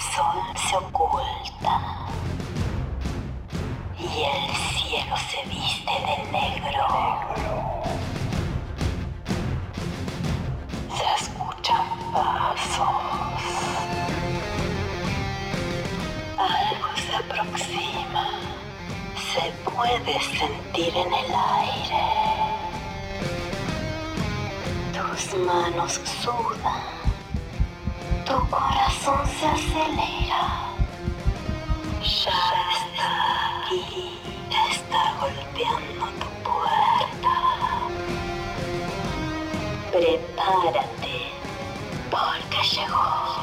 sol se oculta y el cielo se viste de negro. Se escuchan pasos. Algo se aproxima. Se puede sentir en el aire. Tus manos sudan. Tu corazón se acelera. Ya está aquí. Está golpeando tu puerta. Prepárate, porque llegó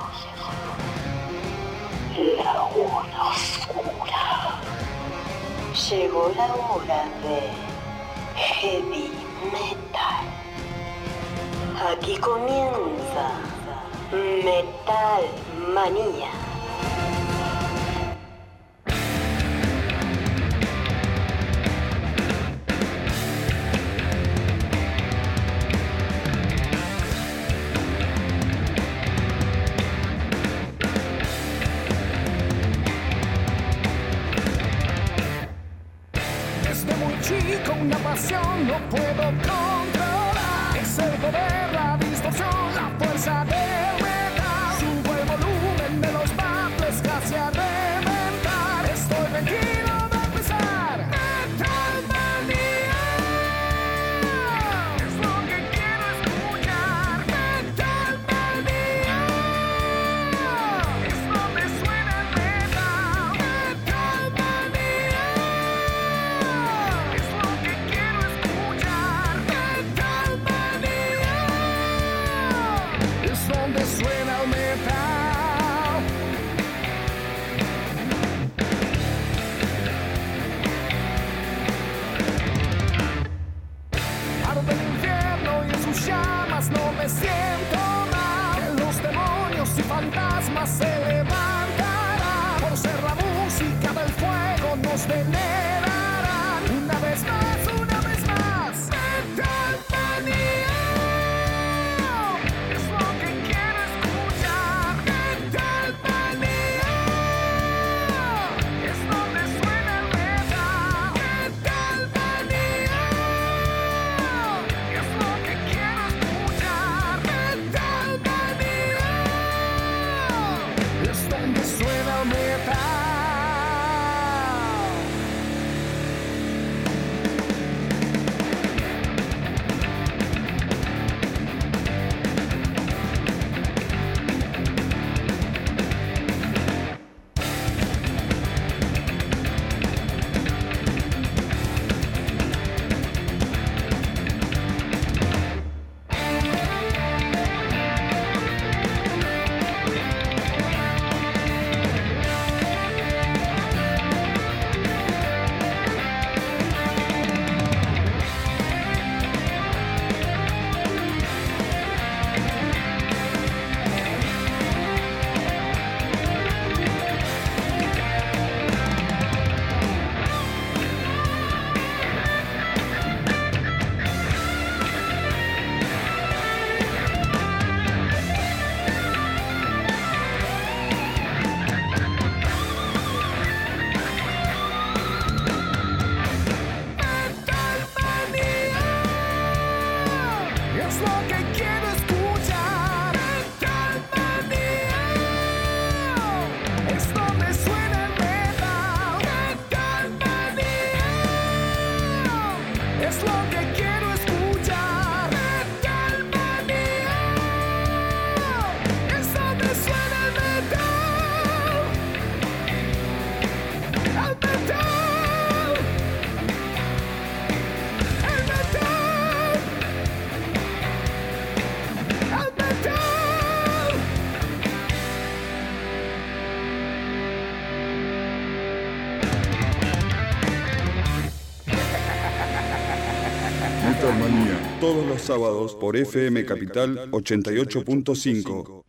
la hora oscura. Llegó la hora de Heavy Metal. Aquí comienza Metal Manía. Desde muy chico una pasión no puedo controlar. Es el poder, la distorsión, la fuerza del metal. Subo el volumen de los baffles casi a reventar. Estoy tranquilo de empezar. Metal Manía es lo que quiero escuchar. Metal Manía es donde suena el metal. Metal Manía es lo que quiero escuchar. Metal Manía es donde suena el metal. Arde el infierno y en sus llamas no me siento mal. Que los demonios y fantasmas se levantarán. Por ser la música del fuego nos venerarán. Una vez más, una vez más. Metal Manía es lo que quiero escuchar. Metal Manía es donde suena el metal. Metal Manía es lo que quiero escuchar. Metal Manía es donde suena el metal. Metal Manía es lo que quiero escuchar. Metal Manía es donde suena el metal. Metal Manía es lo que quiero escuchar. Metal Manía es donde suena el metal. El metal. El metal. El metal. Metal Manía, todos los sábados por FM Capital 88.5.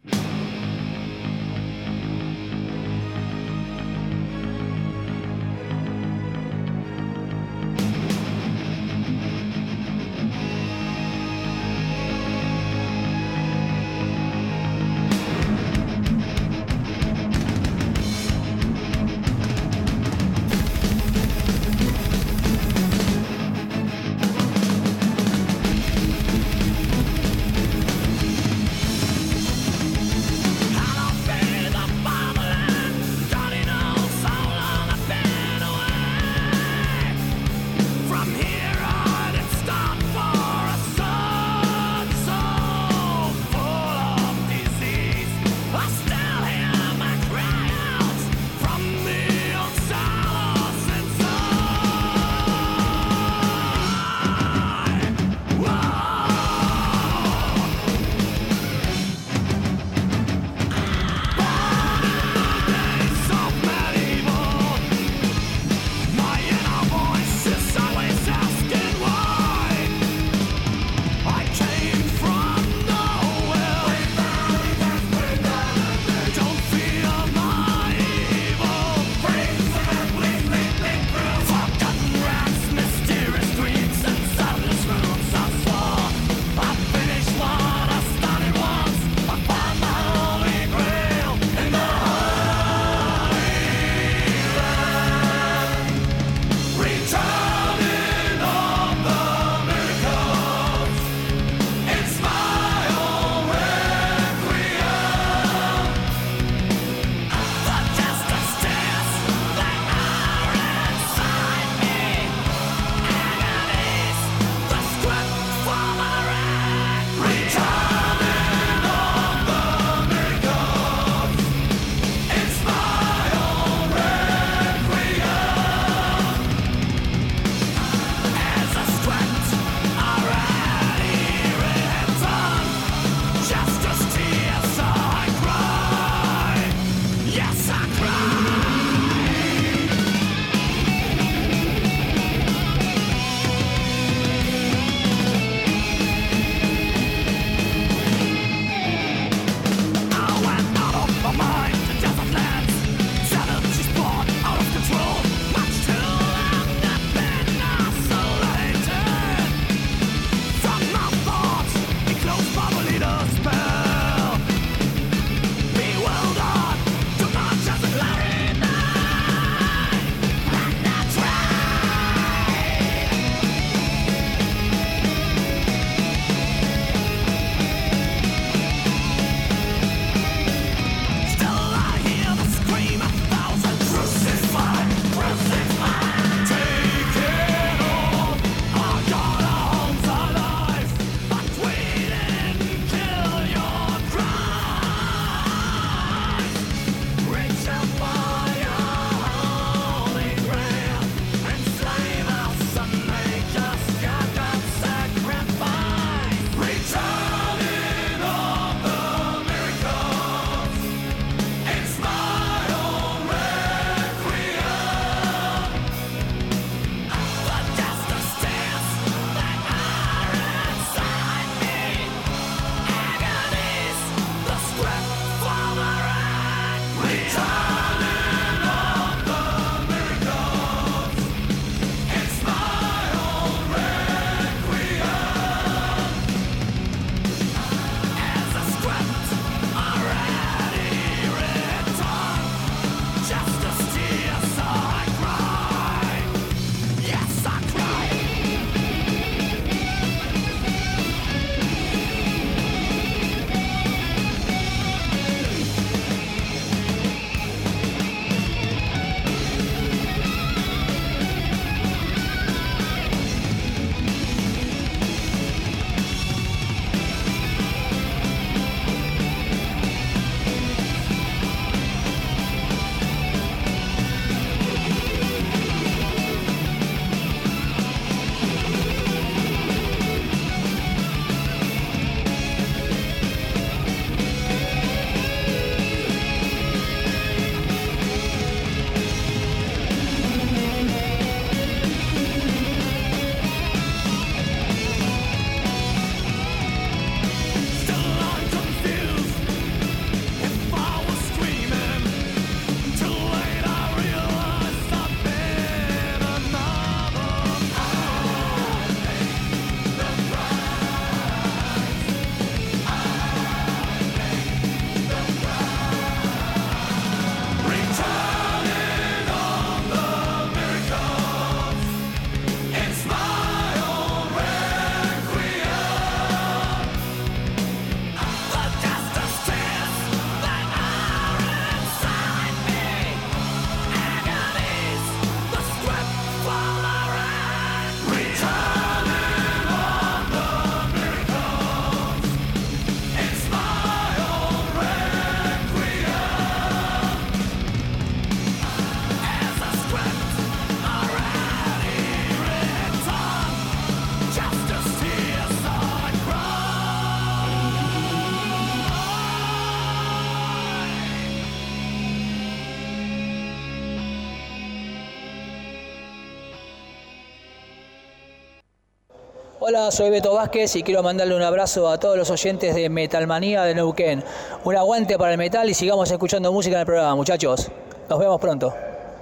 Hola, soy Beto Vázquez y quiero mandarle un abrazo a todos los oyentes de Metalmanía de Neuquén. Un aguante para el metal y sigamos escuchando música en el programa, muchachos. Nos vemos pronto.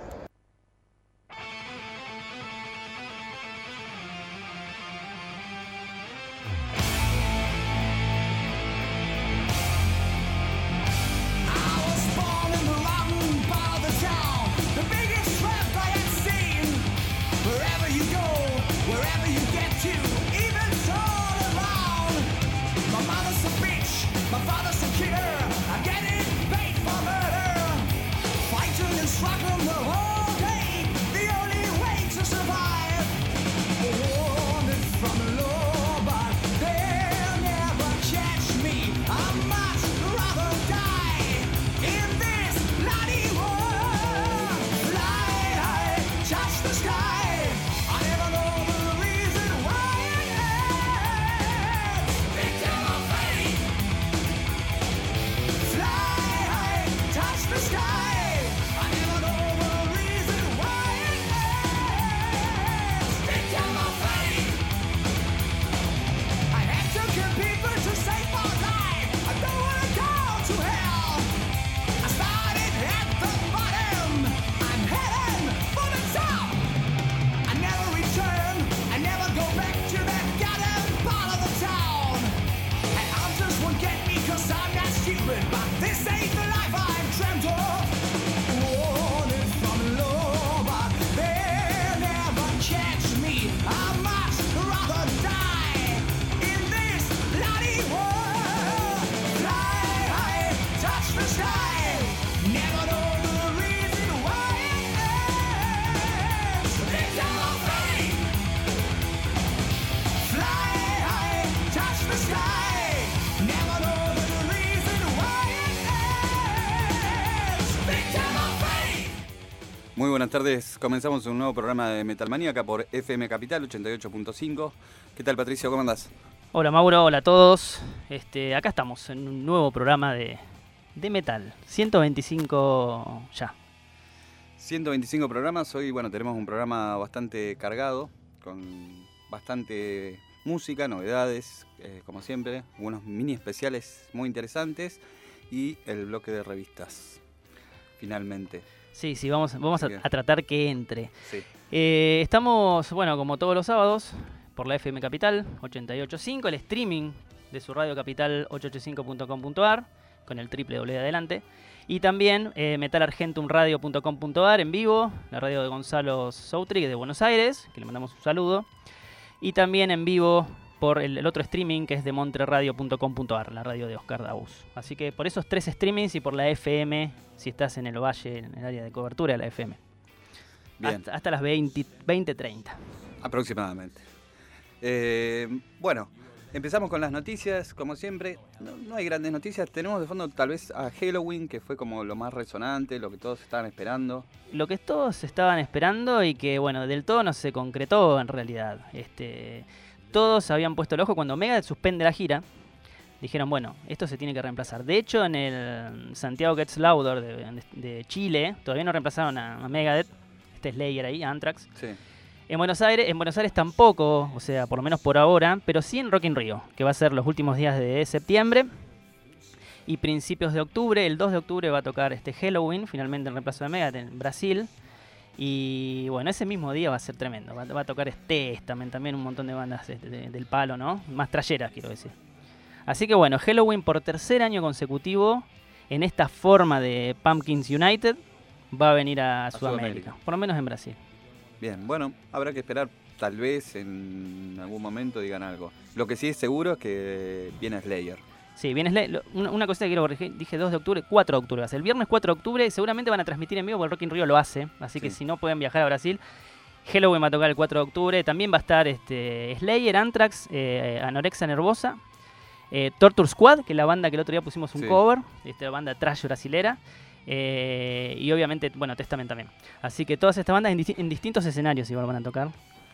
Muy buenas tardes, comenzamos un nuevo programa de Metalmanía acá por FM Capital 88.5. ¿Qué tal, Patricio? ¿Cómo andás? Hola Mauro, hola a todos. Acá estamos en un nuevo programa de metal, 125 ya. 125 programas, hoy tenemos un programa bastante cargado, con bastante música, novedades, como siempre, unos mini especiales muy interesantes y el bloque de revistas, finalmente. Sí, vamos a tratar que entre. Sí. Estamos, como todos los sábados, por la FM Capital 88.5, el streaming de su radio capital 885.com.ar, con el triple de adelante. Y también metalargentumradio.com.ar en vivo, la radio de Gonzalo Soutri de Buenos Aires, que le mandamos un saludo. Y también en vivo por el otro streaming que es de montreradio.com.ar, la radio de Oscar Daus. Así que por esos 3 streamings y por la FM, si estás en el Valle, en el área de cobertura de la FM. Bien. Hasta las 20:30. Aproximadamente. Empezamos con las noticias, como siempre. No hay grandes noticias. Tenemos de fondo tal vez a Halloween, que fue como lo más resonante, lo que todos estaban esperando. Lo que todos estaban esperando y que, del todo no se concretó en realidad. Todos habían puesto el ojo cuando Megadeth suspende la gira. Dijeron, esto se tiene que reemplazar. De hecho, en el Santiago Gets Louder de Chile, todavía no reemplazaron a Megadeth. Slayer ahí, Anthrax. Sí. En Buenos Aires tampoco, o sea, por lo menos por ahora, pero sí en Rock in Rio, que va a ser los últimos días de septiembre y principios de octubre. El 2 de octubre va a tocar Halloween, finalmente en reemplazo de Megadeth en Brasil. Y ese mismo día va a ser tremendo. Va a tocar Testament, también un montón de bandas del palo, ¿no? Más trayeras, quiero decir. Así que Halloween por tercer año consecutivo, en esta forma de Pumpkins United, va a venir a Sudamérica, por lo menos en Brasil. Bien, habrá que esperar, tal vez en algún momento digan algo. Lo que sí es seguro es que viene Slayer. Sí, viene Slayer. Una cosita que quiero corregir, dije 2 de octubre, 4 de octubre va a ser. El viernes 4 de octubre seguramente van a transmitir en vivo porque el Rock in Rio lo hace, así que si no pueden viajar a Brasil, Halloween va a tocar el 4 de octubre. También va a estar Slayer, Anthrax, Anorexia Nervosa, Torture Squad, que es la banda que el otro día pusimos un cover, la banda trash brasilera. Y obviamente, Testament también. Así que todas estas bandas en distintos escenarios igual van a tocar.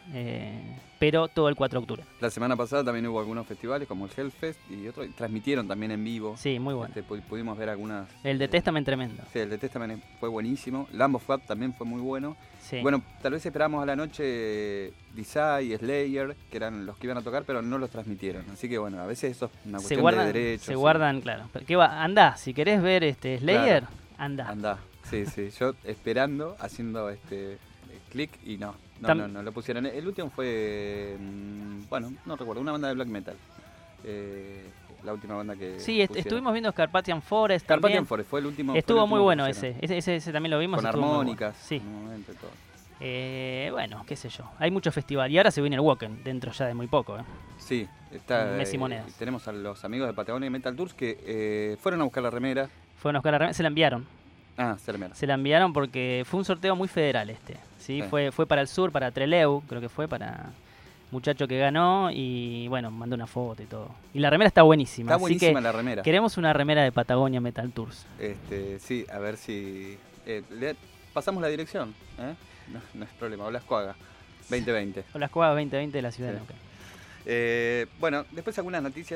pero todo el 4 de octubre. La semana pasada también hubo algunos festivales como el Hellfest y otros, transmitieron también en vivo. Sí, muy bueno. Pudimos ver algunas. El de Testament tremendo. Sí, el de Testament fue buenísimo. Lamb of God también fue muy bueno. Sí. Bueno, tal vez esperábamos a la noche Desire, Slayer, que eran los que iban a tocar, pero no los transmitieron. Así que bueno, a veces eso es una cuestión de derechos. Se guardan, claro. ¿Qué va? Andá, si querés ver Slayer, claro. andá. Andá, sí. Yo esperando, haciendo clic y no lo pusieron. El último fue, bueno, no recuerdo, una banda de black metal. La última banda que estuvimos viendo Carpathian Forest. Carpathian Forest fue el último. Estuvo muy bueno ese también lo vimos. Con armónicas. Sí. En un momento, todo. Bueno, qué sé yo. Hay mucho festival. Y ahora se viene el Wacken, dentro ya de muy poco. Sí, está. Un mes y monedas. Tenemos a los amigos de Patagonia Metal Tours que fueron a buscar la remera. Se la enviaron. Se la enviaron porque fue un sorteo muy federal ¿sí? Fue para el sur, para Trelew, creo que fue para muchacho que ganó y bueno, mandó una foto y todo. Y la remera está buenísima. Está buenísima así que la remera. Queremos una remera de Patagonia Metal Tours. Sí, a ver si pasamos la dirección, No es problema, Olascoaga 2020. Olascoaga 2020 de la ciudad de Neuquén. Bueno, después algunas noticias.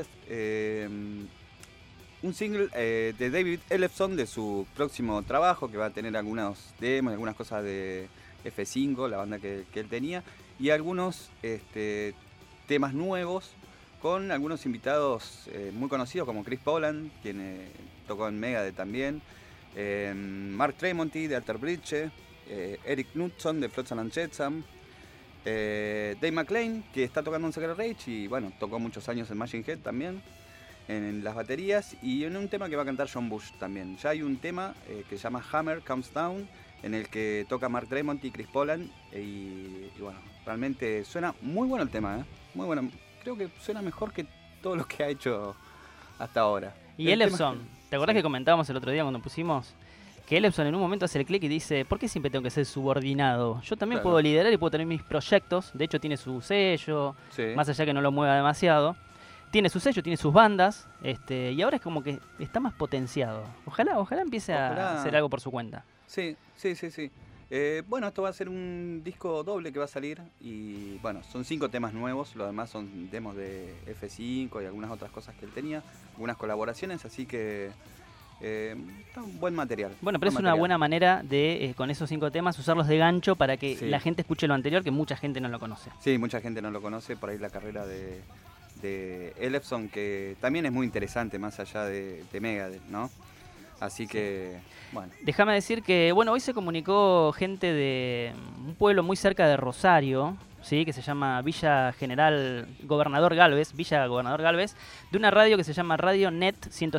Un single de David Ellefson de su próximo trabajo, que va a tener algunos demos, algunas cosas de F5, la banda que él tenía, y algunos temas nuevos con algunos invitados muy conocidos como Chris Poland, quien tocó en Megadeth también, Mark Tremonti de Alter Bridge, Eric Knudson de Flotsam and Jetsam, Dave McLean, que está tocando en Sacred Rage y bueno, tocó muchos años en Machine Head también, en las baterías, y en un tema que va a cantar John Bush también. Ya hay un tema que se llama Hammer Comes Down, en el que toca Mark Tremonti y Chris Poland, y bueno, realmente suena muy bueno el tema, muy bueno. Creo que suena mejor que todo lo que ha hecho hasta ahora. Y Ellefson, ¿te acordás que comentábamos el otro día cuando pusimos que Ellefson en un momento hace el clic y dice, ¿por qué siempre tengo que ser subordinado? Yo también puedo liderar y puedo tener mis proyectos. De hecho tiene su sello, más allá que no lo mueva demasiado. Tiene su sello, tiene sus bandas, y ahora es como que está más potenciado. Ojalá empiece a hacer algo por su cuenta. Sí. Bueno, esto va a ser un disco doble que va a salir y bueno, son 5 temas nuevos, los demás son demos de F5 y algunas otras cosas que él tenía, algunas colaboraciones, así que está un buen material. Bueno, pero es una buena manera de, con esos 5 temas, usarlos de gancho para que la gente escuche lo anterior, que mucha gente no lo conoce. Sí, mucha gente no lo conoce, por ahí la carrera de Ellefson, que también es muy interesante más allá de Megadeth, ¿no? Así que, bueno. Déjame decir que, bueno, hoy se comunicó gente de un pueblo muy cerca de Rosario, ¿sí? Que se llama Villa Gobernador Galvez, de una radio que se llama Radio Net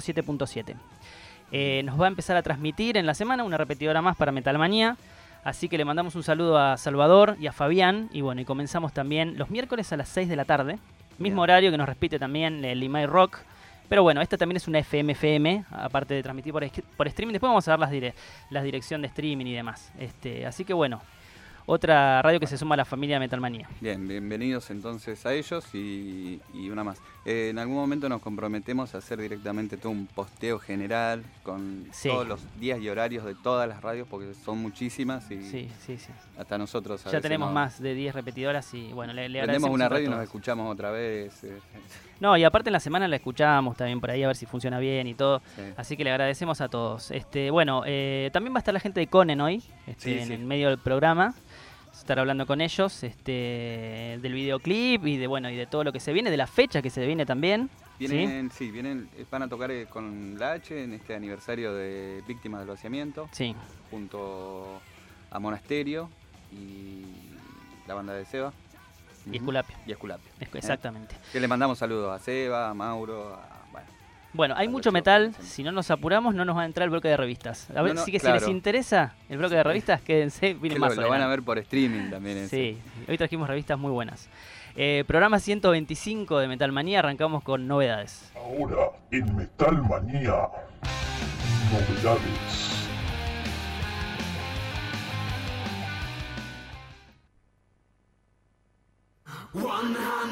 107.7. Nos va a empezar a transmitir en la semana una repetidora más para Metalmanía. Así que le mandamos un saludo a Salvador y a Fabián. Y bueno, y comenzamos también los miércoles a las 6 de la tarde. Mismo horario que nos repite también el Imai Rock. Pero bueno, esta también es una FM, aparte de transmitir por streaming. Después vamos a dar las dirección de streaming y demás. Así que bueno, otra radio que se suma a la familia Metalmanía. Bien, bienvenidos entonces a ellos y una más. En algún momento nos comprometemos a hacer directamente todo un posteo general con todos los días y horarios de todas las radios, porque son muchísimas y sí. hasta nosotros ya tenemos más de 10 repetidoras y bueno, le agradecemos una radio y nos escuchamos otra vez. No, y aparte en la semana la escuchamos también por ahí a ver si funciona bien y todo. Sí. Así que le agradecemos a todos. Bueno, también va a estar la gente de Conen hoy, en el medio del programa. Estar hablando con ellos del videoclip y de todo lo que se viene, de la fecha que se viene también. Vienen, van a tocar con la H en este aniversario de Víctimas del Vaciamiento. Sí. Junto a Monasterio y la banda de Seba. Y Esculapio. Exactamente. Que le mandamos saludos a Seba, a Mauro, Bueno, hay mucho metal, si no nos apuramos no nos va a entrar el bloque de revistas. A ver, así que si les interesa el bloque de revistas, quédense, viene más. Lo van a ver por streaming también. Sí, hoy trajimos revistas muy buenas. Programa 125 de Metalmanía, arrancamos con novedades. Ahora en Metalmanía, novedades. One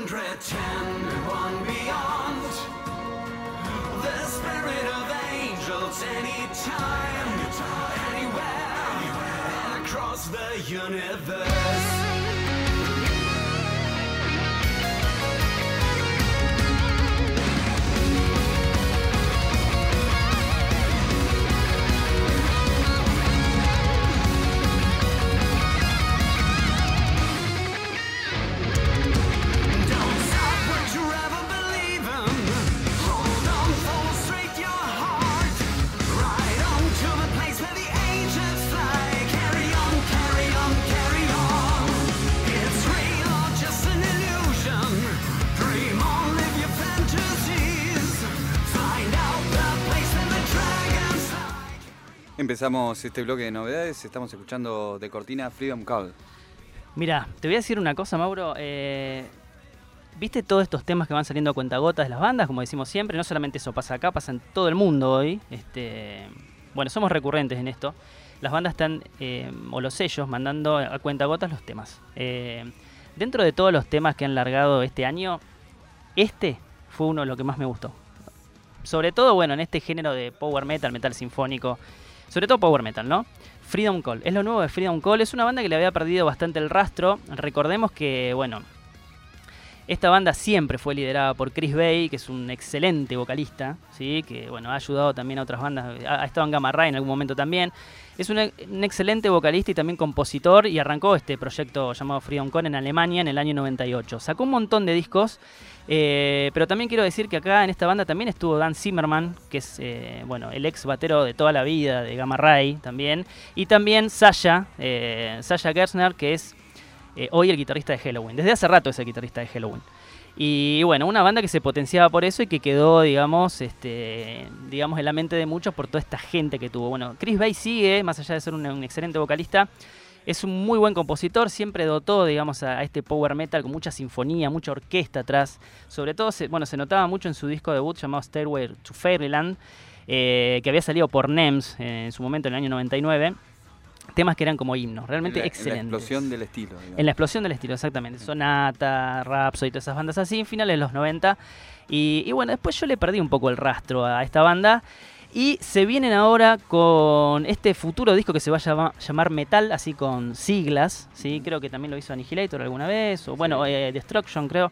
beyond. The spirit of angels, anytime, anywhere, across the universe. Empezamos este bloque de novedades, estamos escuchando de cortina Freedom Call. Mira, te voy a decir una cosa, Mauro. ¿Viste todos estos temas que van saliendo a cuentagotas de las bandas? Como decimos siempre, no solamente eso pasa acá, pasa en todo el mundo hoy. Bueno, somos recurrentes en esto. Las bandas están, o los sellos, mandando a cuentagotas los temas. Dentro de todos los temas que han largado este año, este fue uno de los que más me gustó. Sobre todo, bueno, en este género de power metal, metal sinfónico, sobre todo power metal, ¿no? Freedom Call, es lo nuevo de Freedom Call, es una banda que le había perdido bastante el rastro. Recordemos que, bueno, esta banda siempre fue liderada por Chris Bay, que es un excelente vocalista, ¿sí? Que bueno, ha ayudado también a otras bandas, ha estado en Gamma Ray en algún momento también. Es un excelente vocalista y también compositor, y arrancó este proyecto llamado Freedom Call en Alemania en el año 98. Sacó un montón de discos, pero también quiero decir que acá en esta banda también estuvo Dan Zimmerman, que es bueno, el ex batero de toda la vida de Gamma Ray también, y también Sasha Gersner, que es hoy el guitarrista de Helloween. Desde hace rato es el guitarrista de Helloween. Y bueno, una banda que se potenciaba por eso y que quedó, digamos, en la mente de muchos por toda esta gente que tuvo. Bueno, Chris Bay sigue, más allá de ser un excelente vocalista, es un muy buen compositor, siempre dotó, digamos, a este power metal con mucha sinfonía, mucha orquesta atrás. Sobre todo, se notaba mucho en su disco debut llamado Stairway to Fairyland, que había salido por NEMS en su momento en el año 99. Temas que eran como himnos, realmente excelentes. En la explosión del estilo. Digamos. En la explosión del estilo, exactamente. Sonata, Rhapsody y todas esas bandas así, en finales de los 90. Y bueno, después yo le perdí un poco el rastro a esta banda. Y se vienen ahora con este futuro disco que se va a llamar Metal, así con siglas, ¿sí? Creo que también lo hizo Annihilator alguna vez, o bueno, Destruction creo.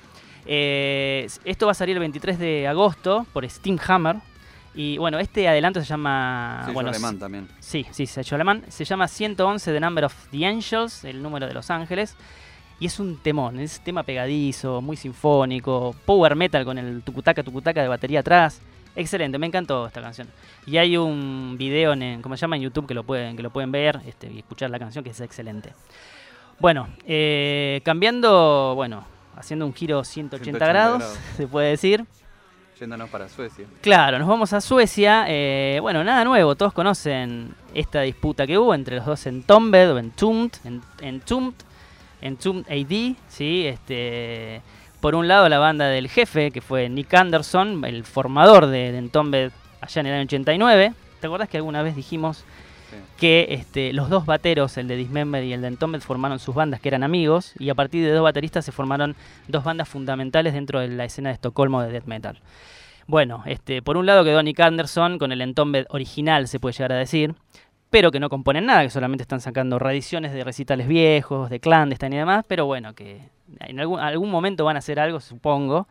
Esto va a salir el 23 de agosto por Steam Hammer. Y bueno, este adelanto se llama... Se bueno, alemán también. Sí, se ha hecho alemán. Se llama 111 The Number of the Angels, el número de los ángeles. Y es un temón, es tema pegadizo, muy sinfónico, power metal con el tucutaca de batería atrás. Excelente, me encantó esta canción. Y hay un video como se llama en YouTube que lo pueden ver y escuchar la canción, que es excelente. Bueno, cambiando, bueno, haciendo un giro 180 grados, se puede decir. Yéndonos para Suecia. Claro, nos vamos a Suecia. Bueno, nada nuevo. Todos conocen esta disputa que hubo entre los dos Entombed o Entombed AD, ¿sí? Por un lado la banda del jefe, que fue Nick Anderson, el formador de Entombed allá en el año 89. ¿Te acordás que alguna vez dijimos que los dos bateros, el de Dismember y el de Entombed, formaron sus bandas, que eran amigos, y a partir de dos bateristas se formaron dos bandas fundamentales dentro de la escena de Estocolmo de death metal? Bueno, por un lado quedó Nick Anderson con el Entombed original, se puede llegar a decir, pero que no componen nada, que solamente están sacando reediciones de recitales viejos, de Clandestine y demás, pero bueno, que en algún momento van a hacer algo, supongo.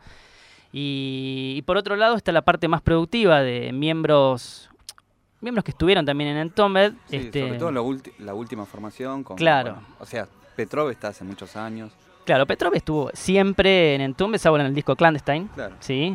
Y por otro lado está la parte más productiva de miembros que estuvieron también en Entombed. Sí, sobre todo la última formación. Claro. Bueno, o sea, Petrov está hace muchos años. Claro, Petrov estuvo siempre en Entombed, salvo en el disco Clandestine. Claro. Sí,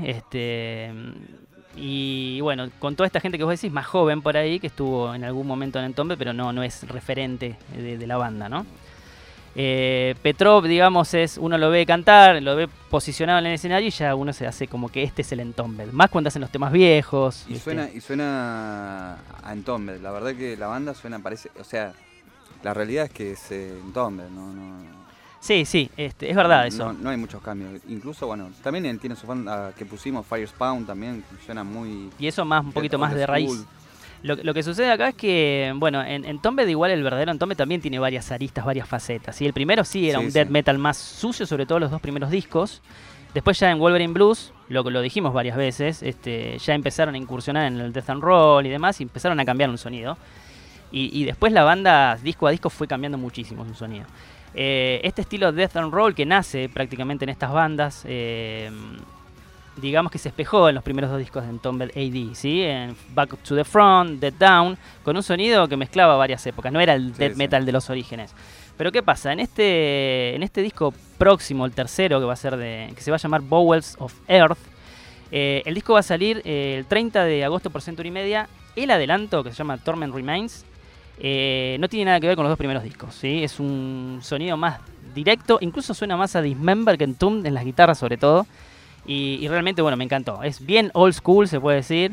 y bueno, con toda esta gente que vos decís, más joven por ahí, que estuvo en algún momento en Entombed, pero no es referente de la banda, ¿no? Petrov, digamos, uno lo ve cantar, lo ve posicionado en el escenario y ya uno se hace como que este es el Entombed. Más cuando hacen los temas viejos. Y suena a Entombed. La verdad que la banda parece, o sea, la realidad es que es Entombed, ¿no? Sí, es verdad eso. No hay muchos cambios. Incluso, bueno, también tiene su banda que pusimos, Firespawn, también suena muy... Y eso un poquito más de raíz. Lo que sucede acá es que, bueno, en Entombed igual el verdadero Entombed también tiene varias aristas, varias facetas. ¿Sí? El primero era un death metal más sucio, sobre todo los dos primeros discos. Después ya en Wolverine Blues, lo dijimos varias veces, ya empezaron a incursionar en el death and roll y demás, y empezaron a cambiar un sonido. Y después la banda, disco a disco, fue cambiando muchísimo su sonido. Este estilo death and roll que nace prácticamente en estas bandas, digamos que se espejó en los primeros dos discos de Entombed AD, ¿sí? En Back to the Front, Dead Down, con un sonido que mezclaba varias épocas, no era el death metal de los orígenes. Pero ¿qué pasa? En este disco próximo, el tercero, que va a ser que se va a llamar Bowels of Earth, el disco va a salir el 30 de agosto por Century Media. El adelanto, que se llama Torment Remains, no tiene nada que ver con los dos primeros discos, ¿sí? Es un sonido más directo, incluso suena más a Dismember que Entombed, en las guitarras sobre todo. Y realmente, bueno, me encantó. Es bien old school, se puede decir.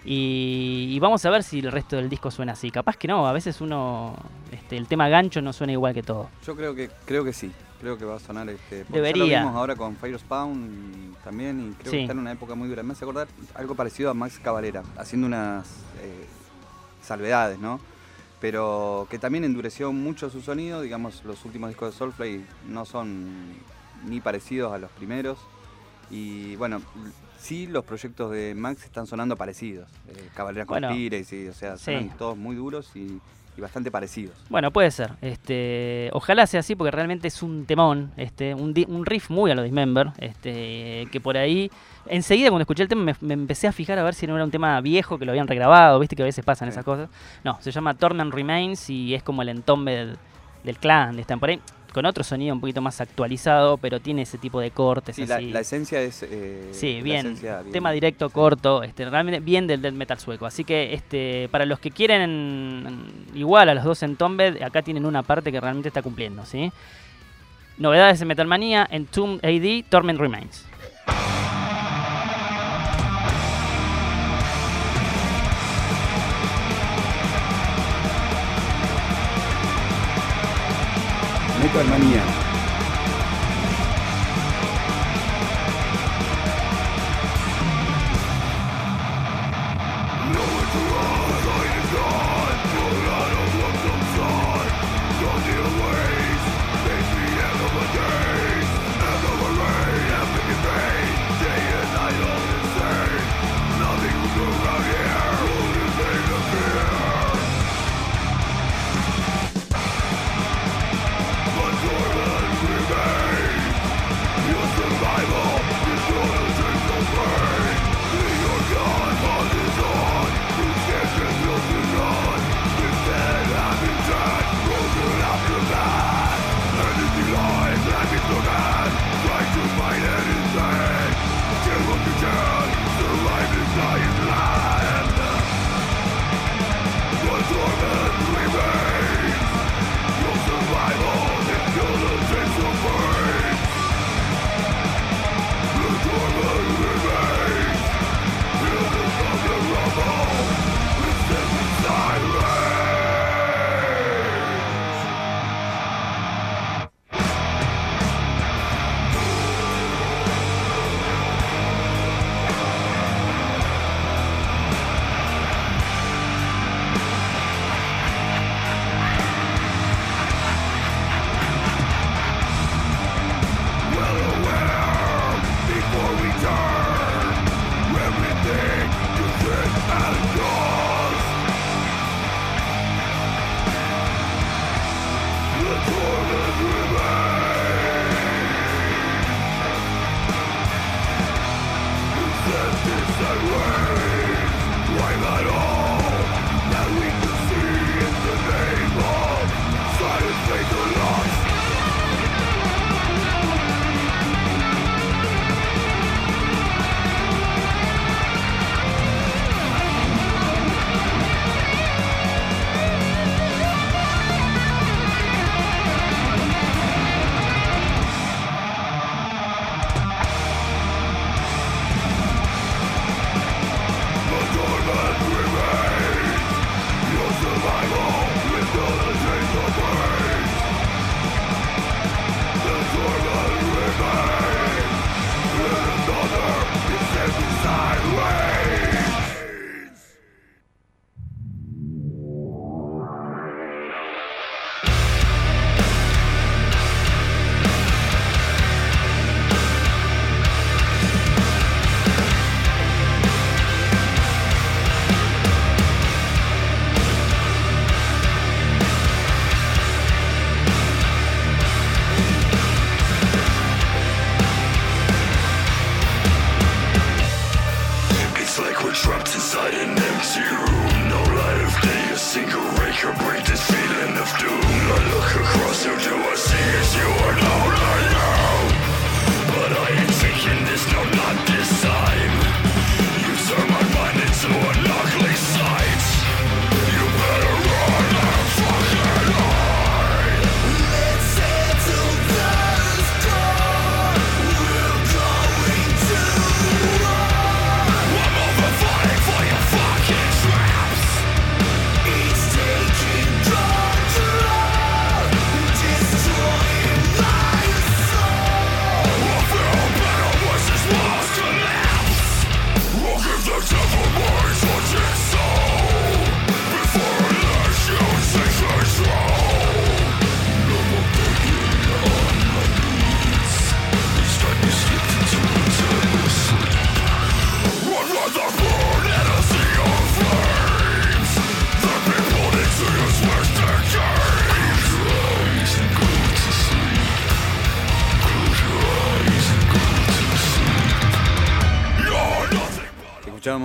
Y vamos a ver si el resto del disco suena así. Capaz que no, a veces el tema gancho no suena igual que todo. Yo creo que sí. Creo que va a sonar porque Debería. ya lo vimos ahora con Firespawn también y creo que está en una época muy dura. Me hace acordar algo parecido a Max Cavalera, haciendo unas salvedades, ¿no? Pero que también endureció mucho su sonido. Digamos, los últimos discos de Soulfly no son ni parecidos a los primeros. Y bueno, sí, los proyectos de Max están sonando parecidos. Cavalera con Tires, o sea, suenan todos muy duros y bastante parecidos. Bueno, puede ser. Ojalá sea así porque realmente es un temón, un riff muy a lo Dismember, que por ahí, enseguida cuando escuché el tema me empecé a fijar a ver si no era un tema viejo que lo habían regrabado, viste que a veces pasan esas cosas. No, se llama Torment Remains y es como el entombe del clan, están por ahí. Con otro sonido un poquito más actualizado, pero tiene ese tipo de cortes. Sí, así. La esencia es... sí, bien. Tema directo, corto, realmente bien del metal sueco. Así que para los que quieren igual a los dos Entombed, acá tienen una parte que realmente está cumpliendo, ¿sí? Novedades de Metal Manía, Entombed AD, Torment Remains. Metal Manía. Survival is gonna take the pain. Your God is on.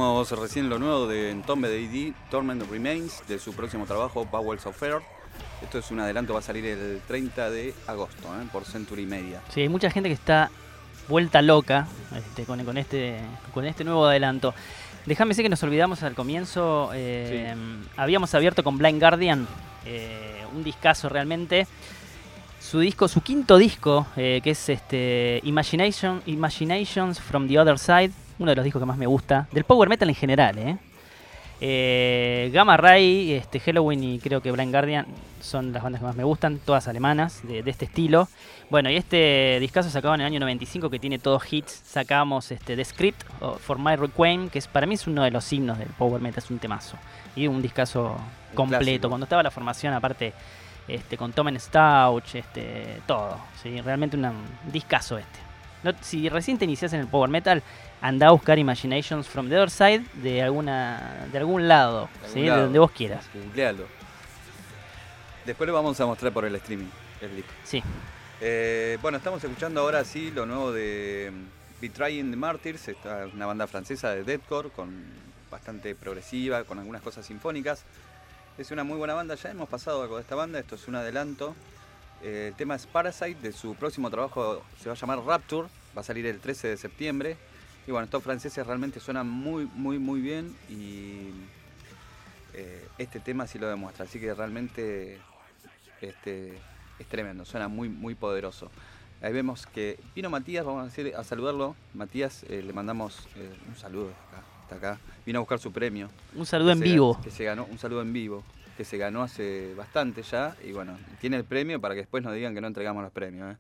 Escuchábamos recién lo nuevo de Entombed AD, Torment Remains, de su próximo trabajo, Bowels of Earth. Esto es un adelanto, va a salir el 30 de agosto, por Century Media. Sí, hay mucha gente que está vuelta loca con este nuevo adelanto. Déjame decir que nos olvidamos al comienzo. Sí. Habíamos abierto con Blind Guardian, un discazo realmente. Su quinto disco, que es Imaginations from the Other Side, uno de los discos que más me gusta, del power metal en general. Gamma Ray, Helloween y creo que Blind Guardian son las bandas que más me gustan, todas alemanas de este estilo. Bueno, y este discazo sacado en el año 95 que tiene todos hits. Sacamos The Script for My Requiem, que para mí es uno de los himnos del power metal, es un temazo. Y un discazo completo. Clásico. Cuando estaba la formación, aparte, con Tom Stauch, todo. ¿Sí? Realmente un discazo No, si recién te inicias en el power metal, anda a buscar Imaginations from the Other Side de algún lado, ¿sí? De donde vos quieras. Googlealo. Después lo vamos a mostrar por el streaming, el disco. Sí. Bueno, estamos escuchando ahora sí lo nuevo de Betraying the Martyrs, una banda francesa de deathcore, bastante progresiva, con algunas cosas sinfónicas. Es una muy buena banda, ya hemos pasado algo de esta banda, esto es un adelanto. El tema es Parasite, de su próximo trabajo se va a llamar Rapture, va a salir el 13 de septiembre. Y bueno, estos franceses realmente suenan muy, muy, muy bien y este tema sí lo demuestra, así que realmente es tremendo, suena muy, muy poderoso. Ahí vemos que vino Matías, vamos a saludarlo. Matías, le mandamos un saludo hasta acá. Vino a buscar su premio. Un saludo en vivo. Que se ganó, un saludo en vivo, que se ganó hace bastante ya. Y bueno, tiene el premio para que después nos digan que no entregamos los premios.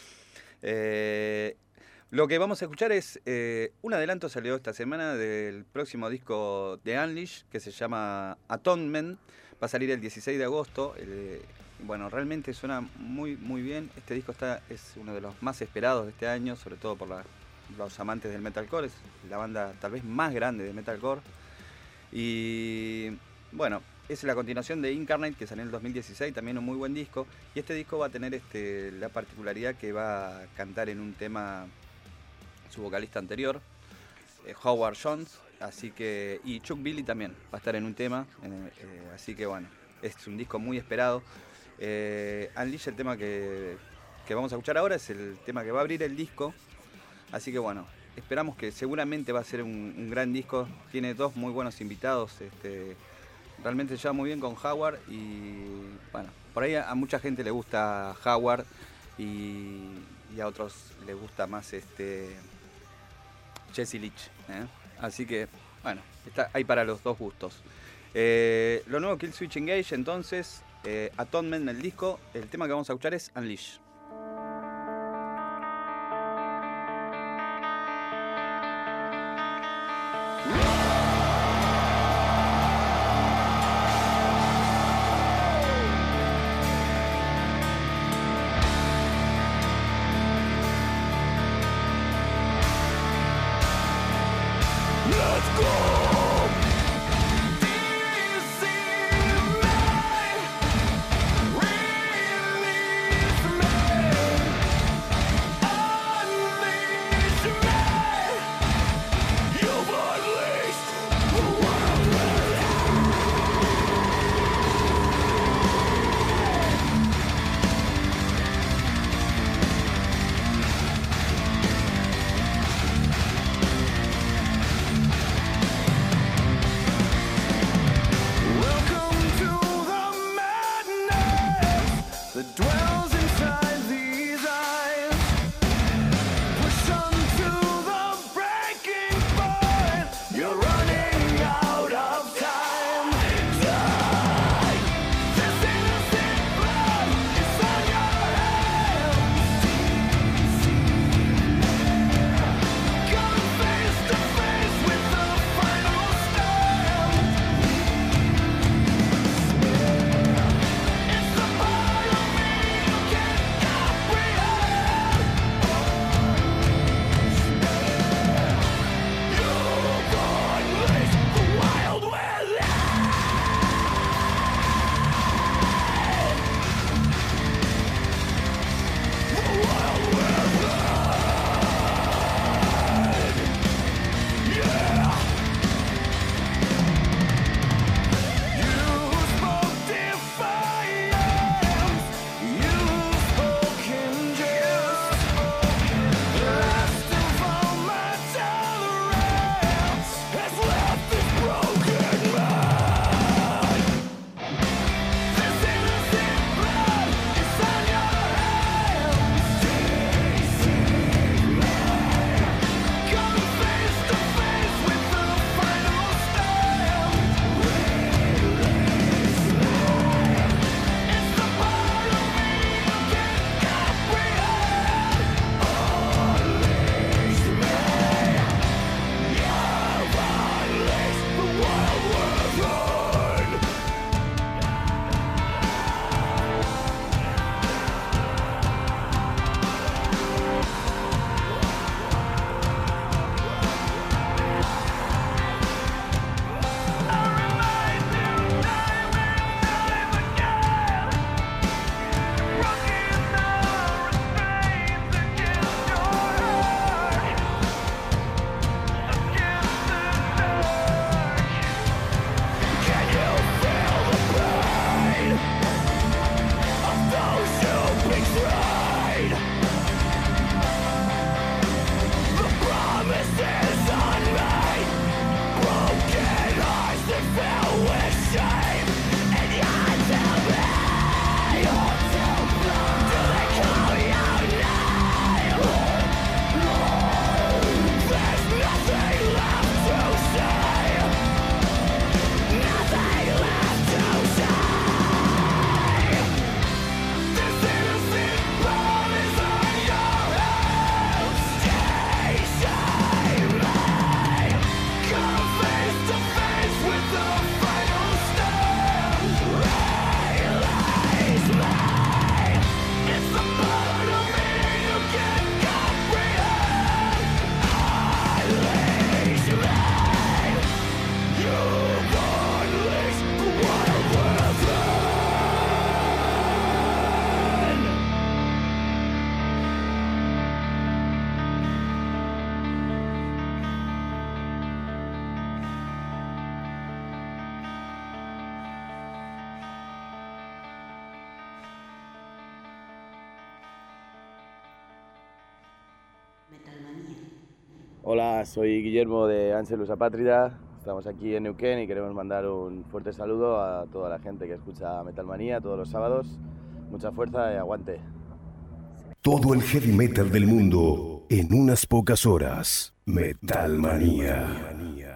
Lo que vamos a escuchar es un adelanto, salió esta semana del próximo disco de Unleash, que se llama Atonement. Va a salir el 16 de agosto. Bueno, realmente suena muy, muy bien. Este disco es uno de los más esperados de este año, sobre todo por los amantes del metalcore. Es la banda tal vez más grande de metalcore. Y bueno, es la continuación de Incarnate, que salió en el 2016, también un muy buen disco. Y este disco va a tener la particularidad que va a cantar en un tema su vocalista anterior, Howard Jones, y Chuck Billy también va a estar en un tema, así que bueno, es un disco muy esperado. Unleash, el tema que vamos a escuchar ahora, es el tema que va a abrir el disco, así que bueno, esperamos que seguramente va a ser un gran disco. Tiene dos muy buenos invitados, realmente se lleva muy bien con Howard y bueno, por ahí a mucha gente le gusta Howard y a otros les gusta más Jesse Leach, así que bueno, está ahí para los dos gustos. Lo nuevo Killswitch Engage, entonces, Atonement en el disco. El tema que vamos a escuchar es Unleash. Release me. Hola, soy Guillermo de Anselus Apátrida. Estamos aquí en Neuquén y queremos mandar un fuerte saludo a toda la gente que escucha Metal Manía todos los sábados. Mucha fuerza y aguante. Todo el heavy metal del mundo en unas pocas horas. Metal Manía.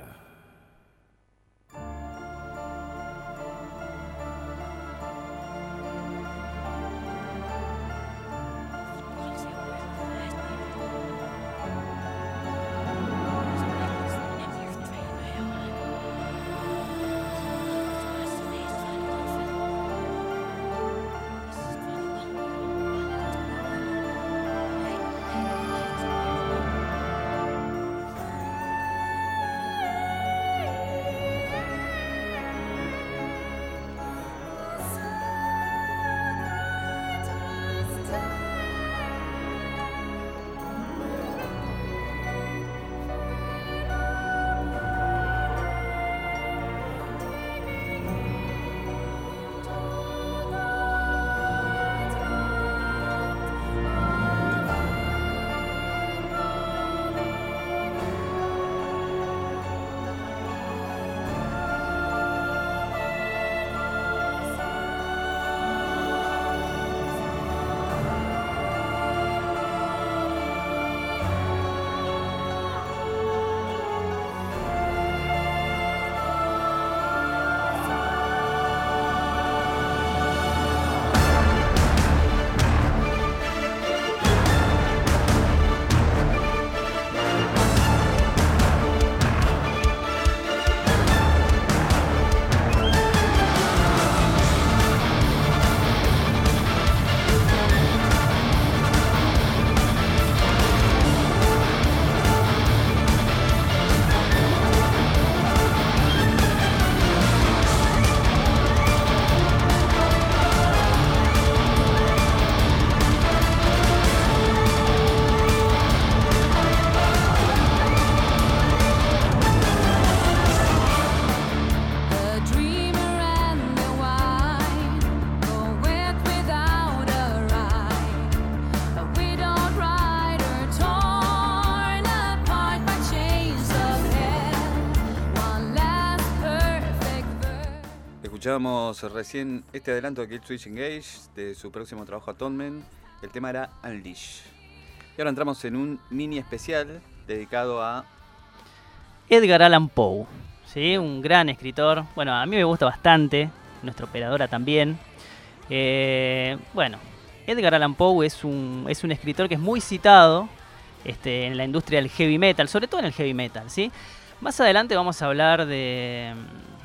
Escuchábamos recién este adelanto de Killswitch Engage de su próximo trabajo Atonement. El tema era Unleash. Y ahora entramos en un mini especial dedicado a Edgar Allan Poe, ¿sí? Un gran escritor. Bueno, a mí me gusta bastante, nuestra operadora también. Bueno, Edgar Allan Poe es un escritor que es muy citado en la industria del heavy metal, sobre todo en el heavy metal, ¿sí? Más adelante vamos a hablar de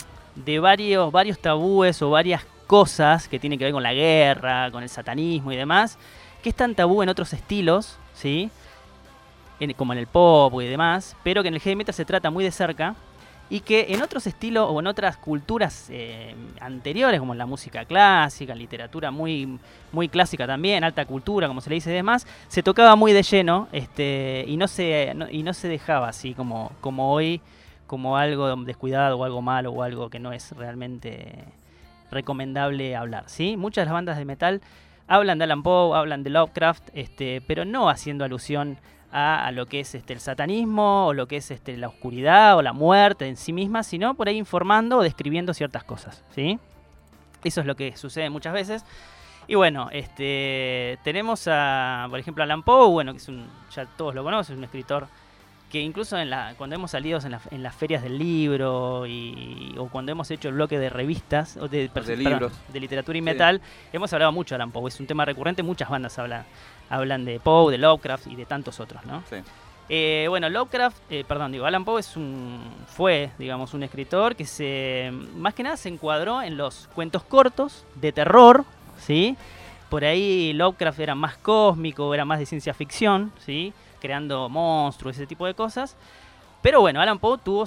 varios tabúes o varias cosas que tienen que ver con la guerra, con el satanismo y demás, que es tan tabú en otros estilos, ¿sí? Como en el pop y demás, pero que en el heavy metal se trata muy de cerca y que en otros estilos o en otras culturas anteriores, como en la música clásica, en literatura muy, muy clásica también, alta cultura, como se le dice y demás, se tocaba muy de lleno y no se dejaba así como hoy, como algo descuidado o algo malo o algo que no es realmente recomendable hablar, ¿sí? Muchas de las bandas de metal hablan de Allan Poe, hablan de Lovecraft, pero no haciendo alusión a lo que es el satanismo o lo que es la oscuridad o la muerte en sí misma, sino por ahí informando o describiendo ciertas cosas, ¿sí? Eso es lo que sucede muchas veces. Y bueno, tenemos por ejemplo, a Allan Poe, bueno, que ya todos lo conocen, es un escritor que incluso cuando hemos salido en las ferias del libro o cuando hemos hecho el bloque de revistas o de libros de literatura y metal, hemos hablado mucho de Allan Poe. Es un tema recurrente, muchas bandas hablan de Poe, de Lovecraft y de tantos otros, ¿no? Sí. Bueno, Allan Poe fue un escritor que más que nada se encuadró en los cuentos cortos de terror, ¿sí? Por ahí Lovecraft era más cósmico, era más de ciencia ficción, ¿sí? Creando monstruos, ese tipo de cosas. Pero bueno, Allan Poe tuvo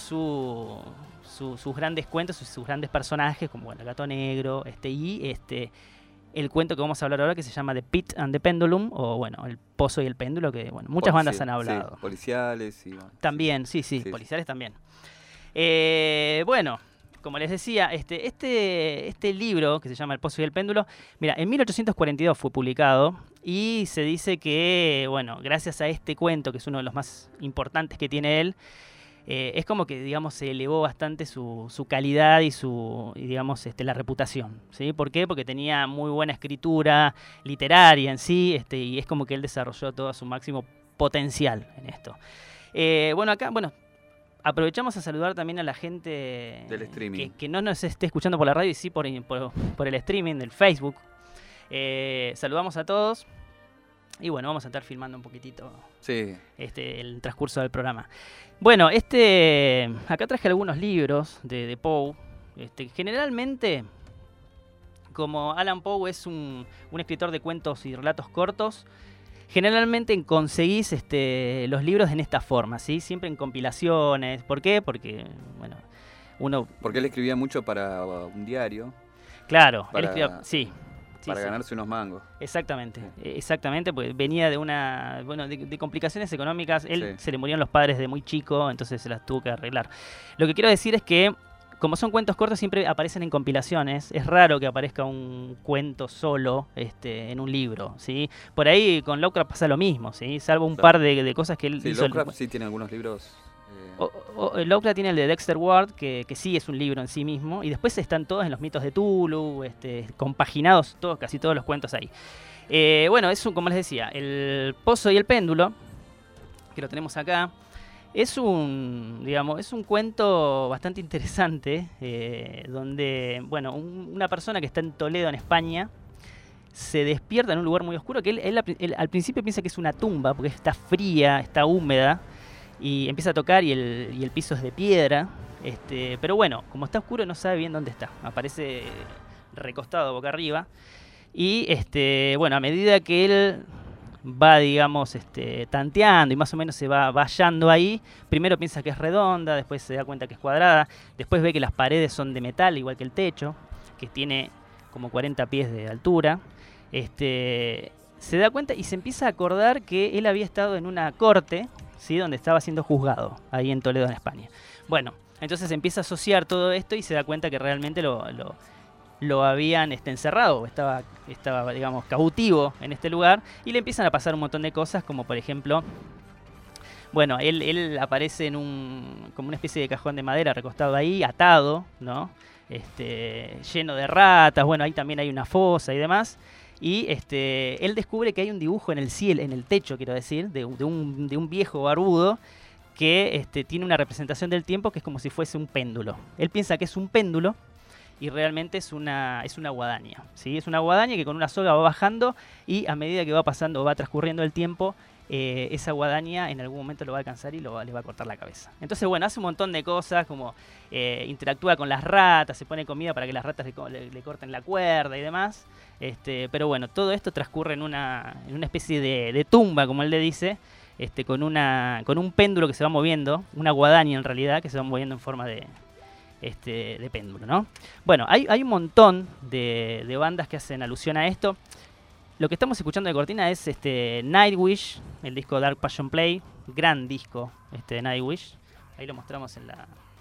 sus grandes cuentos, sus grandes personajes, como el Gato Negro, el cuento que vamos a hablar ahora, que se llama The Pit and the Pendulum, o bueno, El Pozo y el Péndulo, que bueno, muchas bandas han hablado. Sí, policiales y bueno. También, sí, policiales también. Bueno, como les decía, este libro, que se llama El Pozo y el Péndulo, mira, en 1842 fue publicado, Y se dice que, bueno, gracias a este cuento, que es uno de los más importantes que tiene él, es como que, digamos, se elevó bastante su calidad y digamos, la reputación, ¿sí? ¿Por qué? Porque tenía muy buena escritura literaria en sí, y es como que él desarrolló todo su máximo potencial en esto. Bueno, acá, aprovechamos a saludar también a la gente del streaming, que no nos esté escuchando por la radio y sí por el streaming del Facebook. Saludamos a todos. Y bueno, vamos a estar filmando un poquitito el transcurso del programa. Bueno, acá traje algunos libros de Poe. Generalmente, como Alan Poe es un escritor de cuentos y relatos cortos, generalmente conseguís los libros en esta forma, ¿sí? Siempre en compilaciones. ¿Por qué? Porque, bueno, porque él escribía mucho para un diario. Claro, él escribía, sí. Para ganarse unos mangos. Exactamente, porque venía de de complicaciones económicas. Él se le murieron los padres de muy chico, entonces se las tuvo que arreglar. Lo que quiero decir es que, como son cuentos cortos, siempre aparecen en compilaciones. Es raro que aparezca un cuento solo en un libro, ¿sí? Por ahí con Lovecraft pasa lo mismo, ¿sí? Salvo un par de cosas que él hizo. Lovecraft sí tiene algunos libros. Lovecraft tiene el de Dexter Ward, que sí es un libro en sí mismo, y después están todos en los mitos de Tulu, compaginados casi todos los cuentos ahí. Como les decía, El Pozo y el Péndulo, que lo tenemos acá, es un cuento bastante interesante, donde, una persona que está en Toledo, en España, se despierta en un lugar muy oscuro, que él al principio piensa que es una tumba, porque está fría, está húmeda, y empieza a tocar y el piso es de piedra, pero bueno, como está oscuro no sabe bien dónde está, aparece recostado boca arriba, y a medida que él va, digamos, tanteando y más o menos se va hallando ahí, primero piensa que es redonda, después se da cuenta que es cuadrada, después ve que las paredes son de metal, igual que el techo, que tiene como 40 pies de altura, se da cuenta y se empieza a acordar que él había estado en una corte, ¿sí? Donde estaba siendo juzgado, ahí en Toledo, en España. Bueno, entonces empieza a asociar todo esto y se da cuenta que realmente lo habían encerrado, estaba, digamos, cautivo en este lugar, y le empiezan a pasar un montón de cosas, como por ejemplo, él aparece como una especie de cajón de madera recostado ahí, atado, ¿no? Lleno de ratas, ahí también hay una fosa y demás. Y él descubre que hay un dibujo en el cielo, en el techo, quiero decir, de un viejo barbudo que tiene una representación del tiempo que es como si fuese un péndulo. Él piensa que es un péndulo y realmente es una guadaña, ¿sí? Es una guadaña que con una soga va bajando y a medida que va transcurriendo el tiempo, esa guadaña en algún momento lo va a alcanzar y le va a cortar la cabeza. Entonces, hace un montón de cosas, como interactúa con las ratas, se pone comida para que las ratas le corten la cuerda y demás. Pero todo esto transcurre en una especie de tumba, como él le dice, con un péndulo que se va moviendo, una guadaña en realidad, que se va moviendo en forma de péndulo, ¿no? Hay un montón de bandas que hacen alusión a esto. Lo que estamos escuchando de cortina es Nightwish, el disco Dark Passion Play, gran disco de Nightwish. Ahí lo mostramos en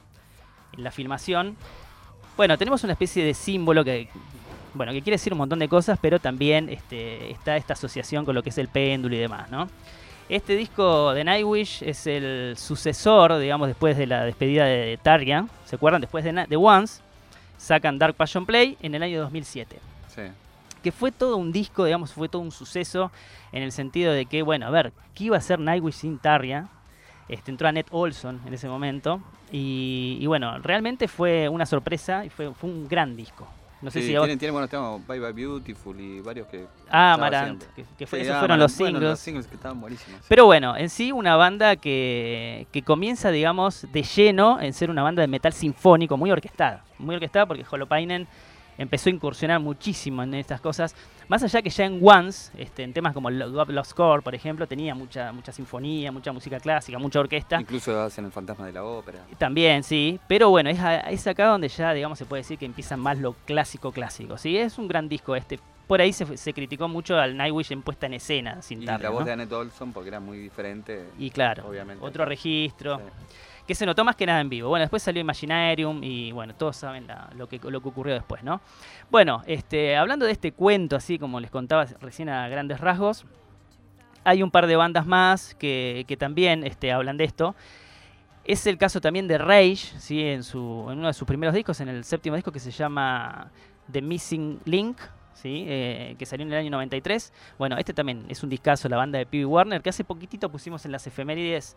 la filmación. Tenemos una especie de símbolo que quiere decir un montón de cosas, pero también está esta asociación con lo que es el péndulo y demás, ¿no? Este disco de Nightwish es el sucesor, digamos, después de la despedida de Tarja. ¿Se acuerdan? Después de Once, sacan Dark Passion Play en el año 2007. Sí. Que fue todo un disco, digamos, fue todo un suceso en el sentido de que, ¿qué iba a hacer Nightwish sin Tarja? Entró Annette Olson en ese momento y realmente fue una sorpresa y fue un gran disco. No sé si tiene buenos temas, Bye Bye Beautiful y varios que... Amarant, esos fueron los singles. Los singles que estaban buenísimos. Sí. Pero en sí una banda que comienza, digamos, de lleno en ser una banda de metal sinfónico muy orquestada porque Holopainen empezó a incursionar muchísimo en estas cosas, más allá que ya en Once, en temas como Lost Core, por ejemplo, tenía mucha sinfonía, mucha música clásica, mucha orquesta. Incluso hacen El Fantasma de la Ópera. También, sí, pero es acá donde ya, digamos, se puede decir que empieza más lo clásico, ¿sí? Es un gran disco Por ahí se criticó mucho al Nightwish en puesta en escena, sin Tarja, la voz ¿no? de Annette Olson, porque era muy diferente. Y claro, obviamente. Otro registro. Sí. que se notó más que nada en vivo. Bueno, después salió Imaginarium y bueno, todos saben lo que ocurrió después, ¿no? Bueno, hablando de este cuento, así como les contaba recién a grandes rasgos, hay un par de bandas más que también hablan de esto. Es el caso también de Rage, ¿sí? en uno de sus primeros discos, en el 7º disco que se llama The Missing Link, ¿sí? Que salió en el año 93. Bueno, este también es un discazo, la banda de Pee Wee Warner, que hace poquitito pusimos en las efemérides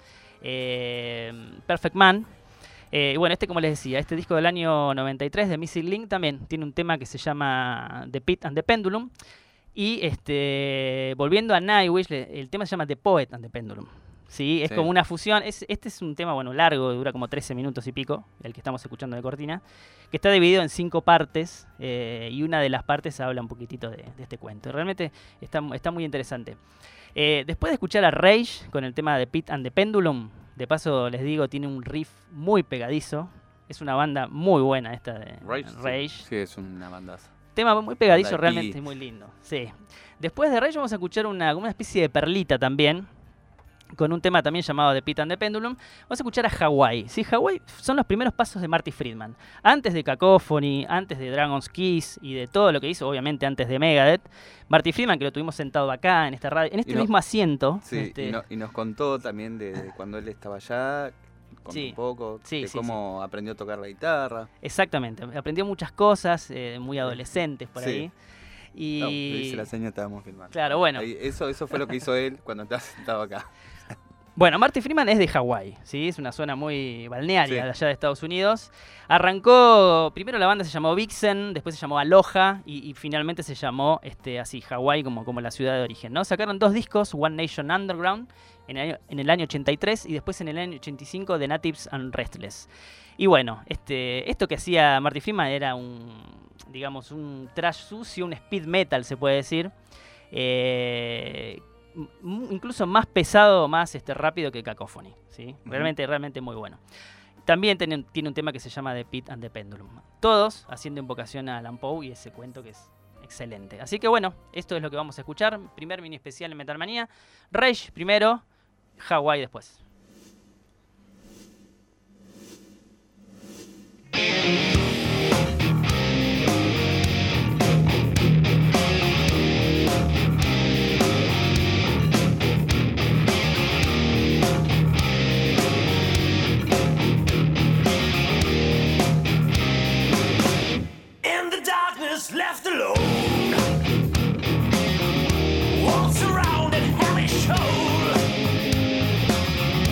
Perfect Man. Bueno, como les decía, este disco del año 93 de Missing Link también tiene un tema que se llama The Pit and the Pendulum. Y volviendo a Nightwish, el tema se llama The Poet and the Pendulum. Sí, es como una fusión. Este es un tema largo, dura como 13 minutos y pico, el que estamos escuchando de cortina, que está dividido en 5 partes y una de las partes habla un poquitito de este cuento. Realmente está muy interesante. Después de escuchar a Rage con el tema de Pit and the Pendulum, de paso les digo, tiene un riff muy pegadizo. Es una banda muy buena esta de Rage. Sí, es una banda. Tema muy pegadizo, realmente muy lindo. Sí. Después de Rage vamos a escuchar una especie de perlita también, con un tema también llamado The Pit and the Pendulum. Vamos a escuchar a Hawaii. ¿Sí? Hawaii son los primeros pasos de Marty Friedman. Antes de Cacophony, antes de Dragon's Kiss y de todo lo que hizo, obviamente antes de Megadeth, Marty Friedman, que lo tuvimos sentado acá en esta radio, en este mismo asiento. Sí, y nos contó también de cuando él estaba allá, un poco, de cómo aprendió a tocar la guitarra. Exactamente, aprendió muchas cosas, muy adolescentes por ahí. Y no, dice la señora, estábamos filmando. Claro, bueno. Eso fue lo que hizo él cuando estaba sentado acá. Bueno, Marty Friedman es de Hawái, ¿sí? Es una zona muy balnearia de allá de Estados Unidos. Arrancó, primero la banda se llamó Vixen, después se llamó Aloha y finalmente se llamó así, Hawái como la ciudad de origen, ¿no? Sacaron 2 discos, One Nation Underground en el año 83 y después en el año 85 The Natives and Restless. Y bueno, esto que hacía Marty Friedman era un thrash sucio, un speed metal se puede decir. Incluso más pesado, más rápido que Cacophony, ¿sí? Realmente muy bueno. También tiene un tema que se llama The Pit and the Pendulum. Todos haciendo invocación a Alan Poe y ese cuento que es excelente. Así que bueno, esto es lo que vamos a escuchar. Primer mini especial en Metal Manía. Rage primero, Hawaii después. Left alone, walks around at hellish hole.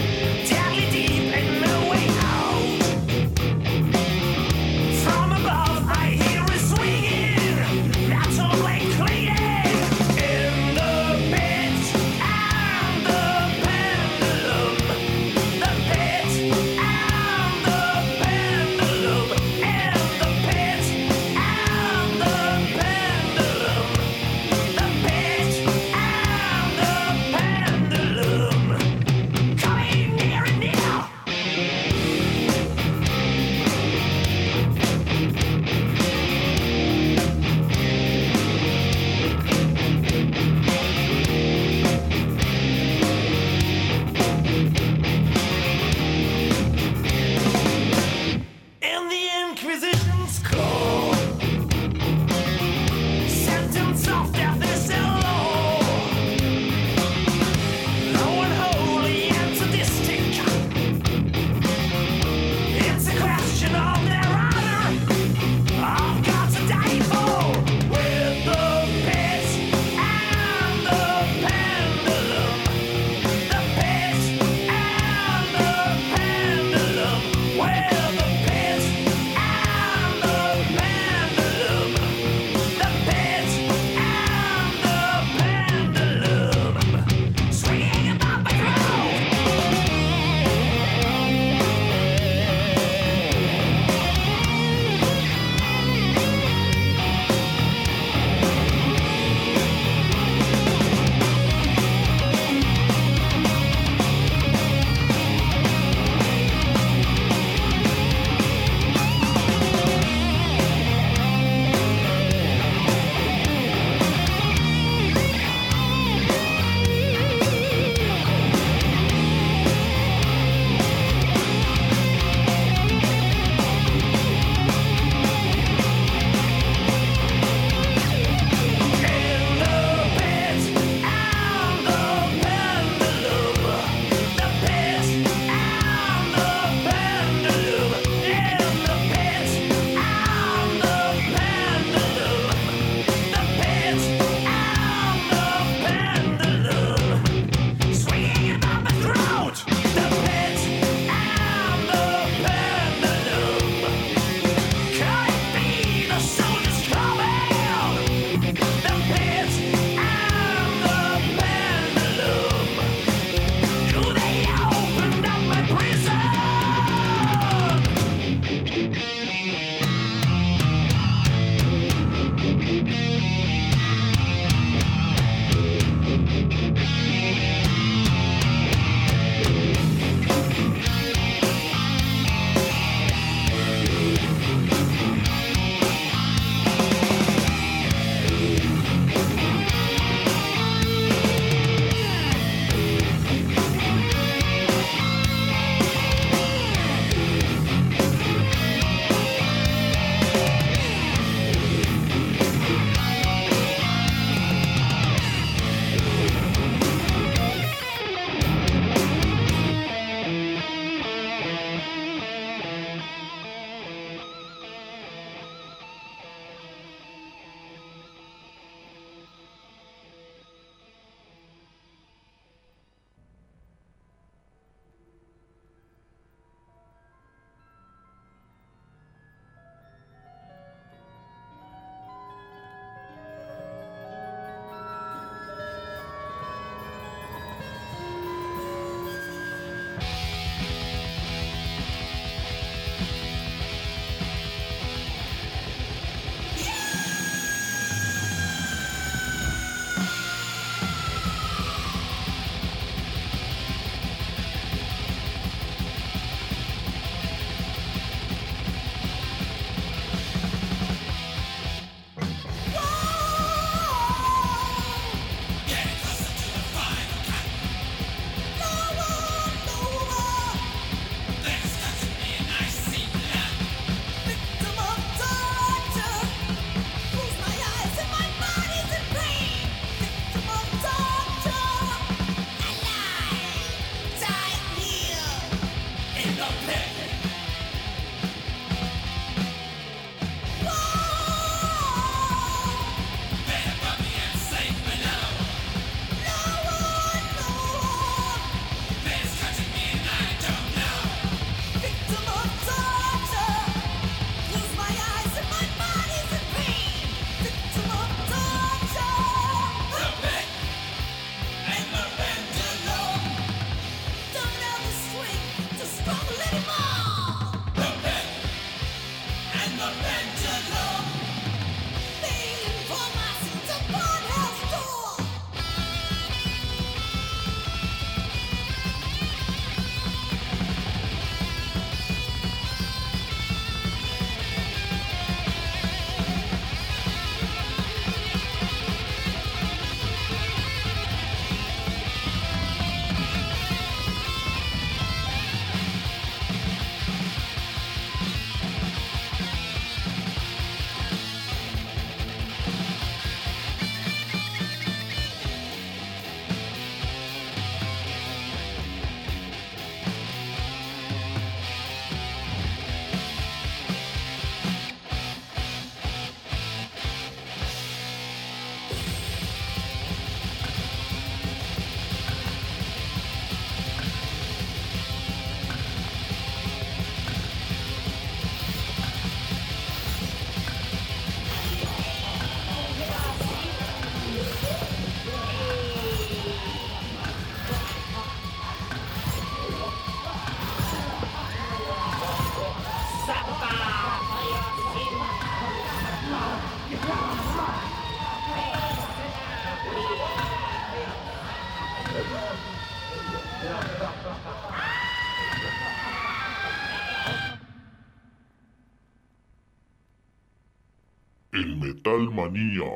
El Metal Manía.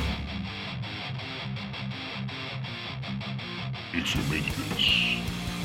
Efemérides.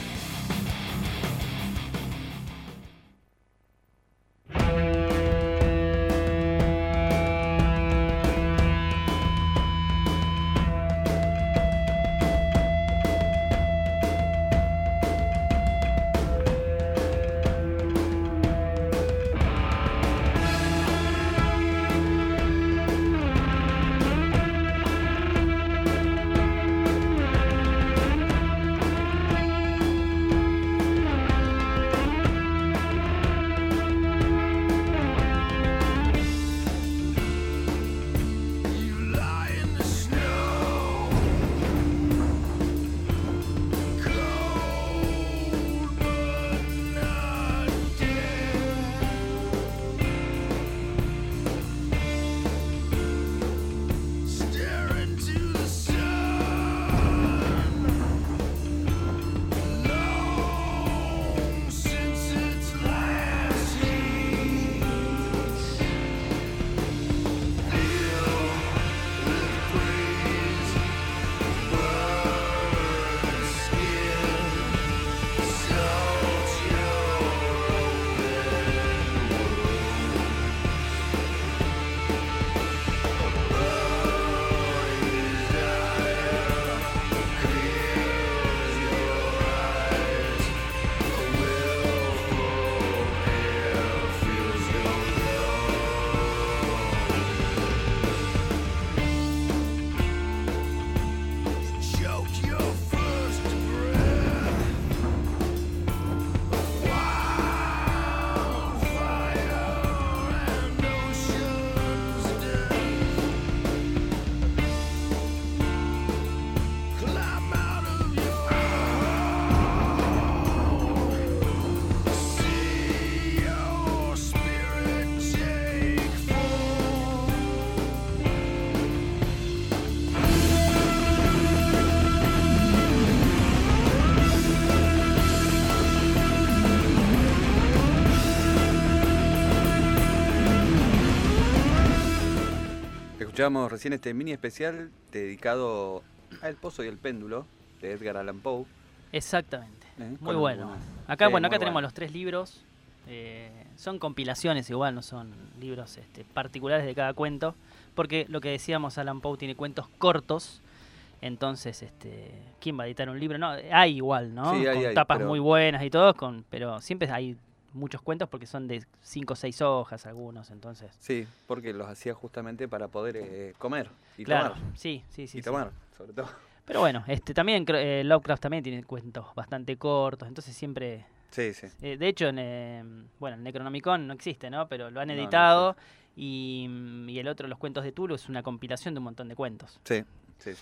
Escuchábamos recién este mini especial dedicado a El Pozo y el Péndulo de Edgar Allan Poe. Exactamente, muy Con bueno. algunas- Acá, sí, bueno, muy acá tenemos bueno. los 3 libros. Son compilaciones igual, no son libros particulares de cada cuento. Porque lo que decíamos, Allan Poe tiene cuentos cortos. Entonces, ¿quién va a editar un libro? No, hay igual, ¿no? Sí, con hay, tapas pero- muy buenas y todo, pero siempre hay muchos cuentos porque son de 5 o 6 hojas algunos, entonces. Sí, porque los hacía justamente para poder comer y Claro, tomar. sí. Y tomar, sobre todo. Pero bueno, también Lovecraft también tiene cuentos bastante cortos, entonces siempre... Sí, sí. de hecho, el Necronomicon no existe, ¿no? Pero lo han No, no editado y el otro, Los Cuentos de Tulu, es una compilación de un montón de cuentos. Sí, sí.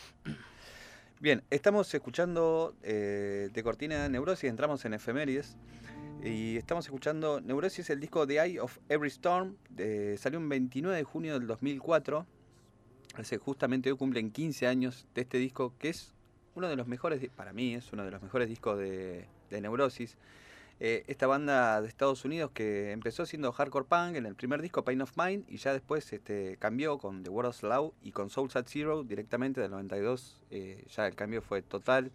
Bien, estamos escuchando de cortina Neurosis, entramos en efemérides y estamos escuchando Neurosis, el disco The Eye of Every Storm, salió un 29 de junio del 2004, justamente hoy cumplen 15 años de este disco, que es uno de los mejores, para mí es uno de los mejores discos de Neurosis. Esta banda de Estados Unidos que empezó siendo hardcore punk en el primer disco, Pain of Mind, y ya después cambió con The World of Law y con Souls at Zero directamente del 92, ya el cambio fue total.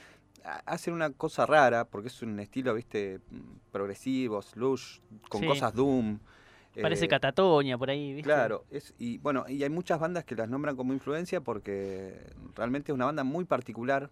Hacen una cosa rara porque es un estilo, viste, progresivo, slush, con Sí. cosas doom. Parece Catatonia por ahí, ¿viste? Claro, y bueno, y hay muchas bandas que las nombran como influencia porque realmente es una banda muy particular.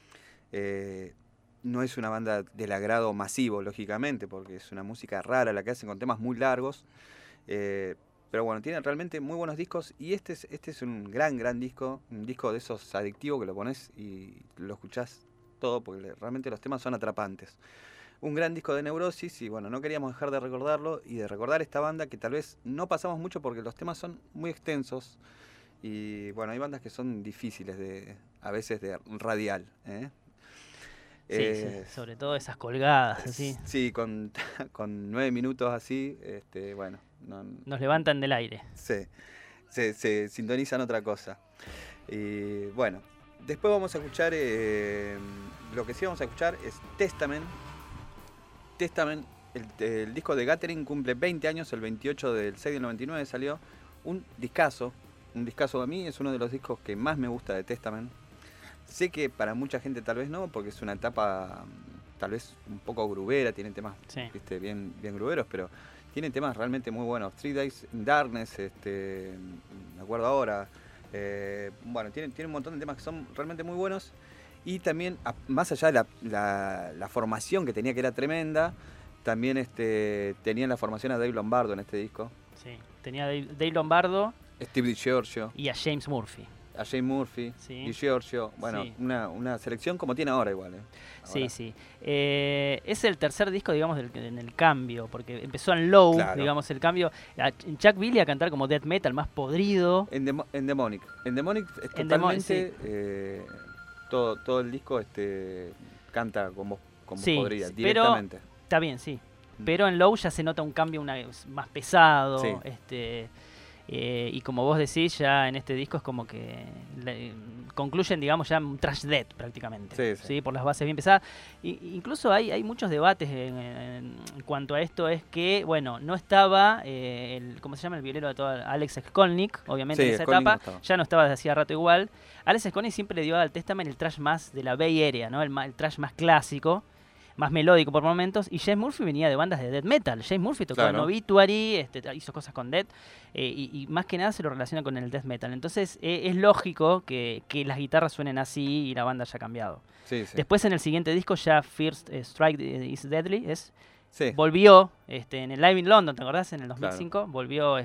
No es una banda del agrado masivo, lógicamente, porque es una música rara la que hacen con temas muy largos. Pero bueno, tienen realmente muy buenos discos y este es un gran disco, un disco de esos adictivos que lo pones y lo escuchás todo porque realmente los temas son atrapantes. Un gran disco de Neurosis y bueno, no queríamos dejar de recordarlo y de recordar esta banda que tal vez no pasamos mucho porque los temas son muy extensos y bueno, hay bandas que son difíciles a veces de radial, ¿eh? Sí, sobre todo esas colgadas, así. Sí, con 9 minutos así, bueno. Nos levantan del aire. Sí, se sintonizan otra cosa. Y bueno, después vamos a escuchar, lo que sí vamos a escuchar es Testament. Testament, el disco de Gathering cumple 20 años, el 28 del 6 del 99 salió. un discazo a mí, es uno de los discos que más me gusta de Testament. Sé que para mucha gente tal vez no, porque es una etapa tal vez un poco grubera, tiene temas ¿viste? Bien gruberos, pero tiene temas realmente muy buenos. 3 Days in Darkness, me acuerdo ahora. Bueno, tiene un montón de temas que son realmente muy buenos. Y también, más allá de la formación que tenía, que era tremenda, también tenían la formación a Dave Lombardo en este disco. Sí, tenía a Dave Lombardo, Steve DiGiorgio y a James Murphy. Sí. DiGiorgio, bueno, sí. una selección como tiene ahora igual. Ahora. Sí. Es el tercer disco, digamos, en el cambio, porque empezó en Low, claro. Digamos, el cambio. Chuck Billy a cantar como death metal, más podrido. En Demonic es totalmente... Todo el disco canta como podría, directamente. Pero, está bien, sí. Pero en Low ya se nota un cambio más pesado. Sí. Y como vos decís, ya en este disco es como que concluyen, digamos, ya un thrash death prácticamente. Sí. Por las bases bien pesadas. Incluso hay muchos debates en cuanto a esto. Es que, bueno, no estaba, ¿cómo se llama? El violero de toda, Alex Skolnick, obviamente en esa etapa. Ya no estaba desde hacía rato igual. Alex Skolnick siempre le dio al Testament el thrash más de la Bay Area, ¿no? El thrash más clásico, más melódico por momentos, y James Murphy venía de bandas de death metal. James Murphy tocó en Obituary, hizo cosas con Death, y más que nada se lo relaciona con el death metal. Entonces es lógico que las guitarras suenen así y la banda haya cambiado. Sí. Después en el siguiente disco ya First Strike is Deadly volvió en el Live in London, ¿te acordás? En el 2005 volvió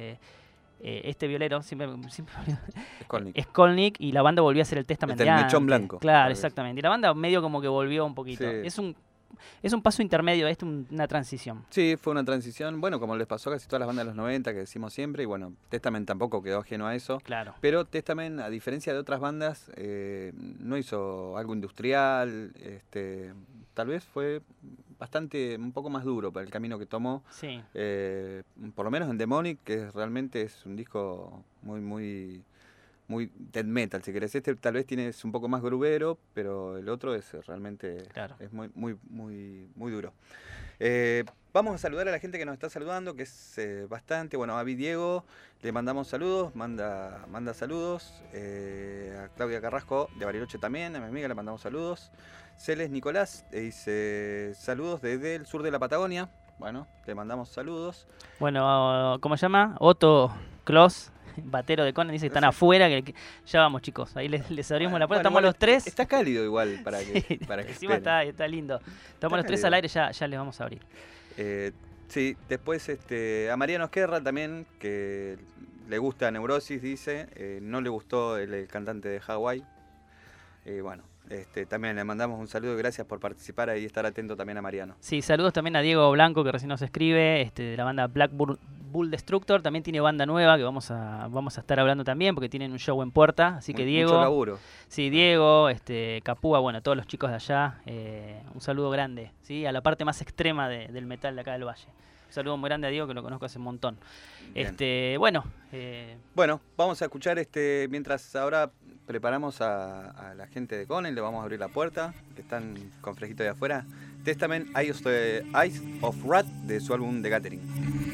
este violero, siempre Skolnick, y la banda volvió a hacer el Testament el mechón blanco. Claro, exactamente. Y la banda medio como que volvió un poquito. Sí. Es un paso intermedio, una transición. Sí, fue una transición, bueno, como les pasó a casi todas las bandas de los 90 que decimos siempre, y bueno, Testament tampoco quedó ajeno a eso. Claro. Pero Testament, a diferencia de otras bandas, no hizo algo industrial, tal vez fue un poco más duro para el camino que tomó. Sí. Por lo menos en Demonic, que realmente es un disco muy death metal, si querés. Tal vez es un poco más grubero, pero el otro es realmente es muy duro. Vamos a saludar a la gente que nos está saludando, que es bastante. Bueno, a Diego le mandamos saludos, manda saludos. A Claudia Carrasco de Bariloche también, a mi amiga le mandamos saludos. Celes Nicolás dice saludos desde el sur de la Patagonia. Bueno, le mandamos saludos. Bueno, ¿cómo se llama? Otto Kloss, batero de Conan, dice que están afuera, que ya vamos, chicos, ahí les abrimos la puerta, estamos los tres. Está cálido igual para que encima está lindo. Estamos los tres al aire, ya les vamos a abrir. Sí, después a Mariano Esquerra también, que le gusta Neurosis, dice, no le gustó el cantante de Hawái. Bueno, también le mandamos un saludo y gracias por participar ahí y estar atento también a Mariano. Sí, saludos también a Diego Blanco, que recién nos escribe, de la banda Black Bull Destructor. También tiene banda nueva que vamos a estar hablando también, porque tienen un show en puerta. Así que Diego, mucho laburo. Sí, Diego, Capúa, bueno, todos los chicos de allá, un saludo grande, ¿sí? A la parte más extrema del metal de acá del Valle. Un saludo muy grande a Diego, que lo conozco hace un montón. Bueno, vamos a escuchar mientras ahora preparamos a la gente de Conan, le vamos a abrir la puerta, que están con fresquito de afuera. Testament, Eyes of Wrath, de su álbum The Gathering.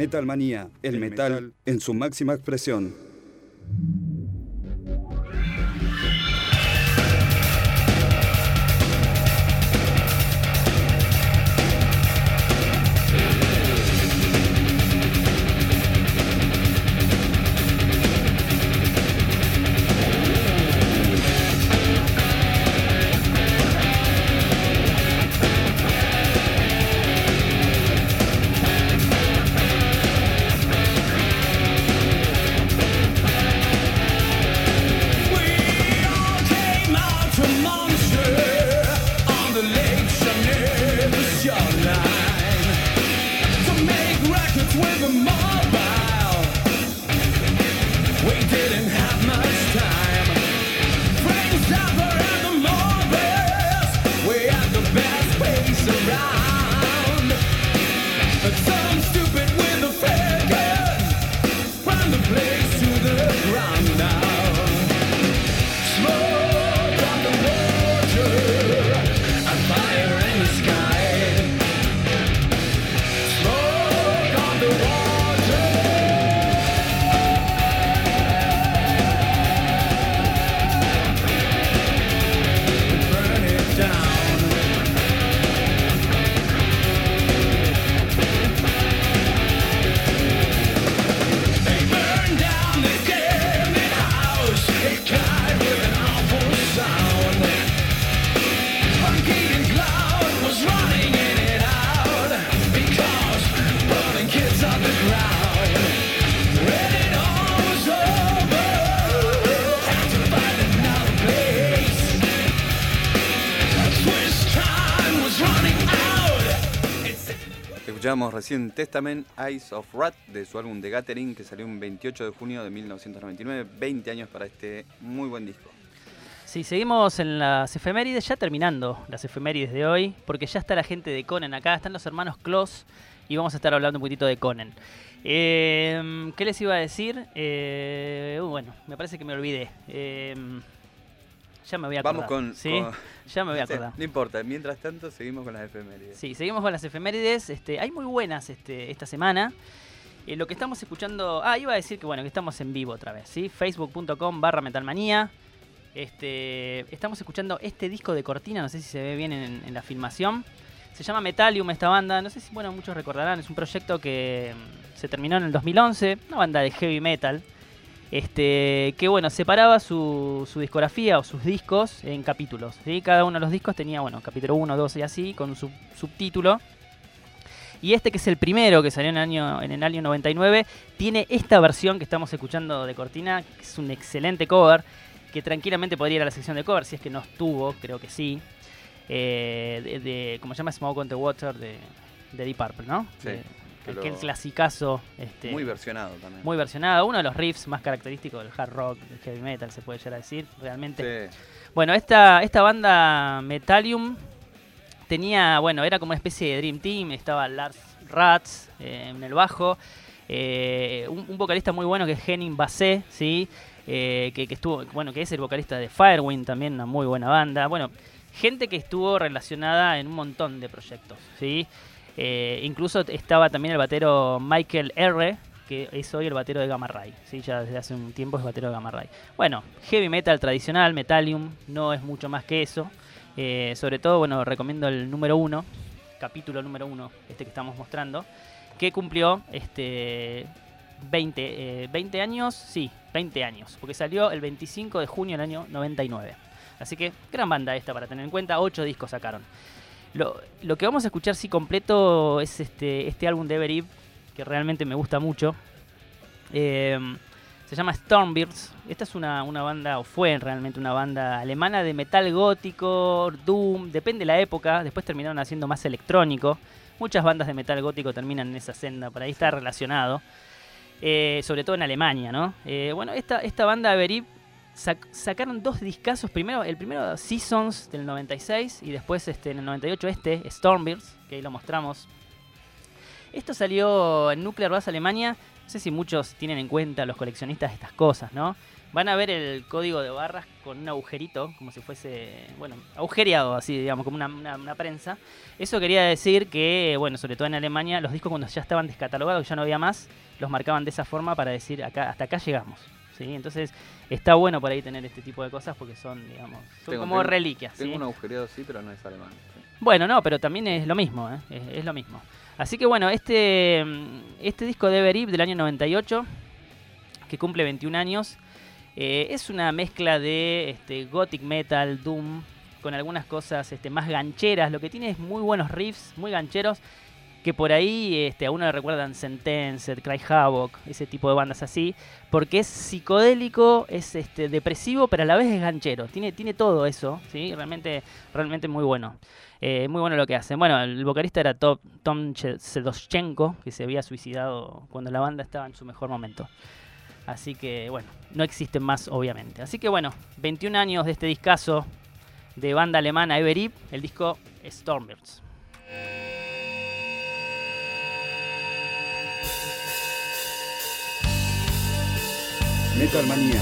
Metal Manía, el metal en su máxima expresión. Escuchábamos recién Testament, Eyes of Rat, de su álbum The Gathering, que salió un 28 de junio de 1999, 20 años para este muy buen disco. Sí, seguimos en las efemérides, ya terminando las efemérides de hoy, porque ya está la gente de Conan acá, están los hermanos Kloss y vamos a estar hablando un poquitito de Conan. ¿Qué les iba a decir? Bueno, me parece que me olvidé. Ya me voy a acordar. Vamos ya me voy a acordar. No importa, mientras tanto seguimos con las efemérides. Sí, seguimos con las efemérides. Hay muy buenas esta semana. Lo que estamos escuchando... iba a decir que bueno, que estamos en vivo otra vez, ¿sí? Facebook.com/metalmanía. Estamos escuchando este disco de Cortina, no sé si se ve bien en la filmación. Se llama Metalium esta banda, no sé si muchos recordarán, es un proyecto que se terminó en el 2011, una banda de heavy metal. Que separaba su discografía o sus discos en capítulos, ¿sí? Cada uno de los discos tenía, capítulo 1, 2 y así, con su subtítulo. Y que es el primero que salió en el año 99, tiene esta versión que estamos escuchando de Cortina, que es un excelente cover, que tranquilamente podría ir a la sección de cover, si es que no estuvo, creo que sí. Como se llama, Smoke on the Water de Deep Purple, ¿no? Sí. Aquel clasicazo. Muy versionado también. Muy versionado. Uno de los riffs más característicos del hard rock, del heavy metal, se puede llegar a decir, realmente. Sí. Bueno, esta banda Metalium tenía, era como una especie de Dream Team. Estaba Lars Ratz en el bajo. Un vocalista muy bueno que es Henning Basse, ¿sí? Que estuvo, que es el vocalista de Firewind, también una muy buena banda. Gente que estuvo relacionada en un montón de proyectos, ¿sí? Incluso estaba también el batero Michael R., que es hoy el batero de Gamma Ray, ¿sí? Ya desde hace un tiempo es batero de Gamma Ray. Heavy metal tradicional, Metalium, no es mucho más que eso. Sobre todo, recomiendo el número 1, capítulo número 1, que estamos mostrando, que cumplió 20 años, sí, 20 años, porque salió el 25 de junio del año 99. Así que, gran banda esta para tener en cuenta, 8 discos sacaron. Lo que vamos a escuchar sí completo es este álbum de Evereve, que realmente me gusta mucho. Se llama Stormbirds. Esta es una banda, o fue realmente una banda alemana de metal gótico, doom, depende de la época. Después terminaron haciendo más electrónico. Muchas bandas de metal gótico terminan en esa senda, por ahí está relacionado. Sobre todo en Alemania, ¿no? Esta banda Evereve sacaron 2 discazos. El primero Seasons del 96 y después en el 98 Stormbirds, que ahí lo mostramos. Esto salió en Nuclear Blast Alemania. No sé si muchos tienen en cuenta, los coleccionistas, estas cosas, ¿no? Van a ver el código de barras con un agujerito, como si fuese, bueno, agujereado así, digamos, como una prensa. Eso quería decir que, bueno, sobre todo en Alemania, los discos cuando ya estaban descatalogados, ya no había más, los marcaban de esa forma para decir, hasta acá llegamos. ¿Sí? Entonces está bueno por ahí tener este tipo de cosas porque son, digamos, como reliquias. Tengo ¿sí? un agujereado sí, pero no es alemán. Sí. Bueno, no, pero también es lo mismo, es lo mismo. Así que bueno, este disco de Everip del año 98, que cumple 21 años, es una mezcla de gothic metal, doom, con algunas cosas más gancheras. Lo que tiene es muy buenos riffs, muy gancheros, que por ahí a uno le recuerdan Sentenced, Cry Havoc, ese tipo de bandas así, porque es psicodélico, es depresivo, pero a la vez es ganchero. Tiene todo eso, ¿sí? Realmente muy bueno. Muy bueno lo que hacen. Bueno, el vocalista era Tom Sedoschenko, que se había suicidado cuando la banda estaba en su mejor momento. Así que, bueno, no existen más, obviamente. Así que, bueno, 21 años de este discazo de banda alemana Everip, el disco Stormbirds. Metal Manía.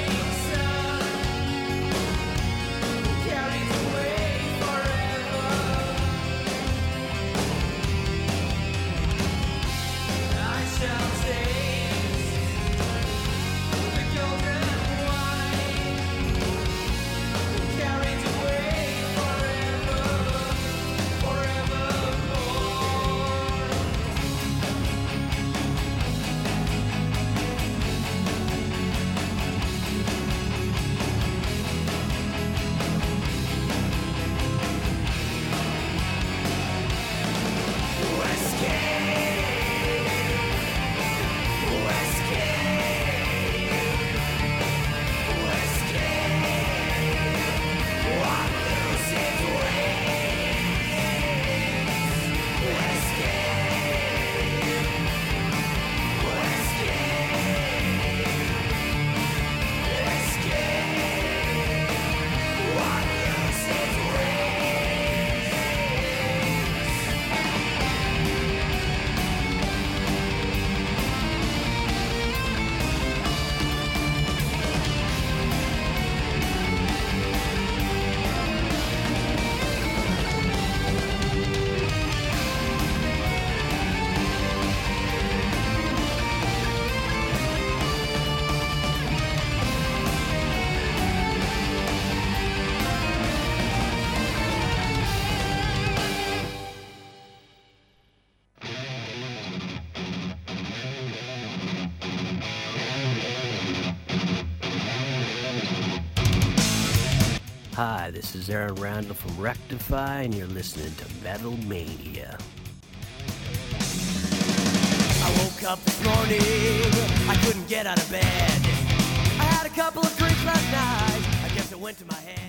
Carried away forever. Hi, this is Aaron Randall from Rectify, and you're listening to Metal Mania. I woke up this morning, I couldn't get out of bed. I had a couple of drinks last night, I guess it went to my head.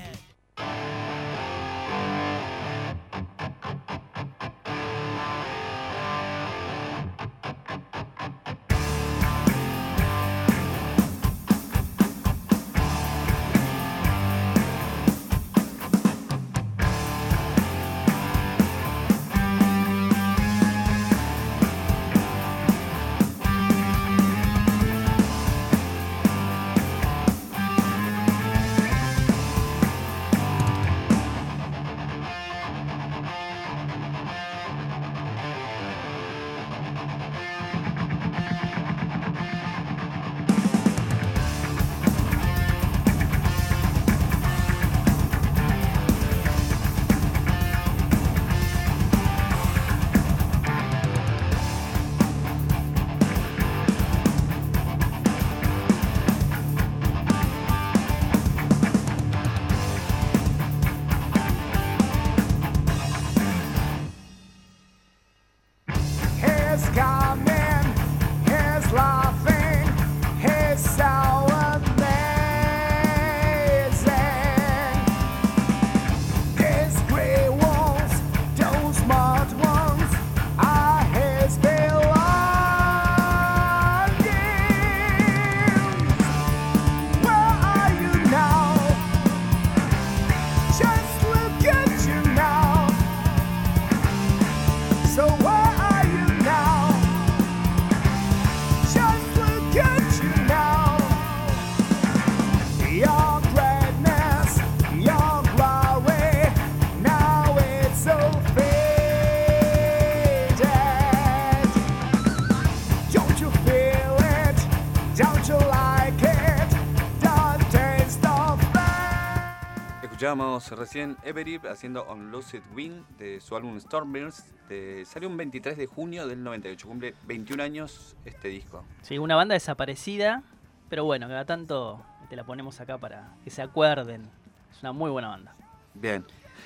Escuchábamos recién Everett haciendo On Lucid Wind de su álbum Stormers. Salió un 23 de junio del 98, cumple 21 años este disco. Sí, una banda desaparecida, pero bueno, cada tanto te la ponemos acá para que se acuerden. Es una muy buena banda. Bien.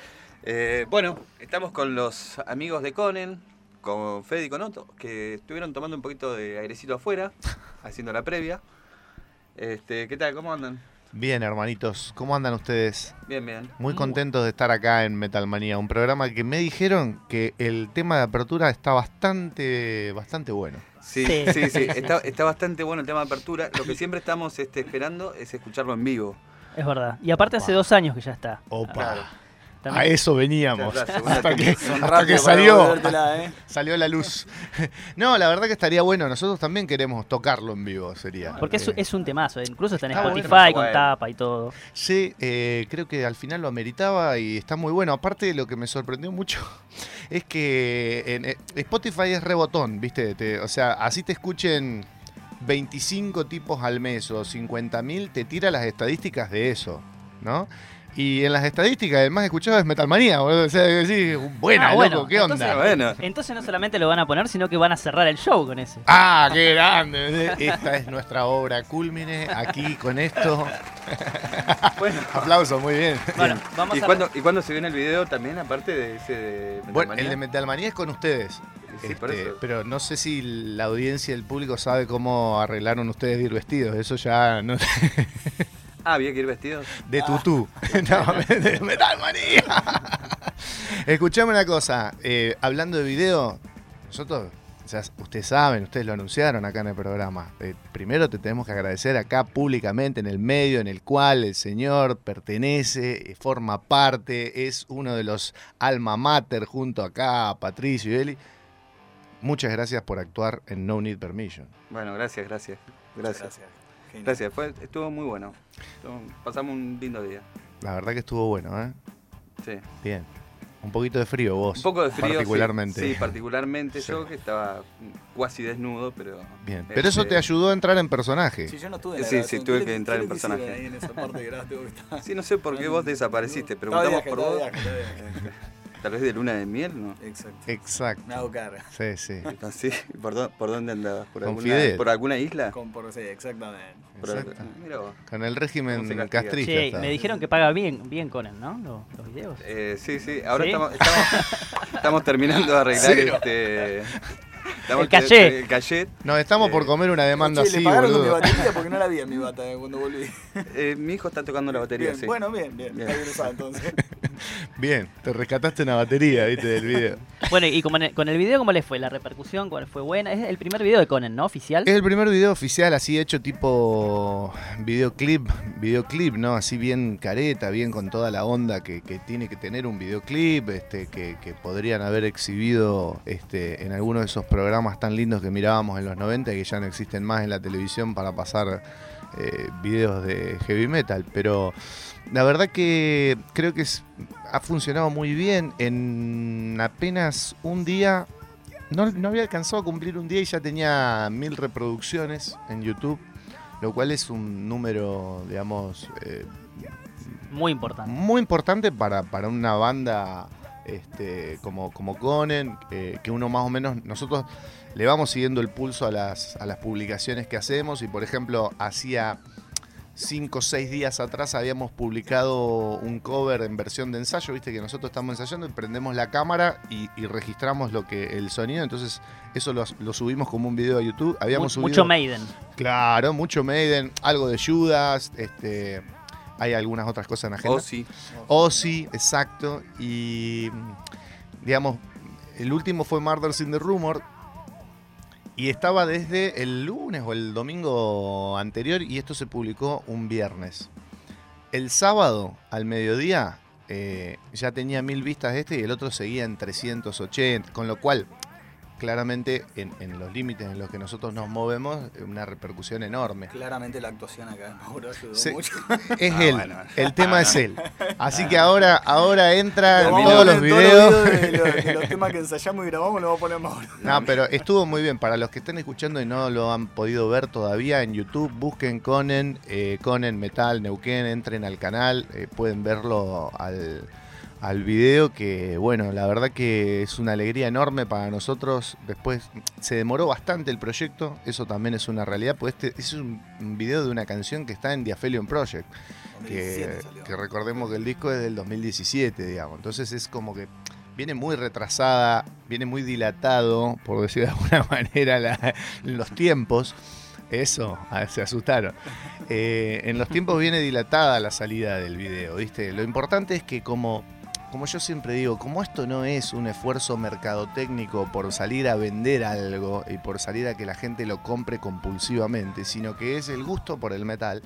Bueno, estamos con los amigos de Conen, con Fede y con Otto, que estuvieron tomando un poquito de airecito afuera, haciendo la previa. ¿Qué tal? ¿Cómo andan? Bien, hermanitos. ¿Cómo andan ustedes? Bien, bien. Muy contentos de estar acá en Metal Manía, un programa que me dijeron que el tema de apertura está bastante bueno. Sí. Está bastante bueno el tema de apertura. Lo que siempre estamos esperando es escucharlo en vivo. Es verdad. Y aparte hace 2 años que ya está. Opa. Claro. A eso veníamos, hasta que salió la luz. No, la verdad que estaría bueno, nosotros también queremos tocarlo en vivo, sería. Porque es un temazo, incluso está en Spotify con tapa y todo. Sí, creo que al final lo ameritaba y está muy bueno. Aparte, lo que me sorprendió mucho es que en Spotify es rebotón, ¿viste? O sea, así te escuchen 25 tipos al mes o 50.000, te tira las estadísticas de eso, ¿no? Y en las estadísticas, el más escuchado es Metal Manía, boludo. O sea, decís, buena, loco, ¿qué onda? Entonces no solamente lo van a poner, sino que van a cerrar el show con ese. ¡Ah, qué grande! Esta es nuestra obra cúlmine, aquí con esto. Bueno, aplausos, muy bien. Bueno, vamos ¿Y cuándo se viene el video también, aparte de ese de Metal Bueno, Manía? el de Metal Manía es con ustedes. Sí, por eso. Pero no sé si la audiencia y el público sabe cómo arreglaron ustedes de ir vestidos. Eso ya no... ¿Había que ir vestidos? De tutú. No, de Metal Manía. Escuchame una cosa. Hablando de video, nosotros, o sea, ustedes saben, ustedes lo anunciaron acá en el programa. Primero te tenemos que agradecer acá públicamente en el medio en el cual el señor pertenece, forma parte, es uno de los alma mater junto acá a Patricio y Eli. Muchas gracias por actuar en No Need Permission. Bueno, gracias. Gracias, estuvo muy bueno. Pasamos un lindo día. La verdad que estuvo bueno, ¿eh? Sí. Bien. Un poquito de frío vos. Un poco de frío, particularmente. Sí, particularmente sí. Yo que estaba cuasi desnudo, pero... Bien, pero eso te ayudó a entrar en personaje. Sí, yo no estuve en la grabación. Tuve que entrar en personaje. Ahí en esa parte de grabación. Sí, no sé por qué vos desapareciste, preguntamos por vos. Tal vez de luna de miel, ¿no? Exacto. Me hago cara. Sí, sí. Sí, ¿por dónde andabas? Con Fidel. ¿Por alguna isla? Sí, exactamente. Mira vos. Con el régimen castrista. Sí, me dijeron que paga bien Conan, ¿no? Los videos. Sí. Ahora ¿Sí? estamos terminando de arreglar el cachet. El cachet. Nos estamos por comer una demanda así, ¿Le pagaron boludo? con mi batería? Porque no la vi en mi bata cuando volví. Mi hijo está tocando la batería, Bien, sí. bueno, bien. Ahí lo sabe, entonces. Bien, te rescataste una batería, viste, del video. Bueno, y con el video, ¿cómo les fue? ¿La repercusión cuál fue buena? Es el primer video de Conan, ¿no? Oficial. Es el primer video oficial, así hecho tipo videoclip, ¿no? Así bien careta, bien con toda la onda que tiene que tener un videoclip, que podrían haber exhibido en alguno de esos programas tan lindos que mirábamos en los 90 y que ya no existen más en la televisión para pasar videos de heavy metal. Pero la verdad que creo que ha funcionado muy bien. En apenas un día, no había alcanzado a cumplir un día y ya tenía 1000 reproducciones en YouTube, lo cual es un número, digamos, muy importante. Muy importante para una banda como Conan, que uno más o menos, nosotros le vamos siguiendo el pulso a las publicaciones que hacemos y, por ejemplo, hacía 5 o 6 días atrás habíamos publicado un cover en versión de ensayo, viste que nosotros estamos ensayando y prendemos la cámara y registramos el sonido, entonces eso lo subimos como un video a YouTube. Habíamos subido mucho Maiden. Claro, mucho Maiden, algo de Judas, hay algunas otras cosas en la agenda. Ozzy, exacto. Y digamos, el último fue Murders in the Rumor. Y estaba desde el lunes o el domingo anterior y esto se publicó un viernes. El sábado al mediodía ya tenía 1000 vistas y el otro seguía en 380, con lo cual claramente en los límites en los que nosotros nos movemos, una repercusión enorme. Claramente la actuación acá de Mauro ayudó mucho. Es él, bueno. El tema es él. Así que ahora entra en todos todos los videos. De los temas que ensayamos y grabamos lo vamos a poner Mauro. No, pero estuvo muy bien. Para los que estén escuchando y no lo han podido ver todavía, en YouTube busquen Conan Metal Neuquén, entren al canal, pueden verlo al video, que bueno, la verdad que es una alegría enorme para nosotros. Después se demoró bastante el proyecto, eso también es una realidad, pues es un video de una canción que está en The Aphelion Project, que recordemos que el disco es del 2017, digamos, entonces es como que viene muy retrasada, viene muy dilatado, por decir de alguna manera, los tiempos. Eso, se asustaron. En los tiempos viene dilatada la salida del video, ¿viste? Lo importante es que como yo siempre digo, como esto no es un esfuerzo mercadotécnico por salir a vender algo y por salir a que la gente lo compre compulsivamente, sino que es el gusto por el metal,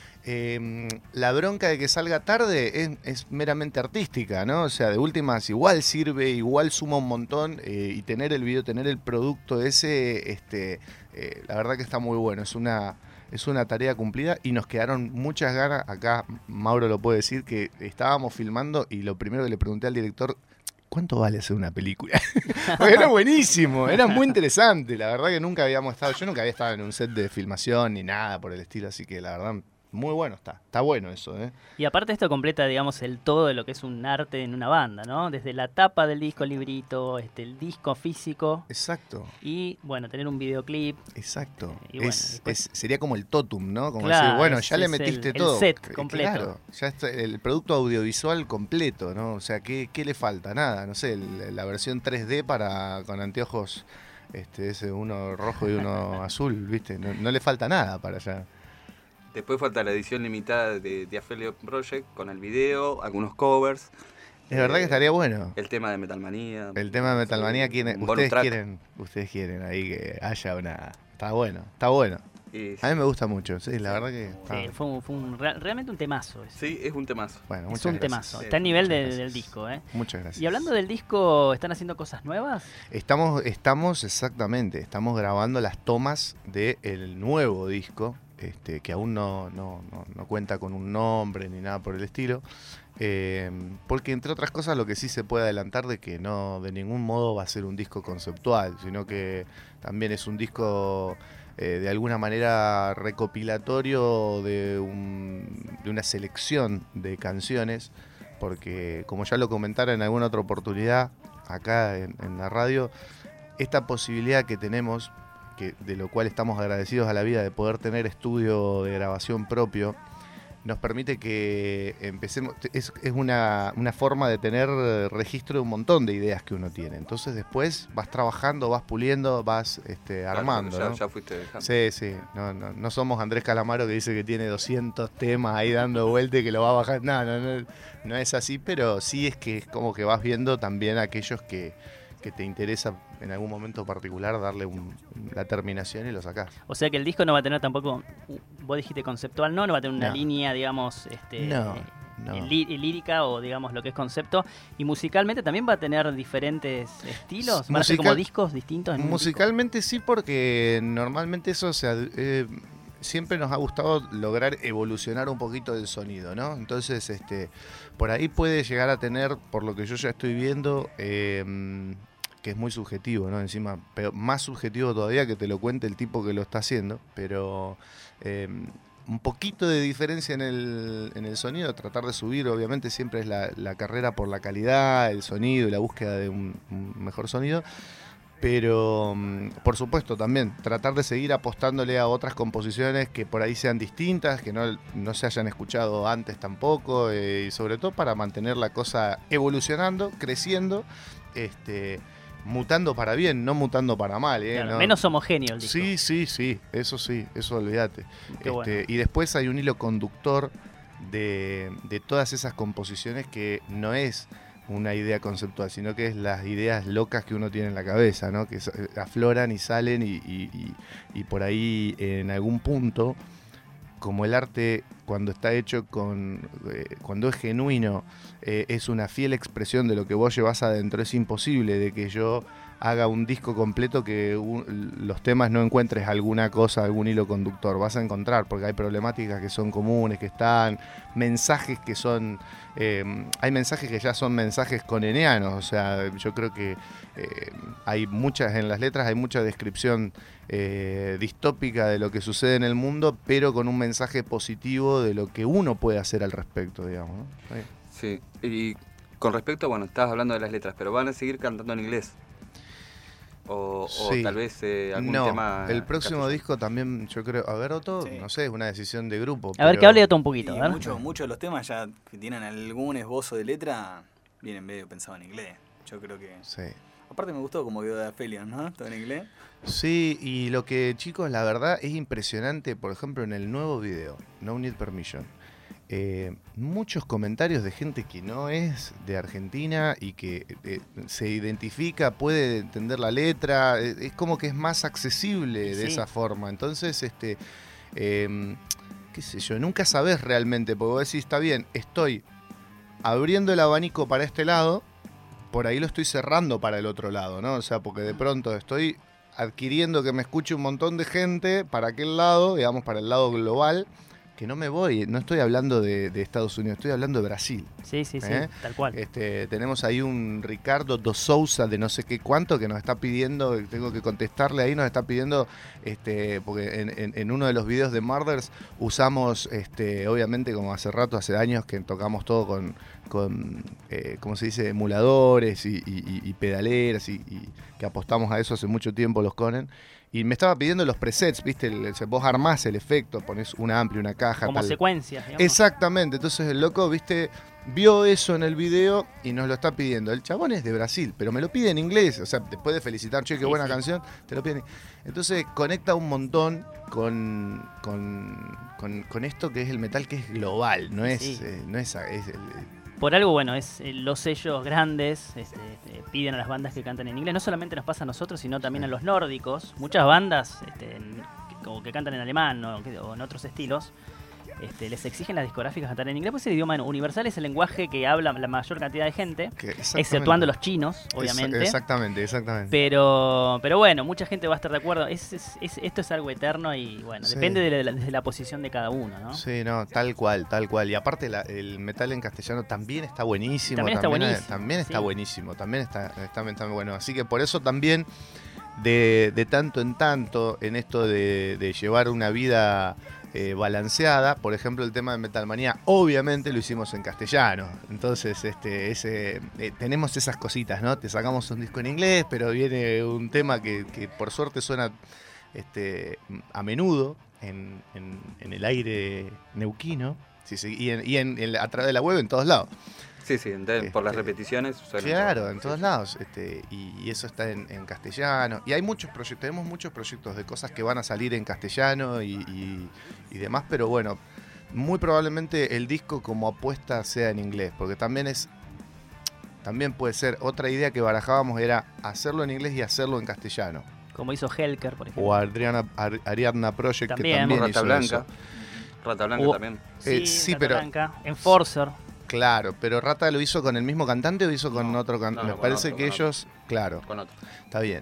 la bronca de que salga tarde es meramente artística, ¿no? O sea, de últimas igual sirve, igual suma un montón y tener el video, tener el producto ese, la verdad que está muy bueno, es una tarea cumplida y nos quedaron muchas ganas. Acá Mauro lo puede decir, que estábamos filmando y lo primero que le pregunté al director, ¿cuánto vale hacer una película? Porque era buenísimo, era muy interesante. La verdad que yo nunca había estado en un set de filmación ni nada por el estilo, así que la verdad muy bueno está bueno eso, ¿eh? Y aparte esto completa, digamos, el todo de lo que es un arte en una banda, ¿no? Desde la tapa del disco, el librito, el disco físico. Exacto. Y, bueno, tener un videoclip. Exacto. Y bueno, después, sería como el totum, ¿no? Como claro, decir, bueno, ya le metiste todo. El set completo. Claro, ya está el producto audiovisual completo, ¿no? O sea, ¿qué le falta? Nada, no sé, la versión 3D con anteojos, ese uno rojo y uno azul, ¿viste? No le falta nada para allá. Después falta la edición limitada de Aphelion Project con el video, algunos covers. Es verdad que estaría bueno. El tema de Metalmanía. El tema de Metalmanía, ustedes quieren ahí que haya una... Está bueno. A mí me gusta mucho, sí, la verdad que... Sí, fue realmente un temazo. Sí, es un temazo. Bueno, es un temazo. Está a nivel del disco, ¿eh? Muchas gracias. Y hablando del disco, ¿están haciendo cosas nuevas? Estamos exactamente, estamos grabando las tomas del nuevo disco, que aún no cuenta con un nombre ni nada por el estilo, porque entre otras cosas lo que sí se puede adelantar de que no de ningún modo va a ser un disco conceptual, sino que también es un disco de alguna manera recopilatorio de una selección de canciones porque como ya lo comentara en alguna otra oportunidad acá en la radio, esta posibilidad que tenemos, de lo cual estamos agradecidos a la vida, de poder tener estudio de grabación propio, nos permite que empecemos, es una forma de tener registro de un montón de ideas que uno tiene. Entonces después vas trabajando, vas puliendo, vas armando. Ya, ¿no? ya fuiste dejando. Sí. No somos Andrés Calamaro que dice que tiene 200 temas ahí dando vuelta y que lo va a bajar. No es así, pero sí es que es como que vas viendo también aquellos que te interesa en algún momento particular darle la terminación y lo sacás. O sea que el disco no va a tener tampoco, vos dijiste conceptual, no va a tener una línea, digamos, lírica o digamos lo que es concepto, y musicalmente también va a tener diferentes estilos, van a ser como discos distintos. Musicalmente sí, porque normalmente eso siempre nos ha gustado lograr evolucionar un poquito el sonido, ¿no? Entonces, por ahí puede llegar a tener, por lo que yo ya estoy viendo, que es muy subjetivo, ¿no? Encima, pero más subjetivo todavía que te lo cuente el tipo que lo está haciendo, pero un poquito de diferencia en el sonido, tratar de subir, obviamente siempre es la carrera por la calidad, el sonido y la búsqueda de un mejor sonido. Pero, por supuesto, también tratar de seguir apostándole a otras composiciones que por ahí sean distintas, que no se hayan escuchado antes tampoco, y sobre todo para mantener la cosa evolucionando, creciendo, mutando para bien, no mutando para mal. Claro, ¿no? Menos homogéneo el disco. Sí, eso olvídate. Bueno. Y después hay un hilo conductor de todas esas composiciones que no es una idea conceptual, sino que es las ideas locas que uno tiene en la cabeza, ¿no? Que afloran y salen y por ahí en algún punto, como el arte cuando está hecho cuando es genuino, es una fiel expresión de lo que vos llevas adentro, es imposible de que yo haga un disco completo que los temas no encuentres alguna cosa, algún hilo conductor. Vas a encontrar, porque hay problemáticas que son comunes, que están, mensajes que son... hay mensajes que ya son mensajes conenianos, o sea, yo creo que hay muchas, en las letras hay mucha descripción distópica de lo que sucede en el mundo, pero con un mensaje positivo de lo que uno puede hacer al respecto, digamos, ¿no? Sí, y con respecto, bueno, estabas hablando de las letras, pero ¿van a seguir cantando en inglés? O tal vez algún tema... El próximo disco también, yo creo, a ver, Otto, no sé, es una decisión de grupo. A ver, que hable Otto un poquito. Muchos de los temas ya que tienen algún esbozo de letra vienen medio pensados en inglés. Yo creo que... Sí. Aparte me gustó como quedó de Aphelion, ¿no? Todo en inglés. Sí, y lo que, chicos, la verdad es impresionante, por ejemplo, en el nuevo video, No Need Permission. Muchos comentarios de gente que no es de Argentina y que se identifica, puede entender la letra, es como que es más accesible de esa forma. Entonces, qué sé yo, nunca sabés realmente, porque vos decís, está bien, estoy abriendo el abanico para este lado, por ahí lo estoy cerrando para el otro lado, ¿no? O sea, porque de pronto estoy adquiriendo que me escuche un montón de gente para aquel lado, digamos, para el lado global, que no estoy hablando de Estados Unidos, estoy hablando de Brasil. Sí, tal cual. Tenemos ahí un Ricardo dos Souza de no sé qué cuánto que nos está pidiendo, tengo que contestarle ahí, nos está pidiendo, porque en uno de los videos de Murders usamos, obviamente como hace años que tocamos todo con ¿cómo se dice? Emuladores y pedaleras y que apostamos a eso hace mucho tiempo los Conen. Y me estaba pidiendo los presets, ¿viste? Vos armás el efecto, pones una amplia, una caja. Como secuencias, digamos. Exactamente, entonces el loco, ¿viste? Vio eso en el video y nos lo está pidiendo. El chabón es de Brasil, pero me lo pide en inglés. O sea, después de felicitar, che, qué buena canción, te lo piden. Entonces conecta un montón con esto que es el metal, que es global, no es por algo, bueno, los sellos grandes piden a las bandas que cantan en inglés. No solamente nos pasa a nosotros, sino también a los nórdicos. Muchas bandas como que cantan en alemán o en otros estilos, les exigen las discográficas cantar en inglés, pues el idioma universal es el lenguaje que habla la mayor cantidad de gente, exceptuando los chinos, obviamente. Exactamente. Pero bueno, mucha gente va a estar de acuerdo. Esto es algo eterno y bueno, depende de la posición de cada uno, ¿no? Sí, no, tal cual. Y aparte el metal en castellano también está buenísimo. También está buenísimo, también está bueno. Así que por eso también de tanto en tanto en esto de llevar una vida balanceada. Por ejemplo, el tema de Metal Manía, obviamente lo hicimos en castellano. Entonces, tenemos esas cositas, ¿no? Te sacamos un disco en inglés, pero viene un tema que por suerte suena a menudo en el aire neuquino, a través de la web en todos lados. Sí, por las repeticiones. Claro, en todos lados. Y eso está en castellano. Y hay muchos proyectos, tenemos muchos proyectos de cosas que van a salir en castellano y demás, pero bueno, muy probablemente el disco como apuesta sea en inglés, porque también puede ser otra idea que barajábamos, era hacerlo en inglés y hacerlo en castellano. Como hizo Helker, por ejemplo. O Ariadna Project, también. que también Rata hizo Blanca. eso. Rata Blanca también. Sí, Rata pero Blanca. Enforcer. Claro, pero Rata lo hizo con el mismo cantante o hizo con otro cantante. Me parece otro, que ellos, claro. Con otro. Está bien.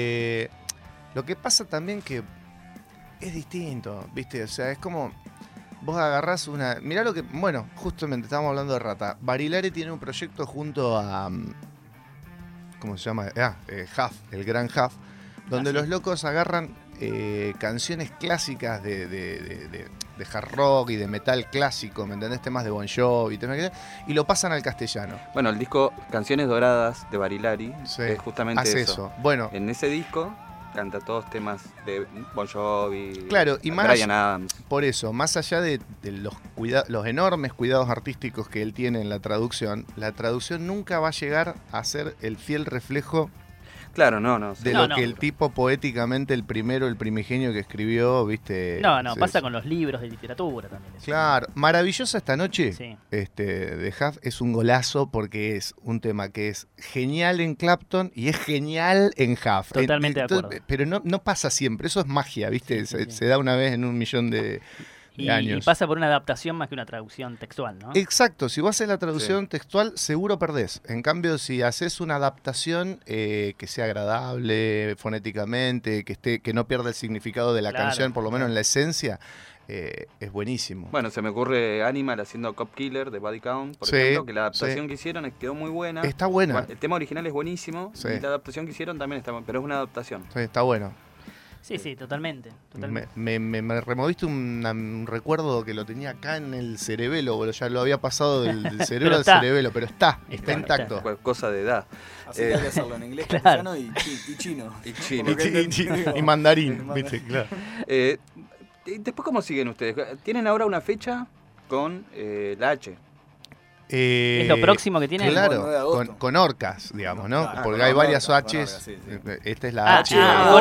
Lo que pasa también que es distinto, ¿viste? O sea, es como vos agarrás una... Mirá lo que... Bueno, justamente estábamos hablando de Rata. Barilare tiene un proyecto junto a... ¿Cómo se llama? Huff, el gran Huff, donde los locos agarran canciones clásicas de hard rock y de metal clásico, ¿me entendés? Temas de Bon Jovi, y lo pasan al castellano. Bueno, el disco Canciones Doradas de Barilari es justamente hace eso. Bueno, en ese disco canta todos temas de Bon Jovi, claro, y más Bryan Adams. Por eso, más allá de los enormes cuidados artísticos que él tiene en la traducción nunca va a llegar a ser el fiel reflejo. Claro, no. De lo que el tipo poéticamente, el primigenio que escribió, ¿viste? Pasa con los libros de literatura también. Claro, Maravillosa esta noche, sí. De Huff, es un golazo porque es un tema que es genial en Clapton y es genial en Huff. Totalmente de acuerdo. Pero no pasa siempre, eso es magia, ¿viste? Se da una vez en 1.000.000 de años. Y pasa por una adaptación más que una traducción textual, ¿no? Exacto, si vos haces la traducción textual, seguro perdés. En cambio, si haces una adaptación que sea agradable fonéticamente, que no pierda el significado de la canción, por lo menos en la esencia, es buenísimo. Bueno, se me ocurre Animal haciendo Cop Killer de Body Count, por ejemplo, que la adaptación que hicieron quedó muy buena. Está buena. El tema original es buenísimo y la adaptación que hicieron también está buena, pero es una adaptación. Sí, está bueno. Sí, totalmente. Me removiste un recuerdo que lo tenía acá en el cerebelo, pero ya lo había pasado del cerebro al cerebelo, pero está intacto. Cosa de edad. Así que hay que hacerlo en inglés, castellano y chino. Y mandarín, ¿viste? Claro. Después, ¿cómo siguen ustedes? ¿Tienen ahora una fecha con la H? Es lo próximo que tienen. Claro, con Orcas, digamos, ¿no? Claro, porque hay varias H's. Orcas, sí. Esta es la H.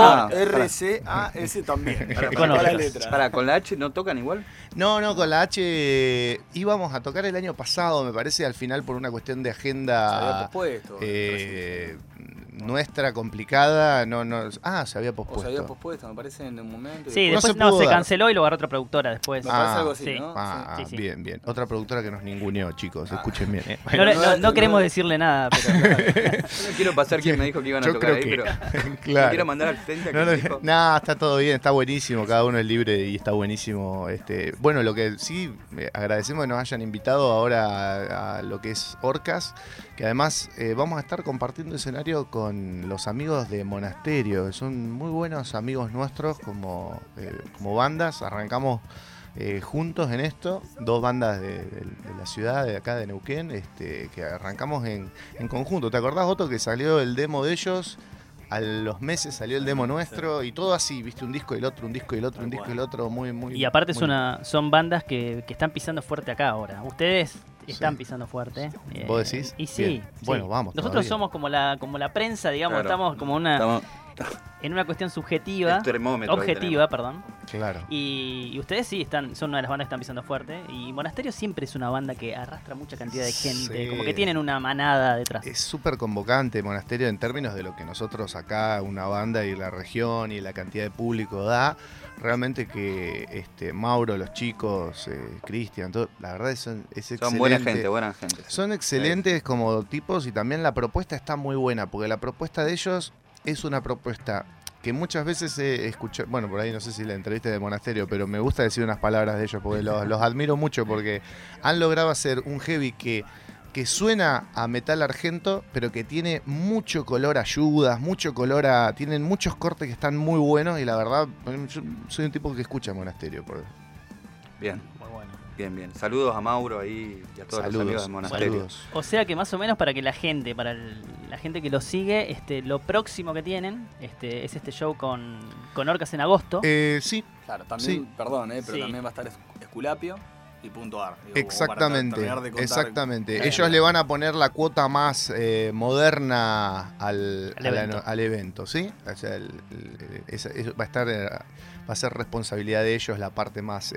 RCAS también. ¿Con la H no tocan igual? No, con la H íbamos a tocar el año pasado, me parece, al final por una cuestión de agenda. Se había pospuesto. Nuestra complicada, se había pospuesto. O se había pospuesto, me parece, en un momento. Sí, después se canceló y lo agarró otra productora después. Me parece algo así, sí. ¿no? Sí. Bien. Otra productora que nos ninguneó, chicos, escuchen bien. No queremos decirle nada, pero... No quiero pasar quien me dijo que iban a tocar ahí, pero claro. No quiero mandar al frente a quien dijo. Está todo bien, está buenísimo, cada uno es libre y está buenísimo. Bueno, lo que sí agradecemos que nos hayan invitado ahora a lo que es Orcas, que además vamos a estar compartiendo escenario con los amigos de Monasterio, que son muy buenos amigos nuestros como bandas. Arrancamos juntos en esto, dos bandas de la ciudad, de acá de Neuquén, que arrancamos en conjunto. ¿Te acordás, Otto, que salió el demo de ellos? A los meses salió el demo nuestro y todo así, viste, un disco y el otro, un disco y el otro, un disco y el otro, muy... Y aparte son bandas que están pisando fuerte acá ahora. Ustedes están pisando fuerte. ¿Vos decís? Y sí. Bueno, vamos. Nosotros somos como la prensa, digamos, estamos como en una cuestión subjetiva, objetiva, perdón. Claro. Y ustedes sí son una de las bandas que están pisando fuerte. Y Monasterio siempre es una banda que arrastra mucha cantidad de gente, como que tienen una manada detrás. Es súper convocante Monasterio en términos de lo que nosotros acá, una banda y la región y la cantidad de público da. Realmente que Mauro, los chicos, Cristian, todo, la verdad es excelente. Son buena gente. Son excelentes como tipos y también la propuesta está muy buena, porque la propuesta de ellos es una propuesta que muchas veces he escuchado, bueno, por ahí no sé si la entrevista de Monasterio, pero me gusta decir unas palabras de ellos porque los admiro mucho porque han logrado hacer un heavy que suena a metal argento, pero que tiene mucho color a Judas, tienen muchos cortes que están muy buenos y la verdad, yo soy un tipo que escucha Monasterio. Bien. Muy bueno. Bien. Saludos a Mauro ahí y a todos los amigos del monasterio. Saludos. O sea que más o menos para que la gente, la gente que lo sigue, lo próximo que tienen es este show con Orcas en agosto. Sí. Claro, también, Sí. perdón, pero Sí. también va a estar Esculapio y .ar. Digo, Exactamente, para terminar de contar. exactamente. Ellos le van a poner la cuota más moderna al evento, ¿sí? O sea, va a estar, va a ser responsabilidad de ellos la parte más,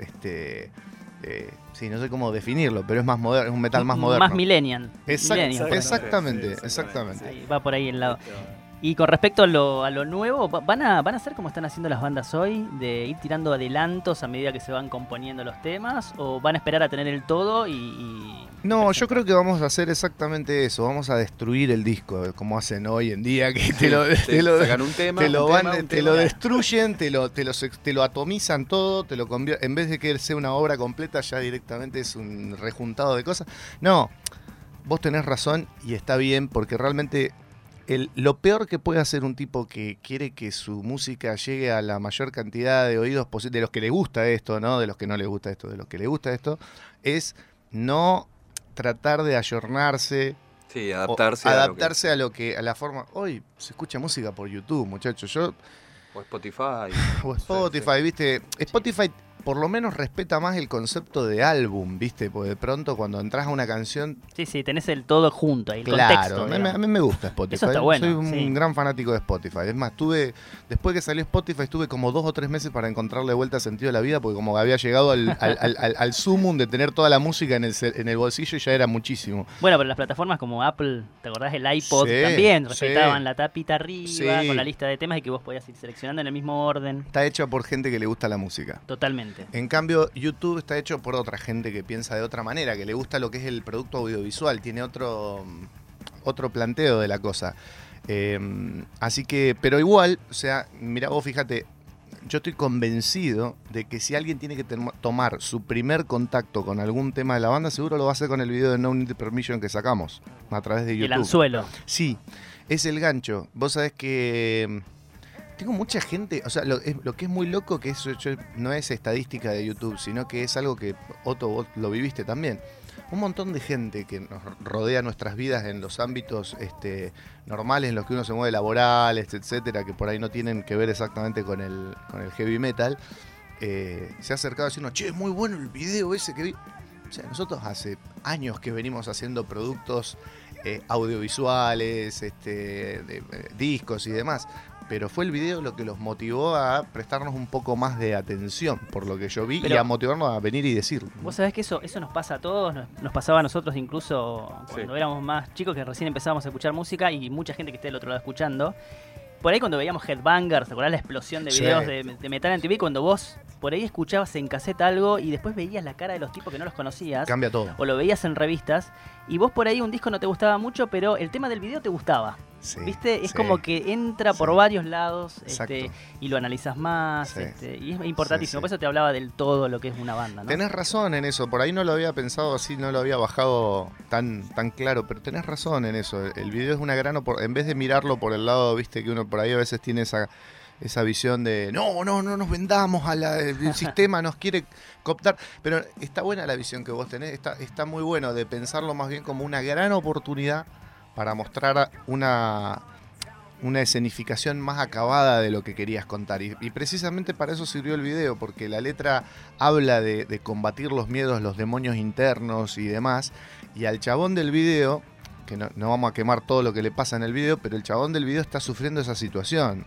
sí, no sé cómo definirlo, pero es más moderno, es un metal más moderno. Más millennial. Exactamente. Ahí va por ahí el lado. Y con respecto a lo nuevo, ¿van a hacer como están haciendo las bandas hoy? ¿De ir tirando adelantos a medida que se van componiendo los temas? ¿O van a esperar a tener el todo y No, yo creo que vamos a hacer exactamente eso. Vamos a destruir el disco, como hacen hoy en día, que sacan un tema, te lo destruyen, te lo atomizan todo, te lo convierten, en vez de que sea una obra completa, ya directamente es un rejuntado de cosas. No, vos tenés razón y está bien, porque realmente lo peor que puede hacer un tipo que quiere que su música llegue a la mayor cantidad de oídos posible, de los que le gusta esto, no de los que no les gusta esto, de los que le gusta esto, no tratar de ayornarse. Sí, adaptarse a la forma. Hoy se escucha música por YouTube, muchachos. O Spotify. Sí. ¿Viste? Spotify por lo menos respeta más el concepto de álbum, ¿viste? Porque de pronto cuando entras a una canción... Sí, tenés el todo junto, ahí, el contexto. Claro, a mí me gusta Spotify. Eso está bueno. Soy un gran fanático de Spotify. Es más, después que salió Spotify, estuve como 2 o 3 meses para encontrarle vuelta sentido a la vida, porque como había llegado al sumum de tener toda la música en el bolsillo, ya era muchísimo. Bueno, pero las plataformas como Apple, ¿te acordás? El iPod también respetaban la tapita arriba, con la lista de temas y que vos podías ir seleccionando en el mismo orden. Está hecho por gente que le gusta la música. Totalmente. En cambio, YouTube está hecho por otra gente que piensa de otra manera, que le gusta lo que es el producto audiovisual, tiene otro planteo de la cosa. Así que, pero igual, o sea, mira vos, fíjate, yo estoy convencido de que si alguien tiene que tomar su primer contacto con algún tema de la banda, seguro lo va a hacer con el video de No Need Permission que sacamos a través de YouTube. El anzuelo. Sí, es el gancho. Vos sabés que... Tengo mucha gente, o sea, lo que es muy loco, que eso no es estadística de YouTube, sino que es algo que, Otto, vos lo viviste también. Un montón de gente que nos rodea nuestras vidas en los ámbitos normales en los que uno se mueve, laborales, etcétera, que por ahí no tienen que ver exactamente con el heavy metal, se ha acercado a decirnos, che, es muy bueno el video ese que vi. O sea, nosotros hace años que venimos haciendo productos audiovisuales, discos y demás. Pero fue el video lo que los motivó a prestarnos un poco más de atención, por lo que yo vi, y a motivarnos a venir y decir. Vos sabés que eso nos pasa a todos, nos pasaba a nosotros incluso cuando éramos más chicos, que recién empezábamos a escuchar música y mucha gente que esté del otro lado escuchando. Por ahí cuando veíamos Headbangers, ¿te acordás la explosión de videos de Metal en TV? Cuando vos por ahí escuchabas en cassette algo y después veías la cara de los tipos que no los conocías. Cambia todo. O lo veías en revistas y vos por ahí un disco no te gustaba mucho, pero el tema del video te gustaba. Sí, ¿viste? Es como que entra por varios lados y lo analizas más y es importantísimo. Por eso te hablaba del todo lo que es una banda, ¿no? Tenés razón en eso, por ahí no lo había pensado así, no lo había bajado tan claro, pero tenés razón en eso. El video es una gran oportunidad, en vez de mirarlo por el lado, viste, que uno por ahí a veces tiene esa visión de no nos vendamos el sistema nos quiere cooptar, pero está buena la visión que vos tenés, está muy bueno de pensarlo más bien como una gran oportunidad para mostrar una escenificación más acabada de lo que querías contar. Y precisamente para eso sirvió el video, porque la letra habla de combatir los miedos, los demonios internos y demás. Y al chabón del video, que no vamos a quemar todo lo que le pasa en el video, pero el chabón del video está sufriendo esa situación.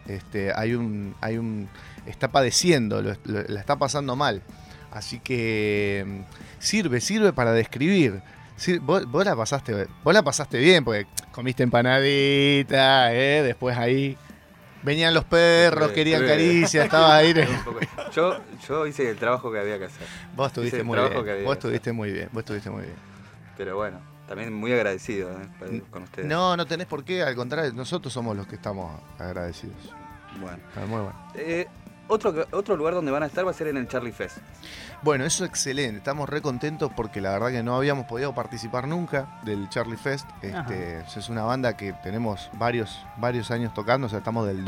Está padeciendo, la está pasando mal. Así que sirve para describir. Sí, vos la pasaste bien, porque comiste empanadita, después ahí venían los perros, querían caricias, estabas ahí. Yo hice el trabajo que había que hacer. Vos estuviste muy bien. Pero bueno, también muy agradecido con ustedes. No tenés por qué, al contrario, nosotros somos los que estamos agradecidos. Bueno. Muy bueno. otro lugar donde van a estar va a ser en el Charlie Fest. Bueno, eso es excelente. Estamos re contentos porque la verdad que no habíamos podido participar nunca del Charlie Fest. Es una banda que tenemos varios años tocando. O sea, estamos del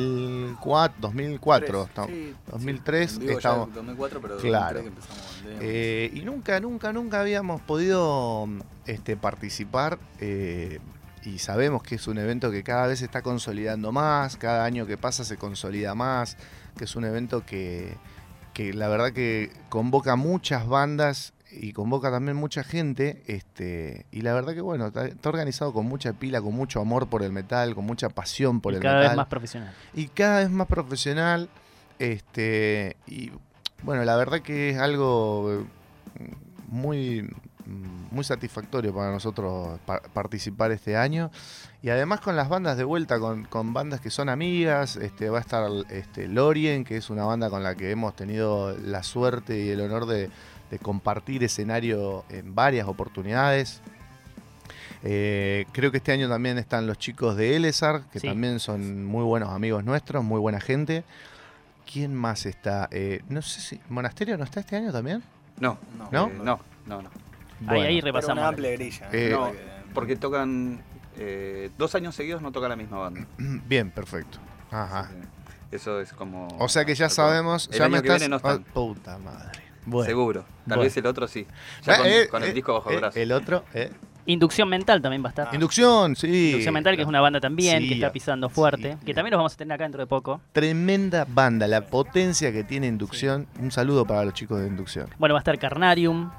2004. 2003. Digo, estamos, ya 2004, pero claro. 2003 que empezamos. Y nunca habíamos podido participar. Y sabemos que es un evento que cada vez se está consolidando más. Cada año que pasa se consolida más. Que es un evento que la verdad que convoca muchas bandas y convoca también mucha gente, y la verdad que bueno, está organizado con mucha pila, con mucho amor por el metal, con mucha pasión por el metal. Cada vez más profesional. Y cada vez más profesional, y bueno, la verdad que es algo muy satisfactorio para nosotros participar este año. Y además con las bandas de vuelta, con bandas que son amigas, va a estar Lorien, que es una banda con la que hemos tenido la suerte y el honor de compartir escenario en varias oportunidades. Creo que este año también están los chicos de Elezar, que también son muy buenos amigos nuestros, muy buena gente. ¿Quién más está? No sé si... ¿Monasterio no está este año también? No. ¿No? Bueno, ahí repasamos. Una amplia grilla. No, porque tocan 2 años seguidos, no toca la misma banda. Bien, perfecto. Ajá. Eso es como... O sea que ya sabemos... El ya año me que estás... viene no están. Puta madre. Bueno. Seguro. Tal Bueno. vez el otro sí. Ya con el disco bajo el brazo. El otro... Inducción Mental también va a estar. Inducción, sí. Inducción Mental, que es una banda también, Sí, que está pisando fuerte. Que también los vamos a tener acá dentro de poco. Tremenda banda, la potencia que tiene Inducción. Un saludo para los chicos de Inducción. Bueno, va a estar Carnarium,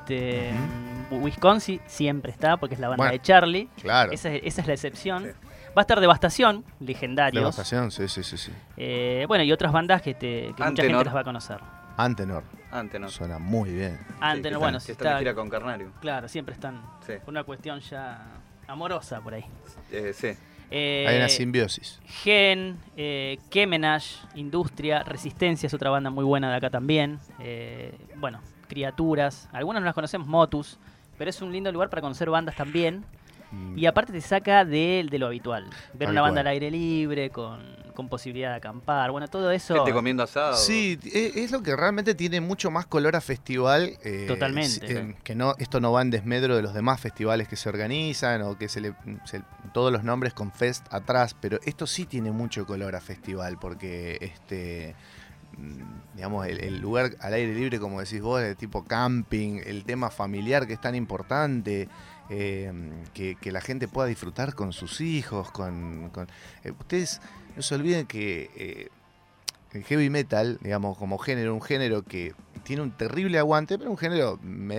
Wisconsin siempre está, porque es la banda Bueno, de Charlie. claro. Esa es la excepción. Va a estar Devastación, legendarios. Devastación, sí. Bueno, y otras bandas que mucha Antenor. gente las va a conocer. Antenor. Antenor. Suena muy bien. Antenor, bueno, que si están de gira con Carnarium. Claro, siempre están por una cuestión ya amorosa por ahí. Sí. Hay una simbiosis. Gen, Kemenage, Industria, Resistencia es otra banda muy buena de acá también. Bueno, Criaturas, algunas no las conocemos, Motus, pero es un lindo lugar para conocer bandas también. Y aparte te saca de lo habitual. Ver una banda al aire libre, con posibilidad de acampar, bueno, todo eso. Gente comiendo asado. Sí, es lo que realmente tiene mucho más color a festival. Totalmente. Que no, esto no va en desmedro de los demás festivales que se organizan o que todos los nombres con fest atrás, pero esto sí tiene mucho color a festival porque digamos, el lugar al aire libre, como decís vos, de tipo camping, el tema familiar que es tan importante. Que la gente pueda disfrutar con sus hijos, ustedes no se olviden que el heavy metal, digamos, como género, un género que tiene un terrible aguante, pero un género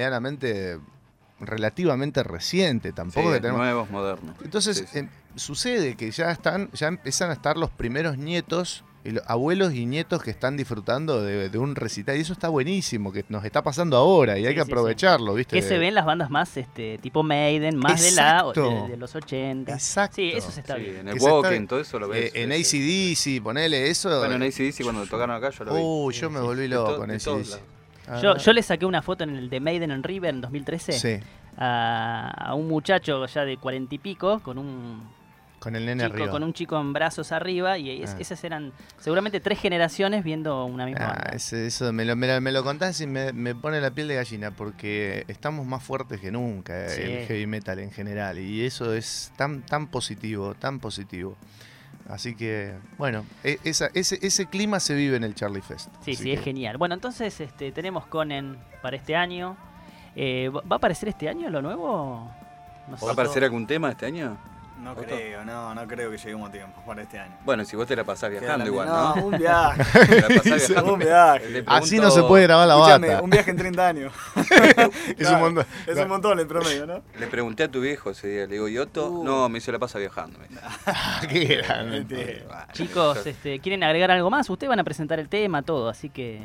relativamente reciente, tampoco que tenemos nuevos, modernos. Entonces sucede que ya empiezan a estar los primeros nietos, abuelos y nietos que están disfrutando de un recital, y eso está buenísimo, que nos está pasando ahora y hay que aprovecharlo, ¿viste? Que se ven las bandas más tipo Maiden, más de los 80. Exacto. Sí, eso se está bien. En el Walking, todo eso lo ves. En AC/DC, ponele eso. Bueno, en AC/DC cuando tocaron acá yo lo vi. Yo me volví loco con AC/DC. Yo le saqué una foto en el de Maiden en River en 2013 a un muchacho ya de 40 y pico con el nene arriba. Con un chico en brazos arriba, y esas eran seguramente 3 generaciones viendo una misma banda. Eso me lo contás y me pone la piel de gallina, porque estamos más fuertes que nunca, el heavy metal en general, y eso es tan positivo, tan positivo. Así que, bueno, ese clima se vive en el Charlie Fest. Sí, es genial. Bueno, entonces tenemos Conan para este año. ¿Va a aparecer este año lo nuevo? No sé. ¿Va a aparecer algún tema este año? No creo que lleguemos a tiempo para este año. Bueno, si vos te la pasás viajando igual, ¿no? Un viaje. Te la pasás viajando. Un viaje. Así no se puede grabar la bata. Un viaje en 30 años. Es un montón. Es un montón el promedio, ¿no? Le pregunté a tu viejo ese día, le digo, ¿y Otto? No, me hizo la pasa viajando. Qué grande. Chicos, ¿quieren agregar algo más? Ustedes van a presentar el tema, todo, así que...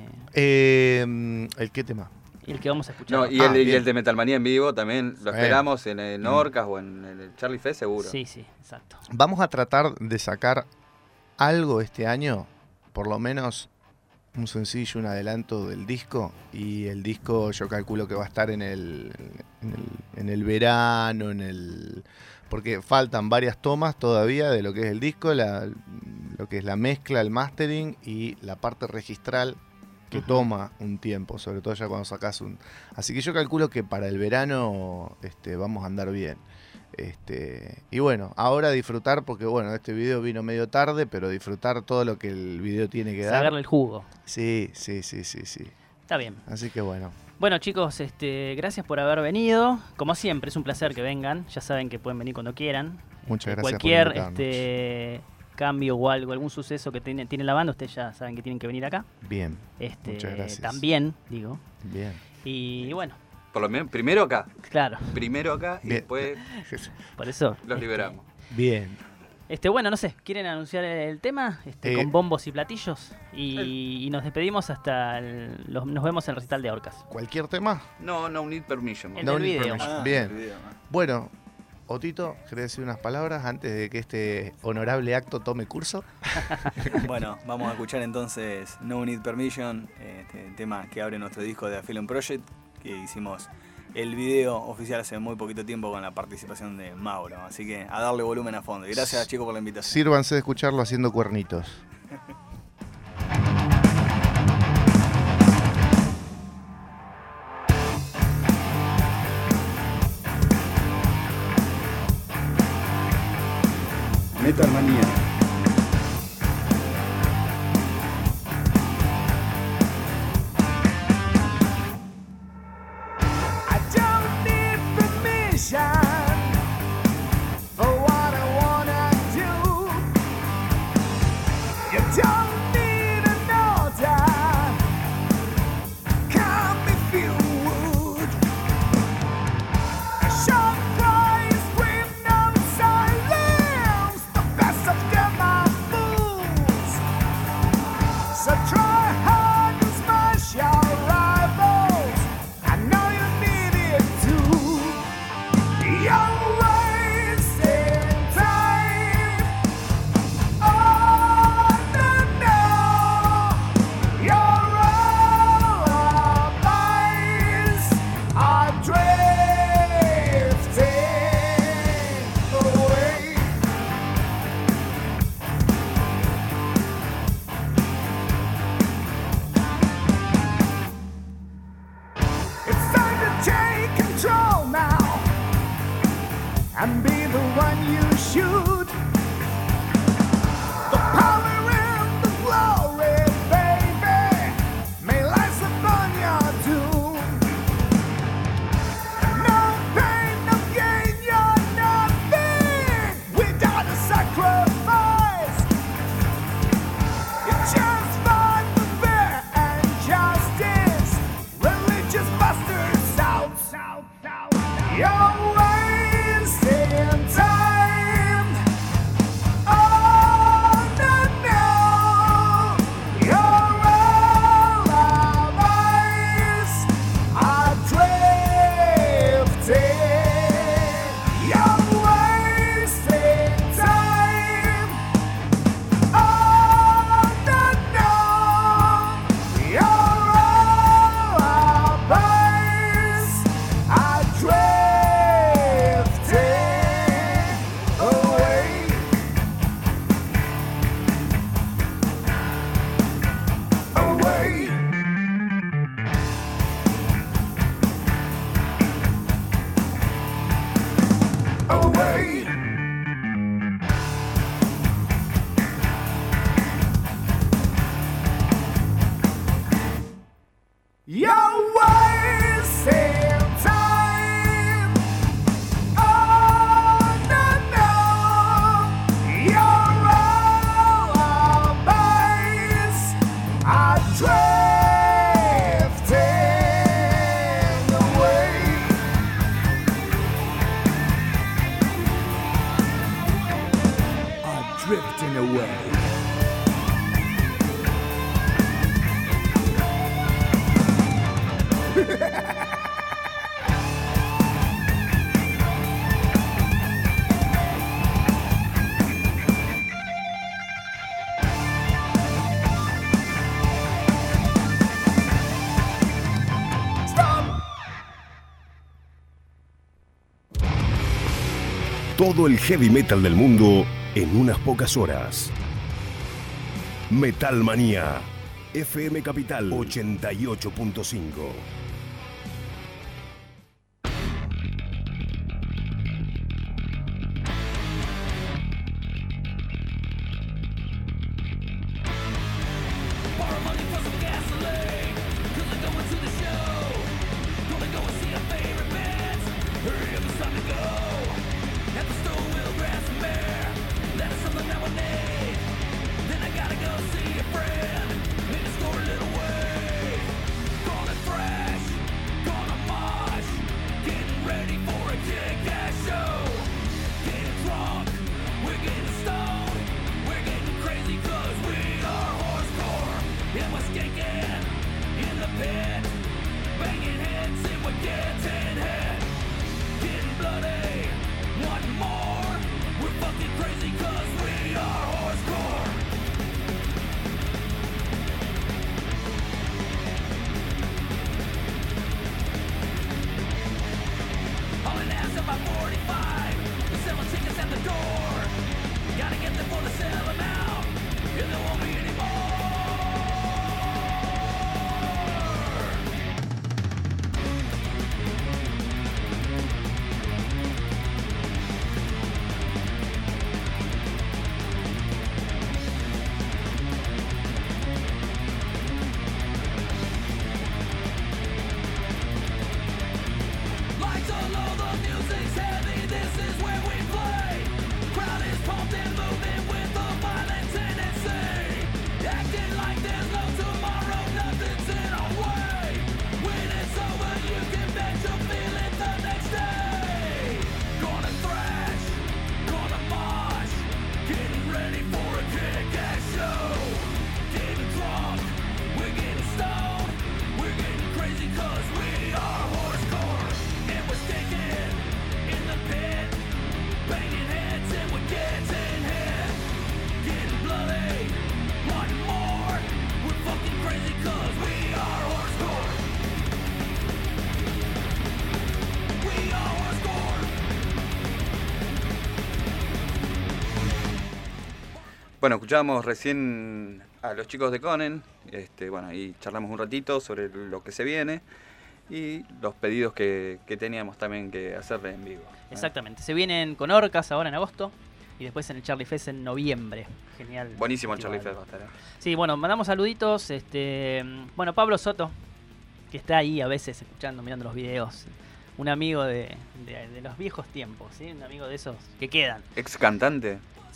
¿El qué tema? El que vamos a escuchar. No, y el de Metalmanía en vivo también lo esperamos en el Norcas o en el Charlie Fest seguro. Sí, exacto. Vamos a tratar de sacar algo este año, por lo menos un sencillo, un adelanto del disco, y el disco yo calculo que va a estar en el verano, porque faltan varias tomas todavía de lo que es el disco. La lo que es la mezcla, el mastering y la parte registral que toma un tiempo, sobre todo ya cuando sacás un... Así que yo calculo que para el verano vamos a andar bien. Y bueno, ahora disfrutar, porque bueno, este video vino medio tarde, pero disfrutar todo lo que el video tiene que dar. Sacarle el jugo. Sí. Está bien. Así que bueno. Bueno, chicos, gracias por haber venido. Como siempre, es un placer que vengan. Ya saben que pueden venir cuando quieran. Muchas gracias cualquier por invitarnos. cambio o algo, algún suceso que tiene la banda, ustedes ya saben que tienen que venir acá. Bien. Muchas gracias. También, digo. Bien. Y bueno. Por lo menos, primero acá. Claro. Primero acá y después por eso los liberamos. Bien. Bueno, no sé, ¿quieren anunciar el tema? Con bombos y platillos. Y nos despedimos hasta nos vemos en el recital de Orcas. ¿Cualquier tema? No need permission. El del video. Bien. Bueno, Otito, ¿querés decir unas palabras antes de que este honorable acto tome curso? Bueno, vamos a escuchar entonces No Need Permission, tema que abre nuestro disco de Affiliate Project, que hicimos el video oficial hace muy poquito tiempo con la participación de Mauro. Así que a darle volumen a fondo. Y gracias, chicos, por la invitación. Sírvanse de escucharlo haciendo cuernitos. Metal Manía. Todo el heavy metal del mundo en unas pocas horas. Metal Manía. FM Capital 88.5. Bueno, escuchábamos recién a los chicos de Conen, bueno, y charlamos un ratito sobre lo que se viene y los pedidos que teníamos también que hacerle en vivo. Exactamente, se vienen con Orcas ahora en agosto y después en el Charlie Fest en noviembre. Genial. Buenísimo el Charlie Fest va a estar. Sí, bueno, mandamos saluditos. Bueno, Pablo Soto, que está ahí a veces escuchando, mirando los videos. Un amigo de los viejos tiempos, ¿sí? Un amigo de esos que quedan. ¿Ex cantante?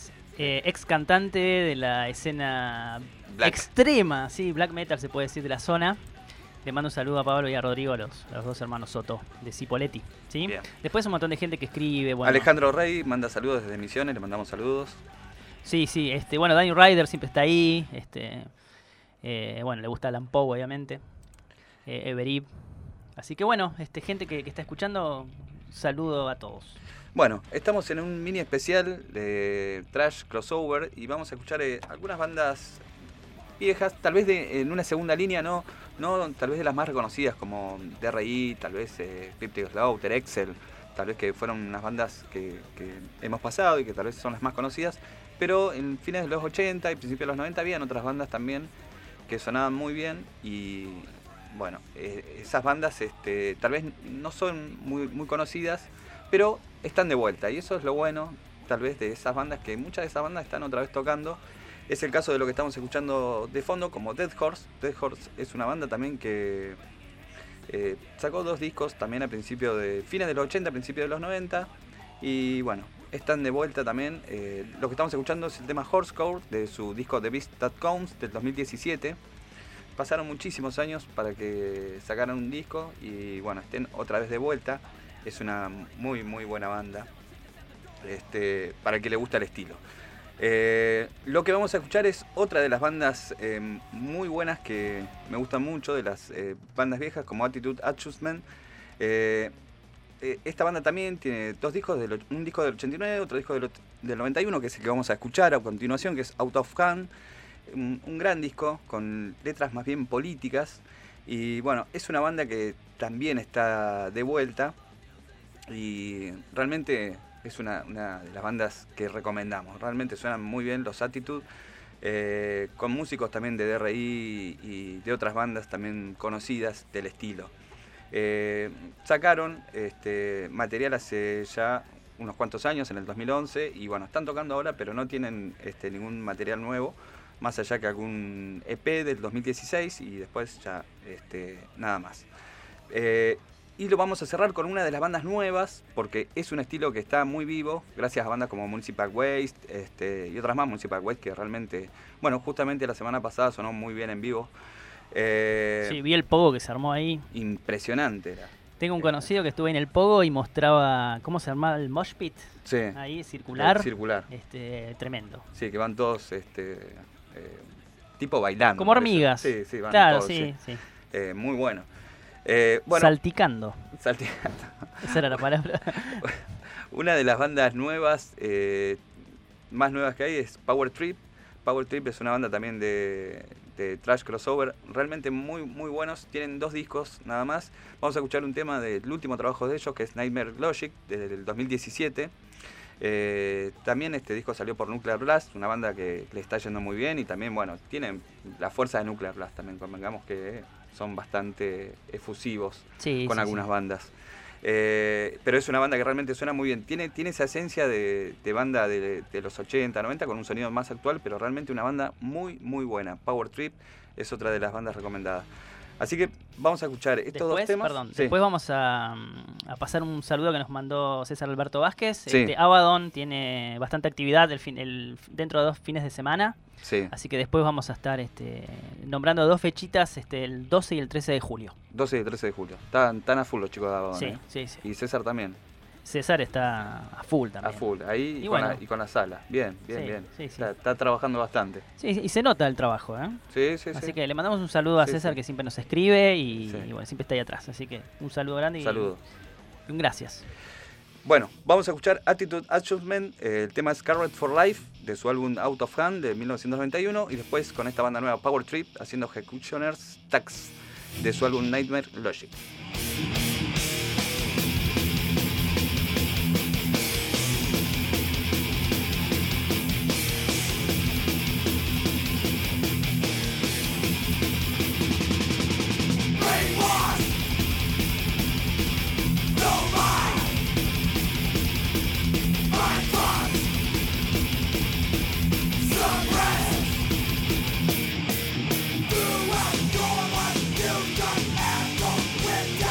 Ex cantante de la escena extrema, sí, black metal se puede decir, de la zona. Le mando un saludo a Pablo y a Rodrigo, a los dos hermanos Soto, de Cipoletti, ¿sí? Bien. Después un montón de gente que escribe. Bueno. Alejandro Rey manda saludos desde Misiones, le mandamos saludos. Sí, bueno, Danny Ryder siempre está ahí. Bueno, le gusta Alan Poe, obviamente. Everib. Así que bueno, gente que está escuchando, saludo a todos. Bueno, estamos en un mini especial de Trash Crossover y vamos a escuchar algunas bandas viejas, tal vez en una segunda línea, no tal vez de las más reconocidas como DRI, tal vez Cryptic Slaughter, Excel, tal vez que fueron unas bandas que hemos pasado y que tal vez son las más conocidas, pero en fines de los 80 y principios de los 90 habían otras bandas también que sonaban muy bien y bueno, esas bandas tal vez no son muy conocidas, pero están de vuelta y eso es lo bueno tal vez de esas bandas, que muchas de esas bandas están otra vez tocando. Es el caso de lo que estamos escuchando de fondo como Dead Horse. Dead Horse es una banda también que sacó 2 discos también a fines de los 80, principios de los 90 y bueno, están de vuelta también. Lo que estamos escuchando es el tema Horsecore de su disco The Beast That Comes del 2017. Pasaron muchísimos años para que sacaran un disco y bueno, estén otra vez de vuelta. Es una muy buena banda para el que le gusta el estilo. Lo que vamos a escuchar es otra de las bandas muy buenas que me gustan mucho, de las bandas viejas como Attitude Adjustment. Esta banda también tiene 2 discos, un disco del 89, otro disco del 91, que es el que vamos a escuchar a continuación, que es Out of Hand. Un gran disco con letras más bien políticas y bueno, es una banda que también está de vuelta y realmente es una de las bandas que recomendamos. Realmente suenan muy bien los Attitude, con músicos también de DRI y de otras bandas también conocidas del estilo. Sacaron material hace ya unos cuantos años, en el 2011, y bueno, están tocando ahora, pero no tienen ningún material nuevo, más allá que algún EP del 2016 y después ya nada más. Y lo vamos a cerrar con una de las bandas nuevas, porque es un estilo que está muy vivo, gracias a bandas como Municipal Waste y otras más, Municipal Waste, que realmente, bueno, justamente la semana pasada sonó muy bien en vivo. Sí, vi el pogo que se armó ahí. Impresionante era. Tengo un conocido que estuvo en el pogo y mostraba cómo se armaba el mosh pit. Sí. Ahí, circular. Circular. Tremendo. Sí, que van todos tipo bailando. Como hormigas. Sí, sí, van claro, todos. sí. Muy bueno. Salticando. Salticando. Esa era la palabra. Una de las bandas nuevas, más nuevas que hay, es Power Trip. Power Trip es una banda también de thrash crossover, realmente muy, muy buenos. Tienen 2 discos nada más. Vamos a escuchar un tema del último trabajo de ellos, que es Nightmare Logic, del 2017. También este disco salió por Nuclear Blast, una banda que le está yendo muy bien y también, bueno, tienen la fuerza de Nuclear Blast también, convengamos que son bastante efusivos con algunas bandas. Pero es una banda que realmente suena muy bien. Tiene esa esencia de banda de los 80, 90, con un sonido más actual, pero realmente una banda muy, muy buena. Power Trip es otra de las bandas recomendadas. Así que vamos a escuchar estos 2 temas. Después vamos a pasar un saludo que nos mandó César Alberto Vázquez. Sí. Abaddon tiene bastante actividad dentro de 2 fines de semana. Sí. Así que después vamos a estar nombrando 2 fechitas, el 12 y el 13 de julio. 12 y el 13 de julio. Están a full los chicos de Abaddon. Sí. Y César también. César está a full también. A full, ahí y con la sala. Bien. Sí. Está trabajando bastante. Sí, y se nota el trabajo, ¿eh? Sí. Así que le mandamos un saludo a César, que siempre nos escribe y bueno, siempre está ahí atrás. Así que un saludo grande y un gracias. Bueno, vamos a escuchar Attitude Adjustment, el tema es Scarlet for Life, de su álbum Out of Hand de 1991, y después con esta banda nueva Power Trip haciendo Executioner's Tax, de su álbum Nightmare Logic. With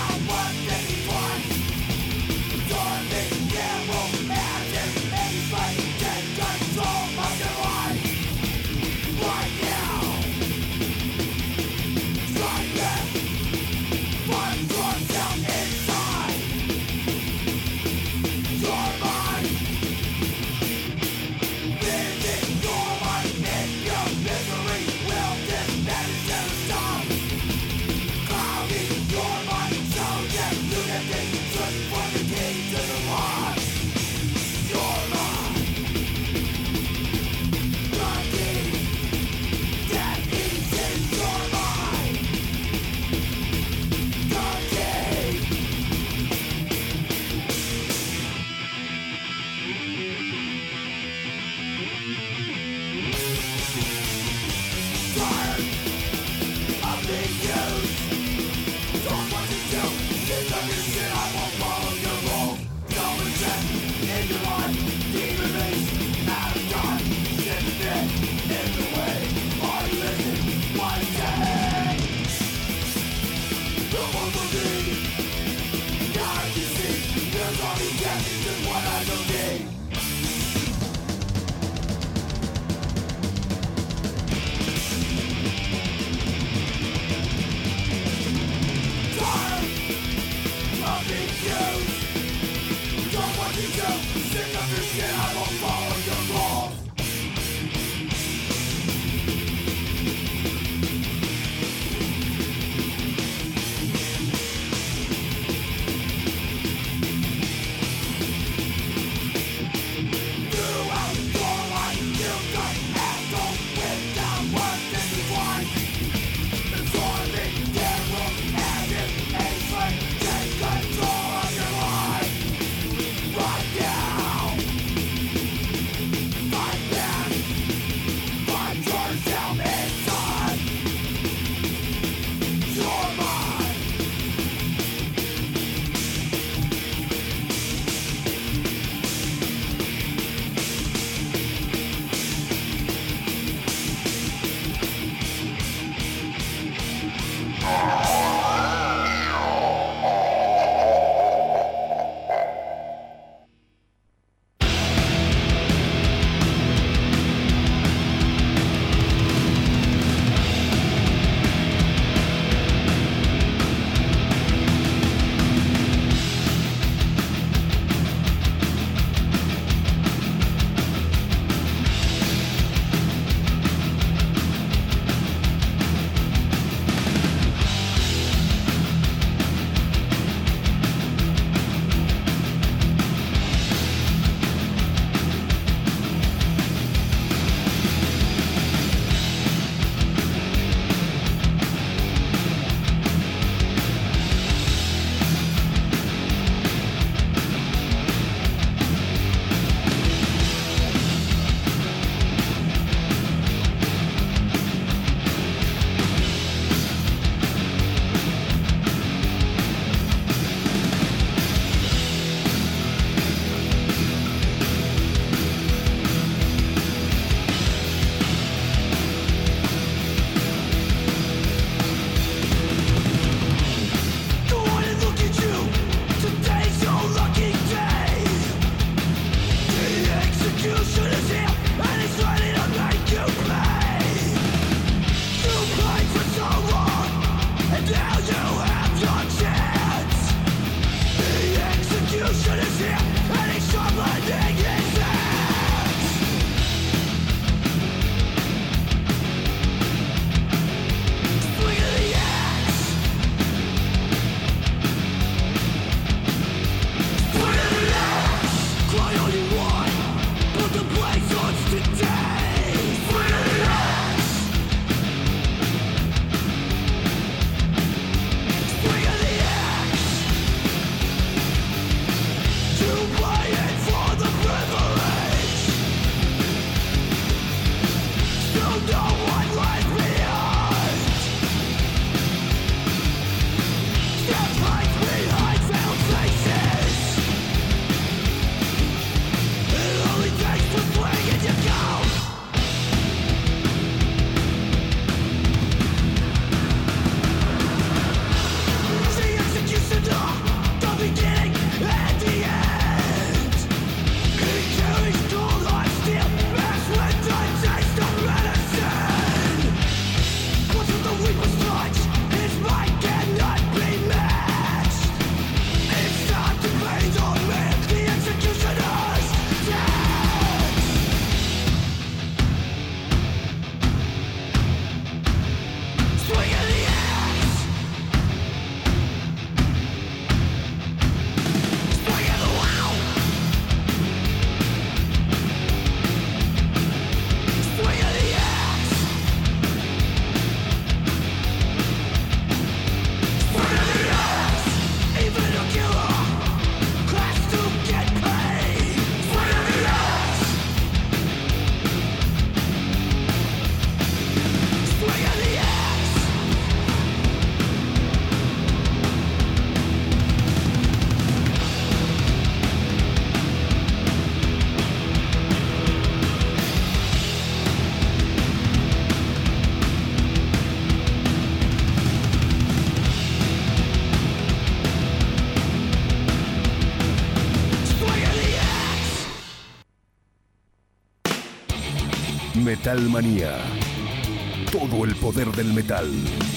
Metal Manía. Todo el poder del metal.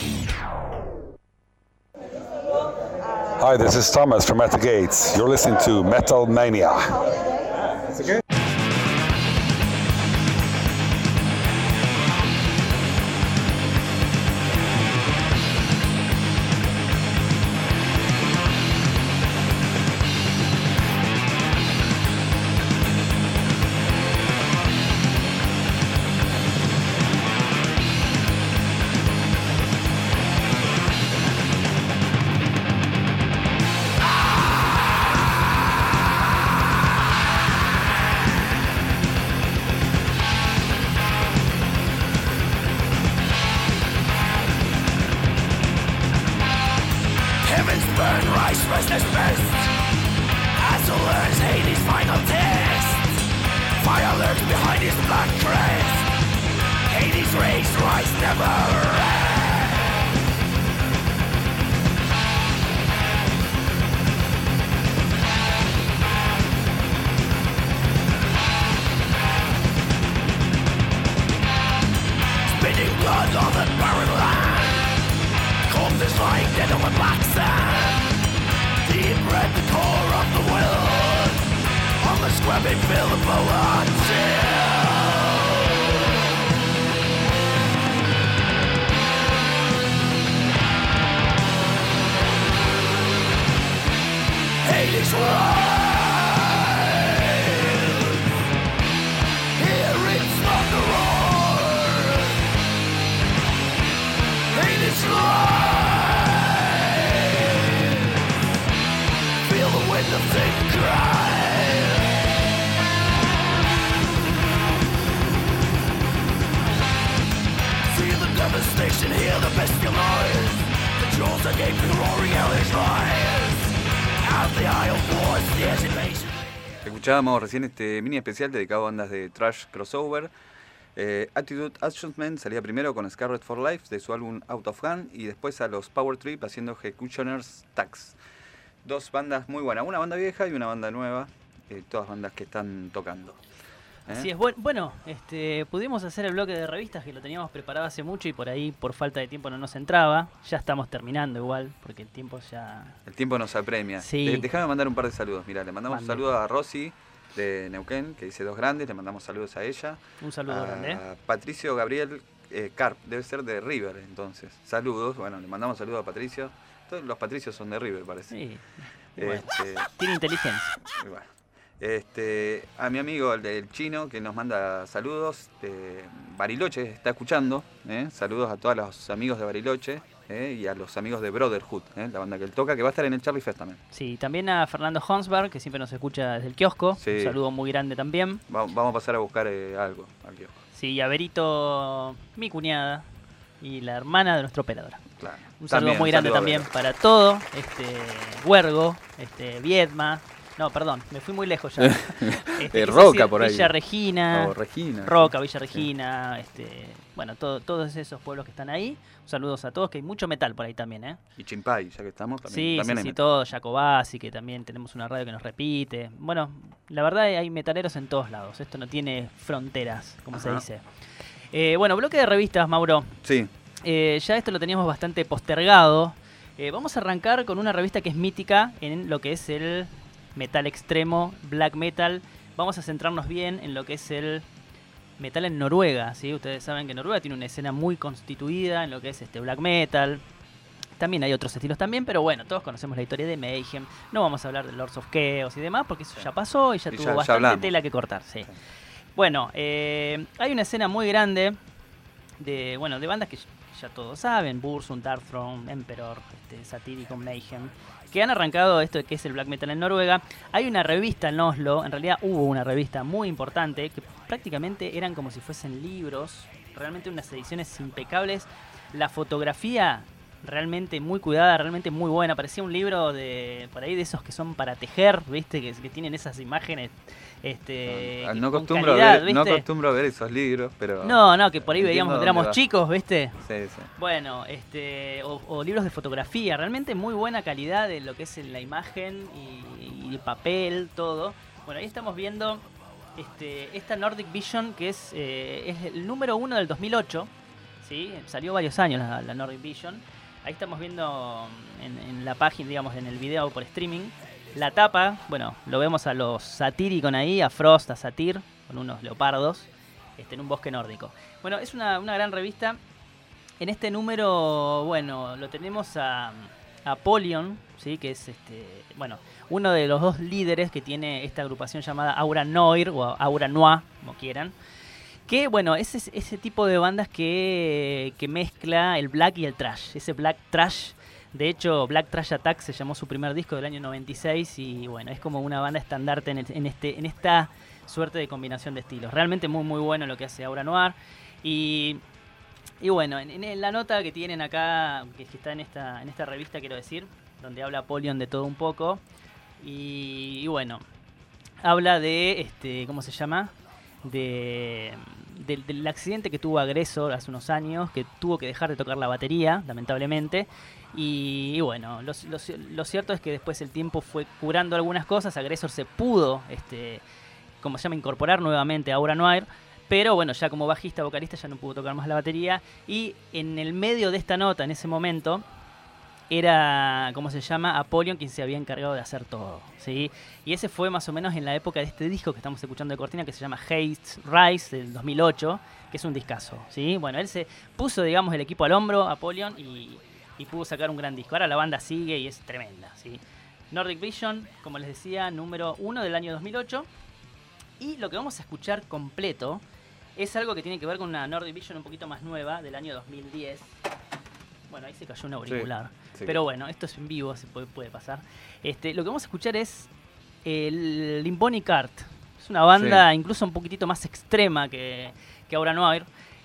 Hi, this is Thomas from At the Gates. You're listening to Metal Mania. Escuchábamos recién este mini especial dedicado a bandas de thrash crossover. Attitude Adjustment salía primero con Scarlet for Life de su álbum Out of Hand y después a los Power Trip haciendo Executioner's Tax. Dos bandas muy buenas, una banda vieja y una banda nueva, todas bandas que están tocando. Así es, bueno, pudimos hacer el bloque de revistas que lo teníamos preparado hace mucho y por ahí por falta de tiempo no nos entraba. Ya estamos terminando igual, porque el tiempo ya... El tiempo nos apremia. Sí. Déjame mandar un par de saludos. Mirá, le mandamos un saludo a Rosy de Neuquén, que dice 2 grandes, le mandamos saludos a ella. Un saludo grande. A Patricio Gabriel Carp, debe ser de River, entonces. Saludos, bueno, le mandamos saludos a Patricio. Todos los Patricios son de River, parece. Sí. Bueno, tiene inteligencia. Bueno. A mi amigo el chino que nos manda saludos, Bariloche está escuchando, saludos a todos los amigos de Bariloche y a los amigos de Brotherhood, la banda que él toca, que va a estar en el Charlie Fest también. Sí, también a Fernando Honsberg, que siempre nos escucha desde el kiosco, sí. Un saludo muy grande también. Vamos a pasar a buscar algo al kiosco. Sí, y a Berito, mi cuñada y la hermana de nuestro operador. Claro. Un saludo muy grande también para todo, Huergo, Viedma. No, perdón, me fui muy lejos ya. Roca por ahí. Villa Regina. Regina. Roca, Villa Regina, bueno, todos esos pueblos que están ahí. Saludos a todos, que hay mucho metal por ahí también, Y Chimpay, ya que estamos, también. Sí, también sí, todo, Jacobasi, que también tenemos una radio que nos repite. Bueno, la verdad hay metaleros en todos lados. Esto no tiene fronteras, como se dice. Bueno, bloque de revistas, Mauro. Sí. Ya esto lo teníamos bastante postergado. Vamos a arrancar con una revista que es mítica en lo que es el metal extremo, black metal. Vamos a centrarnos bien en lo que es el metal en Noruega, ¿sí? Ustedes saben que Noruega tiene una escena muy constituida en lo que es black metal. También hay otros estilos también, pero bueno, todos conocemos la historia de Mayhem. No vamos a hablar de Lords of Chaos y demás, porque eso ya pasó y ya tuvo bastante tela que cortar, sí. Bueno, hay una escena muy grande de bandas que ya todos saben, Burzum, Darkthrone, Emperor, Satyricon, Mayhem, que han arrancado esto de que es el black metal en Noruega. Hay una revista en Oslo, en realidad hubo una revista muy importante, que prácticamente eran como si fuesen libros, realmente unas ediciones impecables. La fotografía realmente muy cuidada, realmente muy buena, parecía un libro por ahí de esos que son para tejer, ¿viste? Que tienen esas imágenes no acostumbro a ver esos libros, pero... No, que por ahí veíamos cuando éramos chicos, ¿viste? Sí. Bueno, o libros de fotografía, realmente muy buena calidad de lo que es la imagen y el papel, todo. Bueno, ahí estamos viendo esta Nordic Vision, que es el número 1 del 2008, ¿sí? Salió varios años la Nordic Vision. Ahí estamos viendo en la página, digamos, en el video por streaming, la tapa. Bueno, lo vemos a los Satyricon ahí, a Frost, a Satyr, con unos leopardos, en un bosque nórdico. Bueno, es una gran revista. En este número, bueno, lo tenemos a Apollyon, ¿sí? Que es uno de los dos líderes que tiene esta agrupación llamada Aura Noir o Aura Noir, como quieran. Que bueno, es ese tipo de bandas que mezcla el black y el trash, ese black trash. De hecho, Black Trash Attack se llamó su primer disco del año 96 y bueno, es como una banda estandarte en esta suerte de combinación de estilos. Realmente muy muy bueno lo que hace Aura Noir. Y bueno, en la nota que tienen acá, que está en esta revista, quiero decir, donde habla Apollyon de todo un poco. Y bueno, habla de, ¿cómo se llama? Del accidente que tuvo Aggressor hace unos años, que tuvo que dejar de tocar la batería, lamentablemente. Y bueno, lo cierto es que después el tiempo fue curando algunas cosas. Aggressor se pudo, como se llama, incorporar nuevamente a Aura Noir. Pero bueno, ya como bajista, vocalista, ya no pudo tocar más la batería. Y en el medio de esta nota, en ese momento, era, ¿cómo se llama? Apollyon quien se había encargado de hacer todo, ¿sí? Y ese fue más o menos en la época de este disco que estamos escuchando de cortina, que se llama Hate Rise, del 2008, que es un discazo, ¿sí? Bueno, él se puso, digamos, el equipo al hombro, Apollyon, y pudo sacar un gran disco. Ahora la banda sigue y es tremenda, ¿sí? Nordic Vision, como les decía, número 1 del año 2008. Y lo que vamos a escuchar completo es algo que tiene que ver con una Nordic Vision un poquito más nueva, del año 2010. Bueno, ahí se cayó un auricular. Sí. Pero bueno, esto es en vivo, se puede pasar. Lo que vamos a escuchar es el Limbonic Art. Es una banda incluso un poquitito más extrema que Aura Noir.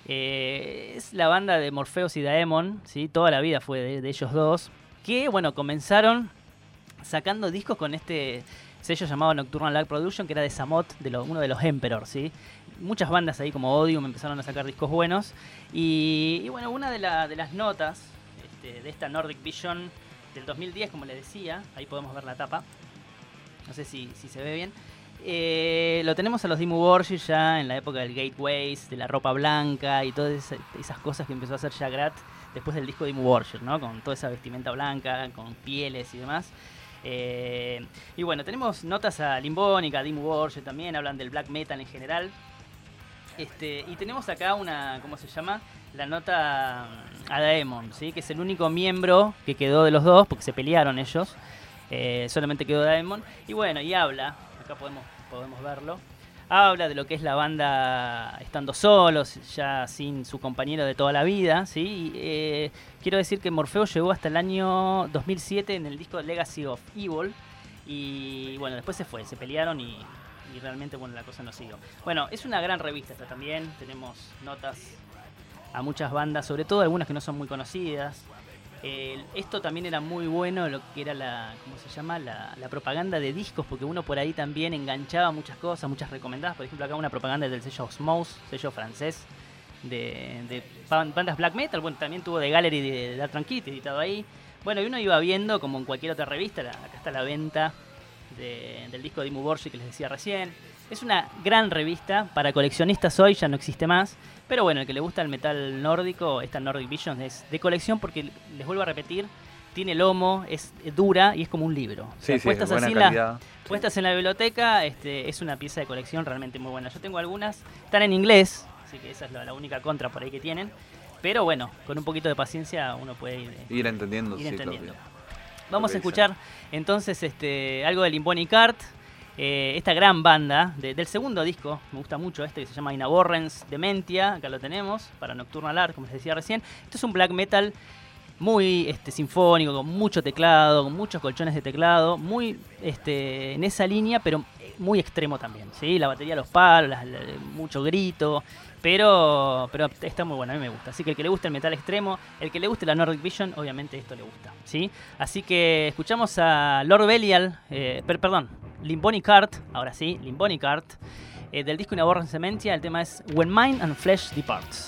Es la banda de Morpheus y Daemon, ¿sí? Toda la vida fue de ellos dos. Que, bueno, comenzaron sacando discos con este sello llamado Nocturnal Light Production, que era de Samot, uno de los Emperor, ¿sí? Muchas bandas ahí como Odium empezaron a sacar discos buenos. Y bueno, una de las notas de esta Nordic Vision del 2010, como les decía, ahí podemos ver la tapa. No sé si se ve bien. Lo tenemos a los Dimmu Borgir ya en la época del Gateways, de la ropa blanca y todas esas cosas que empezó a hacer Jagrat después del disco de Dimmu Borgir, ¿no? Con toda esa vestimenta blanca, con pieles y demás. Y bueno, tenemos notas a Limbonic, a Dimmu Borgir también, hablan del black metal en general. Y tenemos acá una, ¿cómo se llama? La nota a Daemon, ¿sí? Que es el único miembro que quedó de los dos, porque se pelearon ellos. Solamente quedó Daemon. Y bueno, y habla, acá podemos verlo. Habla de lo que es la banda estando solos, ya sin su compañero de toda la vida, ¿sí? Quiero decir que Morpheus llegó hasta el año 2007 en el disco Legacy of Evil. Y bueno, después se pelearon y realmente, bueno, la cosa no siguió. Bueno, es una gran revista esta también. Tenemos notas a muchas bandas, sobre todo algunas que no son muy conocidas. Esto también era muy bueno, lo que era la propaganda de discos, porque uno por ahí también enganchaba muchas cosas, muchas recomendadas. Por ejemplo, acá una propaganda del sello Osmose, sello francés de bandas black metal. Bueno, también tuvo The Gallery de Dark Tranquility editado ahí. Bueno, y uno iba viendo, como en cualquier otra revista, acá está la venta del disco de Dimmu Borgir que les decía recién. Es una gran revista, para coleccionistas hoy ya no existe más, pero bueno, el que le gusta el metal nórdico, esta Nordic Vision es de colección porque, les vuelvo a repetir, tiene lomo, es dura y es como un libro. Sí, puestas buena así calidad. Puestas en la biblioteca, es una pieza de colección realmente muy buena. Yo tengo algunas, están en inglés, así que esa es la única contra por ahí que tienen, pero bueno, con un poquito de paciencia uno puede ir entendiendo. Vamos a escuchar entonces algo de Limbonic Art, esta gran banda del segundo disco. Me gusta mucho que se llama In Abhorrence Dementia. Acá lo tenemos para Nocturnal Art, como les decía recién. Esto es un black metal muy sinfónico, con mucho teclado, con muchos colchones de teclado, muy en esa línea, pero muy extremo también, ¿sí? La batería a los palos, mucho grito, pero está muy bueno, a mí me gusta. Así que el que le gusta el metal extremo, el que le guste la Nordic Vision, obviamente esto le gusta, ¿sí? Así que escuchamos a Lord Belial, Limbonic Art, ahora sí, Limbonic Art, del disco In Abhorrence Dementia. El tema es When Mind and Flesh Departs.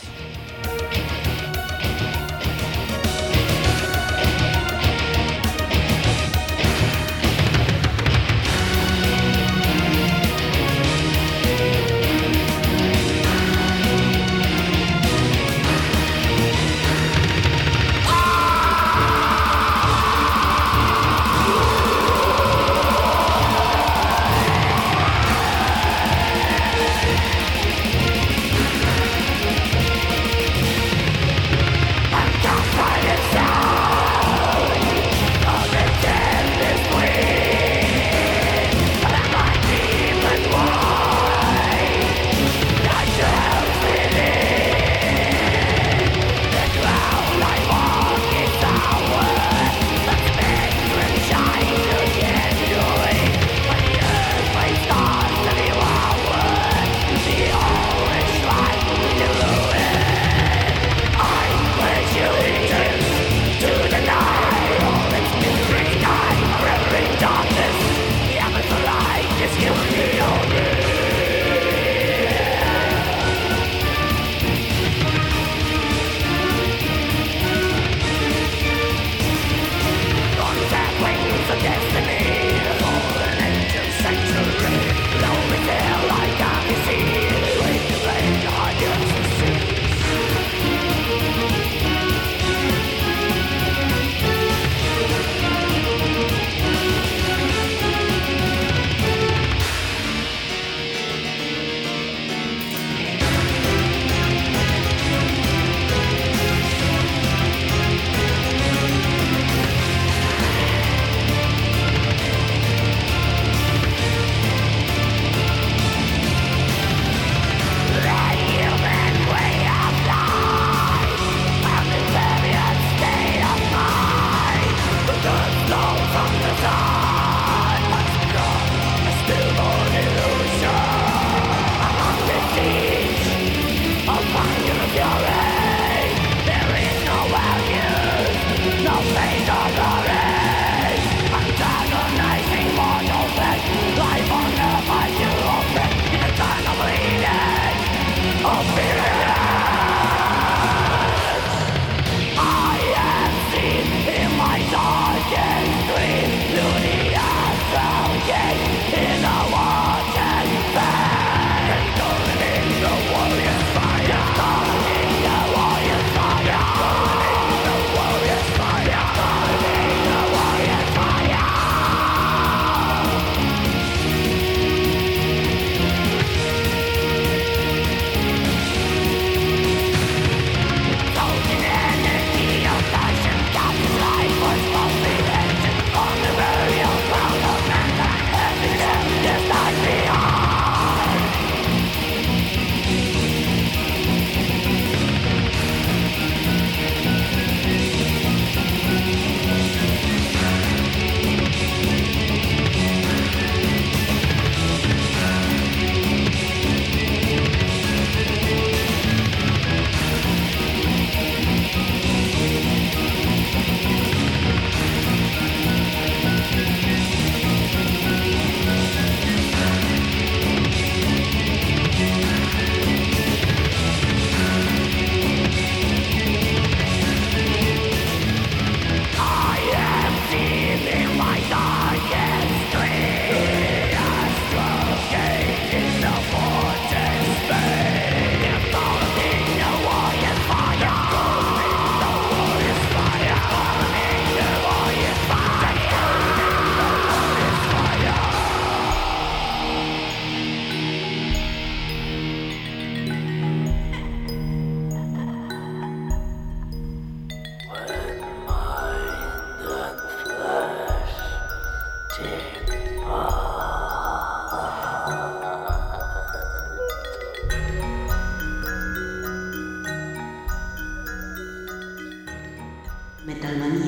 Metalmanía.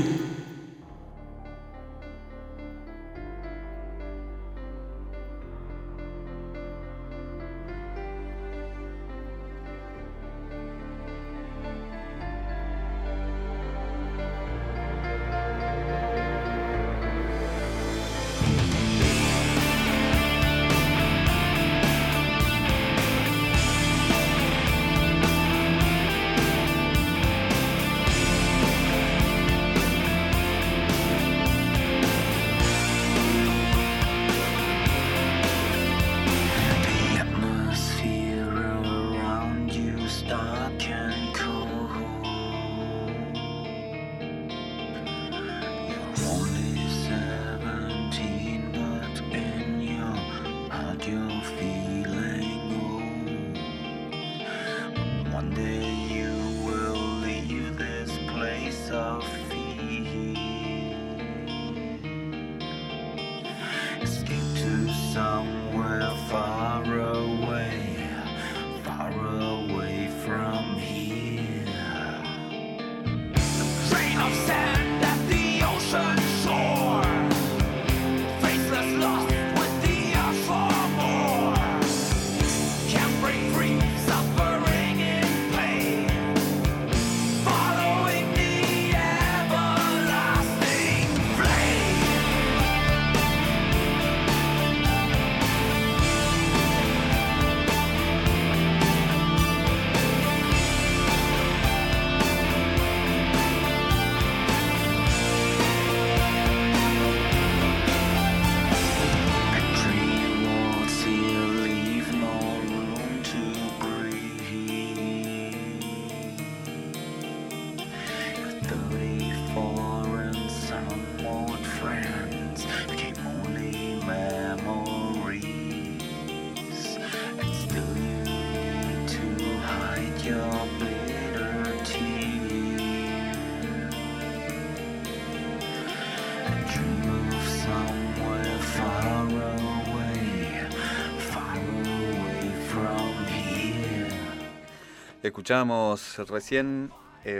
Escuchábamos recién,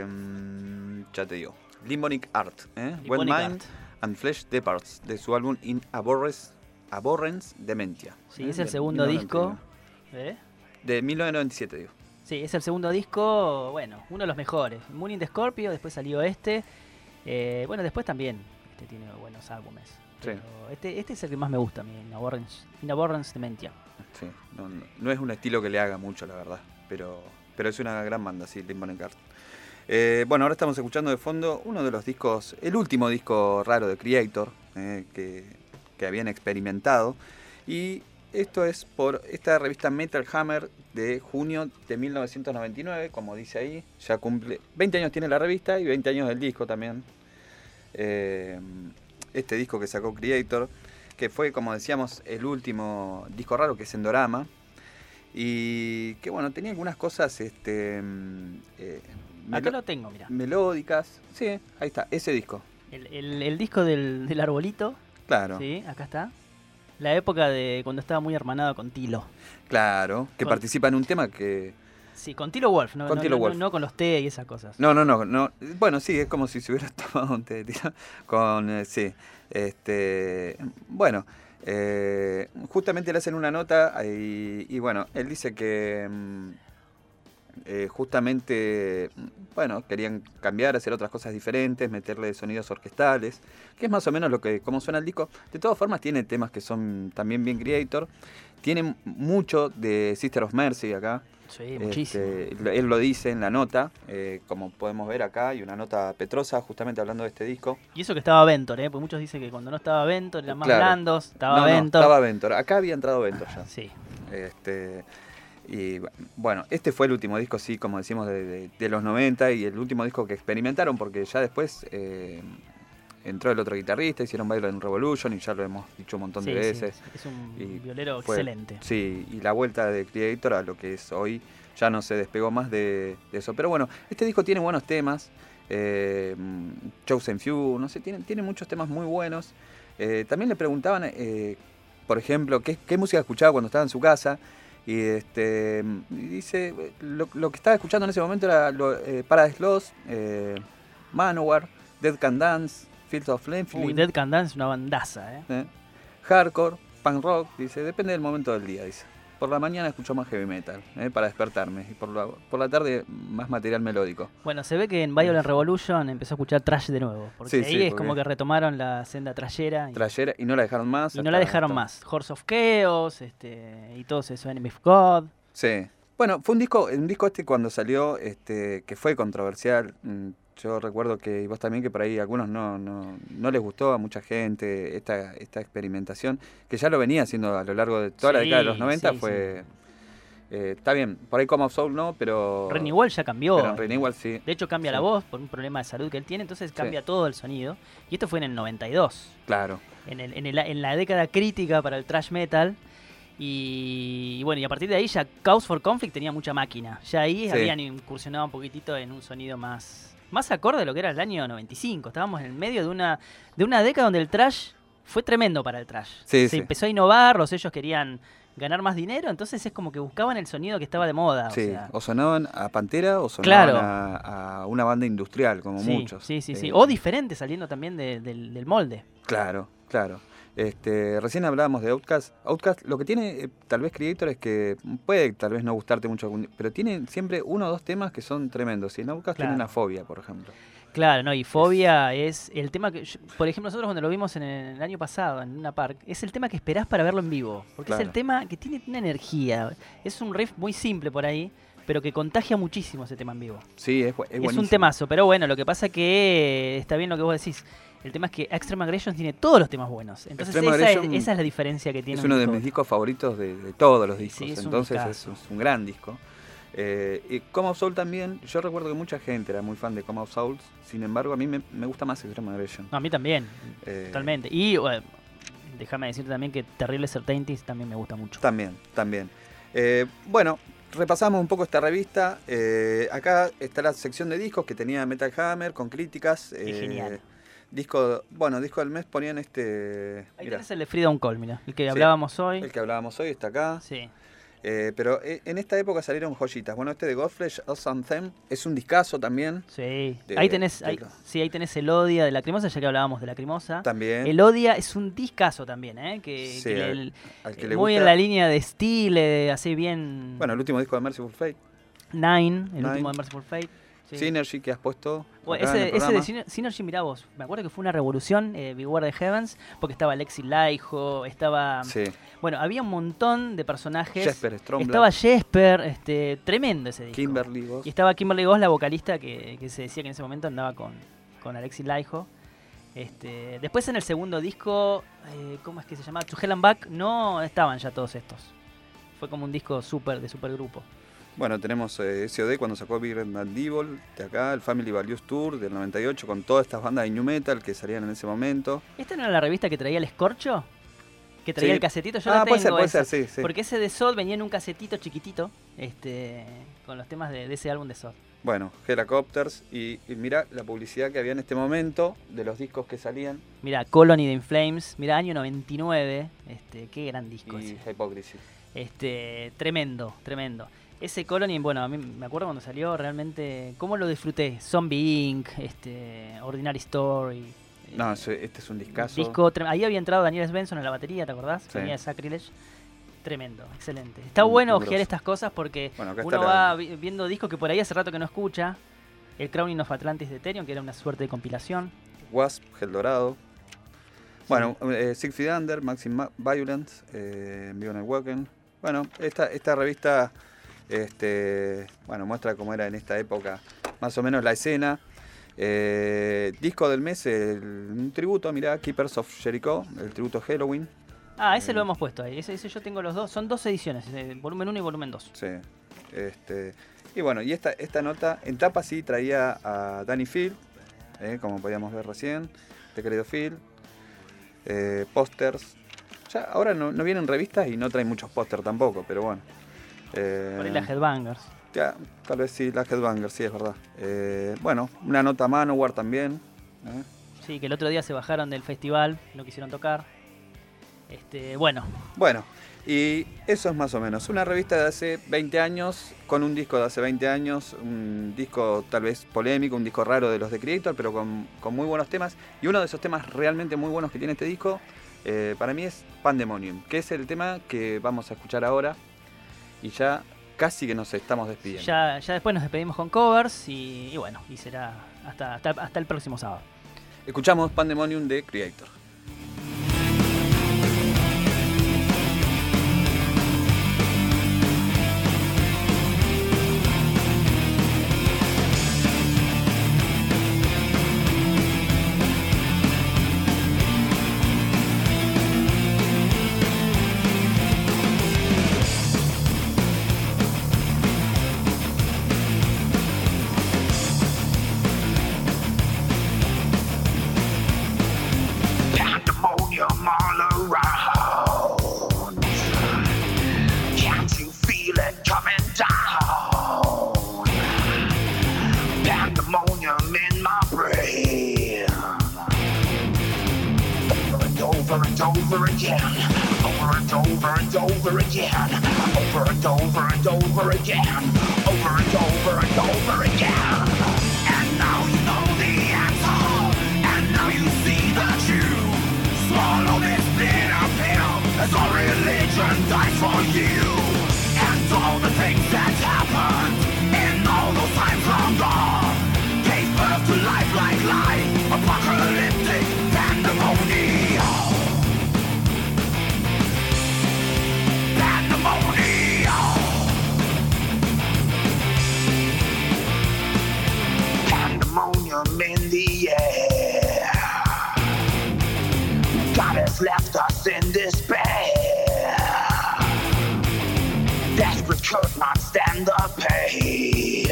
ya te digo, Limonic Art, When Mind and Flesh Departs, de su álbum In Abhorrence Dementia. Sí, es el segundo disco. De 1997, digo. Sí, es el segundo disco, bueno, uno de los mejores. Moon in the Scorpio, después salió este. Bueno, después también tiene buenos álbumes. Sí. Este es el que más me gusta a mí, In Abhorrence Dementia. Sí, no es un estilo que le haga mucho, la verdad, pero es una gran banda, sí, Limonic Art. Bueno, ahora estamos escuchando de fondo uno de los discos, el último disco raro de Creator, que habían experimentado. Y esto es por esta revista Metal Hammer de junio de 1999, como dice ahí. Ya cumple 20 años tiene la revista y 20 años del disco también. Este disco que sacó Creator, que fue, como decíamos, el último disco raro, que es Endorama. Y que bueno, tenía algunas cosas acá lo tengo, mira. Melódicas. Sí, ahí está, ese disco. El disco del arbolito. Claro. Sí, acá está. La época de cuando estaba muy hermanado con Tilo. Claro, que participa en un tema que... Sí, con Tilo Wolf, no con los té y esas cosas. No. Bueno, sí, es como si se hubiera tomado un té, tío. Con, sí, bueno... justamente le hacen una nota y bueno, él dice que justamente, bueno, querían cambiar, hacer otras cosas diferentes, meterle sonidos orquestales, que es más o menos cómo suena el disco. De todas formas tiene temas que son también bien Creator, tiene mucho de Sister of Mercy acá. Sí, muchísimo. Él lo dice en la nota, como podemos ver acá, hay una nota Petrosa justamente hablando de este disco. Y eso que estaba Ventor, porque muchos dicen que cuando no estaba Ventor eran más blandos, estaba Ventor. No, estaba Ventor, acá había entrado Ventor ya. Sí. Y bueno, este fue el último disco, sí, como decimos, de los 90 y el último disco que experimentaron, porque ya después entró el otro guitarrista, hicieron Violent Revolution y ya lo hemos dicho un montón de veces. Sí, es un violero excelente. Sí, y la vuelta de Creator a lo que es hoy ya no se despegó más de eso. Pero bueno, este disco tiene buenos temas, Chosen Few, no sé, tiene muchos temas muy buenos. También le preguntaban, por ejemplo, qué música escuchaba cuando estaba en su casa. Y dice, lo que estaba escuchando en ese momento era Paradise Lost, Manowar, Dead Can Dance, Fields of Flame. Uy, Dead Can Dance es una bandaza, Hardcore, punk rock, dice, depende del momento del día, dice. Por la mañana escucho más heavy metal, para despertarme, y por la tarde más material melódico. Bueno, se ve que en Violent Revolution empezó a escuchar thrash de nuevo, porque ahí es como que retomaron la senda trashera. Trashera, y no la dejaron más. Y no la dejaron más. Horse of Chaos, y todo eso, Enemy of God. Sí. Bueno, fue un disco cuando salió, que fue controversial. Yo recuerdo que, y vos también, que por ahí a algunos no les gustó, a mucha gente, esta experimentación, que ya lo venía haciendo a lo largo de toda la década de los 90, fue... está bien, por ahí Come of Soul no, pero... Renewal ya cambió. Pero Renewal sí. De hecho cambia la voz por un problema de salud que él tiene, entonces cambia todo el sonido. Y esto fue en el 92. Claro. En la década crítica para el thrash metal. Y bueno, y a partir de ahí ya Cause for Conflict tenía mucha máquina. Ya ahí habían incursionado un poquitito en un sonido más acorde a lo que era el año 95. Estábamos en el medio de una década donde el thrash fue tremendo para el thrash. Se empezó a innovar, los sellos querían ganar más dinero, entonces es como que buscaban el sonido que estaba de moda. Sí, o sonaban a Pantera o sonaban a una banda industrial, como muchos. Sí. O diferente, saliendo también del molde. Claro. Recién hablábamos de Outkast. Outkast, lo que tiene tal vez Creator es que puede tal vez no gustarte mucho, pero tiene siempre 1 o 2 temas que son tremendos. Y en Outkast tiene una Fobia, por ejemplo. Claro, no, y Fobia es el tema que, por ejemplo, nosotros cuando lo vimos en el año pasado en Luna Park, es el tema que esperás para verlo en vivo. Porque es el tema que tiene una energía. Es un riff muy simple por ahí, pero que contagia muchísimo ese tema en vivo. Sí, es buenísimo. Es un temazo, pero bueno, lo que pasa que está bien lo que vos decís. El tema es que Extreme Aggression tiene todos los temas buenos. Entonces esa es la diferencia que tiene. Es uno de mis discos favoritos de todos los discos. Sí, entonces es un gran disco. Y Come of Soul también. Yo recuerdo que mucha gente era muy fan de Come of Soul. Sin embargo, a mí me gusta más Extreme Aggression. No, a mí también. Totalmente. Y bueno, déjame decirte también que Terrible Certainties también me gusta mucho. También. Bueno, repasamos un poco esta revista. Acá está la sección de discos que tenía Metal Hammer con críticas. Genial. Disco del mes ponían Ahí tenés el de Freedom Call, mira, el que hablábamos hoy. El que hablábamos hoy está acá. Sí. Pero en esta época salieron joyitas. Bueno, de Godflesh, Us Anthem, es un discazo también. Sí. Ahí tenés Elodia de Lacrimosa, ya que hablábamos de Lacrimosa. También. Elodia es un discazo también, al que muy le gusta. En la línea de estilo, así bien... Bueno, el último disco de Merciful Fate. Nine, último de Merciful Fate. Sí. Synergy que has puesto. Bueno, ese de Synergy, mirá vos, me acuerdo que fue una revolución, Beware the Heavens, porque estaba Alexis Laiho, estaba... Sí. Bueno, había un montón de personajes. Jesper Stromberg. Estaba Jesper, tremendo ese disco. Kimberly Goss. Y estaba Kimberly Goss, la vocalista, que se decía que en ese momento andaba con Alexis Laiho. Después en el segundo disco, ¿cómo es que se llamaba? To Hell and Back, no estaban ya todos estos. Fue como un disco de supergrupo. Bueno, tenemos SOD cuando sacó Bigger Than Evil, de acá, el Family Values Tour del 98, con todas estas bandas de New Metal que salían en ese momento. ¿Esta no era la revista que traía el Escorcho? Que traía el casetito, yo la tengo. Puede ser, sí. Porque ese de SOD venía en un casetito chiquitito, con los temas de ese álbum de SOD. Bueno, Helicopters, y mira la publicidad que había en este momento de los discos que salían. Mira, Colony de In Flames, mira, año 99, qué gran disco y ese. Hypocrisy. Tremendo. Ese Colony, bueno, a mí me acuerdo cuando salió, realmente, cómo lo disfruté. Zombie Inc., Ordinary Story. No, este es un discazo. Ahí había entrado Daniel Svensson en la batería, ¿te acordás? Sí. Venía de Sacrilege. Tremendo, excelente. Está bueno ojear estas cosas porque uno va viendo discos que por ahí hace rato que no escucha. El Crowning of Atlantis de Ethereum, que era una suerte de compilación. Wasp, Hell Dorado. Bueno, Six Feet Under, Maxim Violence, Beyond Awaken. Bueno, esta revista muestra cómo era en esta época más o menos la escena. Disco del mes, un tributo, mirá, Keepers of Jericho, el tributo Halloween. Ese lo hemos puesto ahí, ese yo tengo los dos, son 2 ediciones, volumen 1 y volumen 2. Sí, y bueno, y esta nota en tapa sí traía a Danny Field, como podíamos ver recién, de querido Field, pósters. Ya ahora no vienen revistas y no traen muchos pósters tampoco, pero bueno. Por ahí las Headbangers. Ya, tal vez sí, las Headbangers, sí, es verdad. Bueno, una nota Manowar también. Sí, que el otro día se bajaron del festival, no quisieron tocar. Bueno, y eso es más o menos. Una revista de hace 20 años, con un disco de hace 20 años, un disco tal vez polémico, un disco raro de los de Creator, pero con muy buenos temas. Y uno de esos temas realmente muy buenos que tiene este disco, para mí es Pandemonium, que es el tema que vamos a escuchar ahora. Y ya casi que nos estamos despidiendo. Ya después nos despedimos con covers y bueno, y será hasta el próximo sábado. Escuchamos Pandemonium de Creator. Left us in despair. Desperate could not stand the pain.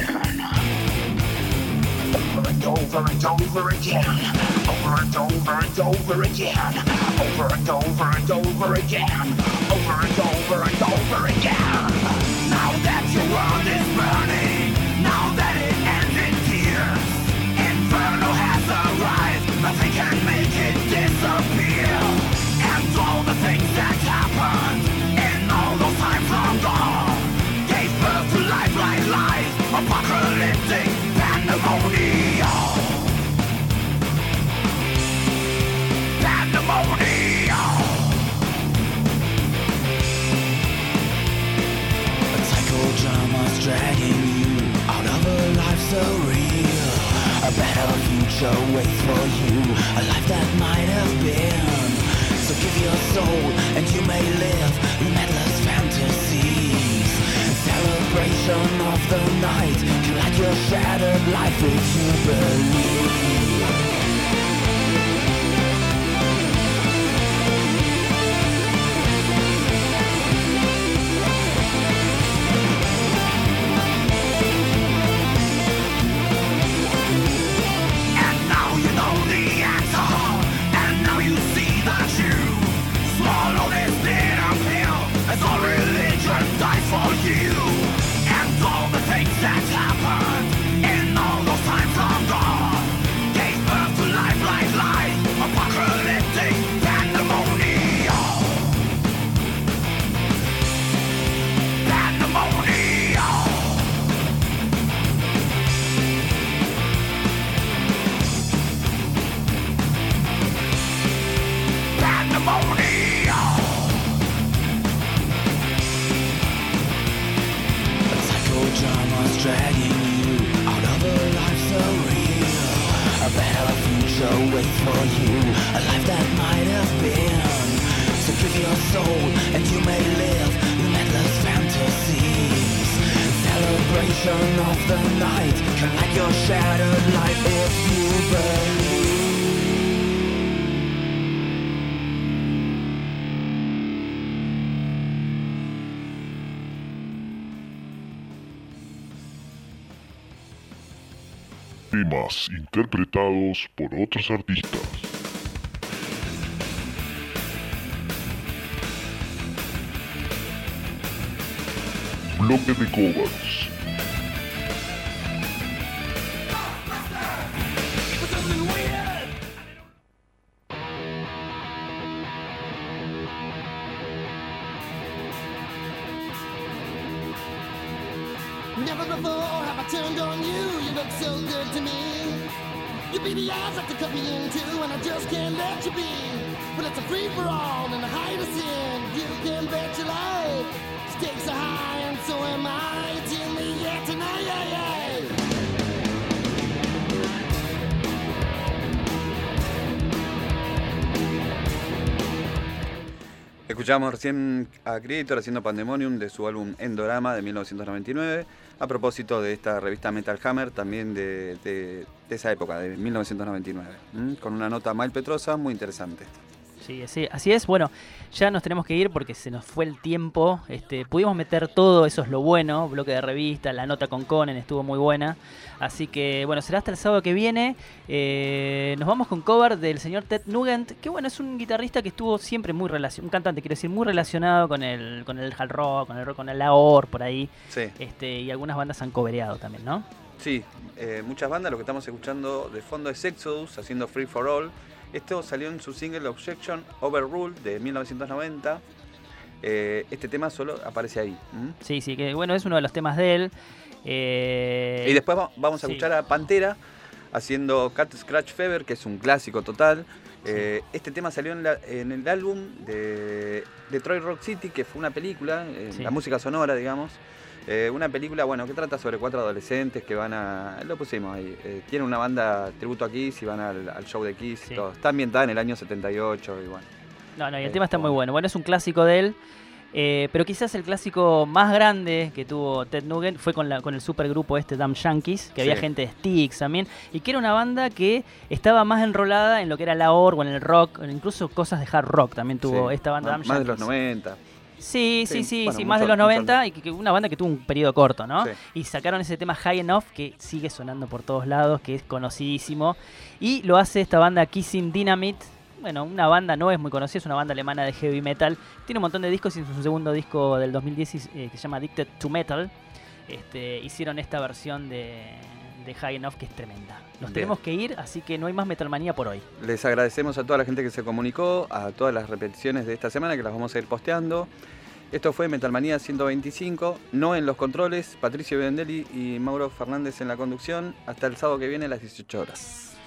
Over and over and over again. Over and over and over again. Over and over and over again. Over and over and over again. Now that your world is burning, now that it ends in tears, Inferno has arrived, nothing can make it disappear. All the things that happened in all those times long gone gave birth to life like life, apocalyptic pandemonium. Pandemonium. A psychodrama's dragging you out of a life so real. A better future waits for you, a life that might have been. So give your soul and you may live limitless fantasies. Celebration of the night, like your shattered life if you believe. And now you know the answer, and now you see the truth. Swallow this bitter pill as all religion dies for you. And all the things that happened in all those times long gone gave birth to life like life, apocalyptic pandemonium. Pandemonium. Pandemonium. A psychodrama's dragging you out of a life so real. A better future waits for you, a life that might have been. So give your soul and you may live limitless fantasies. Celebration of the night, can light your shattered life if you believe. Temas interpretados por otros artistas. Bloque de covers. never before have I turned on you. You look so good to me. Your beady eyes like to cut me in two, and I just can't let you be. But it's a free for all and a height of sin. You can bet your life. Stakes are high and so am I. Tell me yeah tonight, yeah, yeah. Escuchamos recién a Creator haciendo Pandemonium de su álbum Endorama de 1999, a propósito de esta revista Metal Hammer, también de esa época, de 1999, con una nota Mal Petrosa muy interesante. Sí, así es. Bueno, ya nos tenemos que ir porque se nos fue el tiempo. Pudimos meter todo, eso es lo bueno. Bloque de revista, la nota con Conan estuvo muy buena. Así que, bueno, será hasta el sábado que viene. Nos vamos con cover del señor Ted Nugent, que bueno, es un guitarrista que estuvo siempre muy relacionado, un cantante, quiero decir, muy relacionado con el hard rock, con el AOR, por ahí. Sí. Y algunas bandas han covereado también, ¿no? Sí, muchas bandas. Lo que estamos escuchando de fondo es Exodus haciendo Free for All. Esto salió en su single Objection Overruled de 1990. Este tema solo aparece ahí. Sí, que bueno, es uno de los temas de él. Y después vamos a escuchar a Pantera haciendo Cat Scratch Fever, que es un clásico total. Este tema salió en el álbum de Detroit Rock City, que fue una película, la música sonora, digamos. Una película, bueno, que trata sobre 4 adolescentes que van a... Lo pusimos ahí. Tienen una banda tributo a Kiss y van al show de Kiss y todo. Está ambientada en el año 78 y bueno. No, y el tema está muy bueno. Bueno, es un clásico de él. Pero quizás el clásico más grande que tuvo Ted Nugent fue con el supergrupo Damn Yankees, que había gente de Styx también, y que era una banda que estaba más enrolada en lo que era la AOR o en el rock, incluso cosas de hard rock también tuvo esta banda Damn Yankees. Más de los 90. Sí, bueno, más de los 90 y que una banda que tuvo un periodo corto, ¿no? Sí. Y sacaron ese tema High Enough que sigue sonando por todos lados, que es conocidísimo. Y lo hace esta banda Kissing Dynamite. Bueno, una banda no es muy conocida, es una banda alemana de heavy metal. Tiene un montón de discos y en su segundo disco del 2010 que se llama Addicted to Metal. Hicieron esta versión de High Enough que es tremenda. Nos tenemos que ir, así que no hay más Metalmanía por hoy. Les agradecemos a toda la gente que se comunicó, a todas las repeticiones de esta semana que las vamos a ir posteando. Esto fue Metalmanía 125, no en los controles, Patricio Vendelli y Mauro Fernández en la conducción. Hasta el sábado que viene a las 18 horas.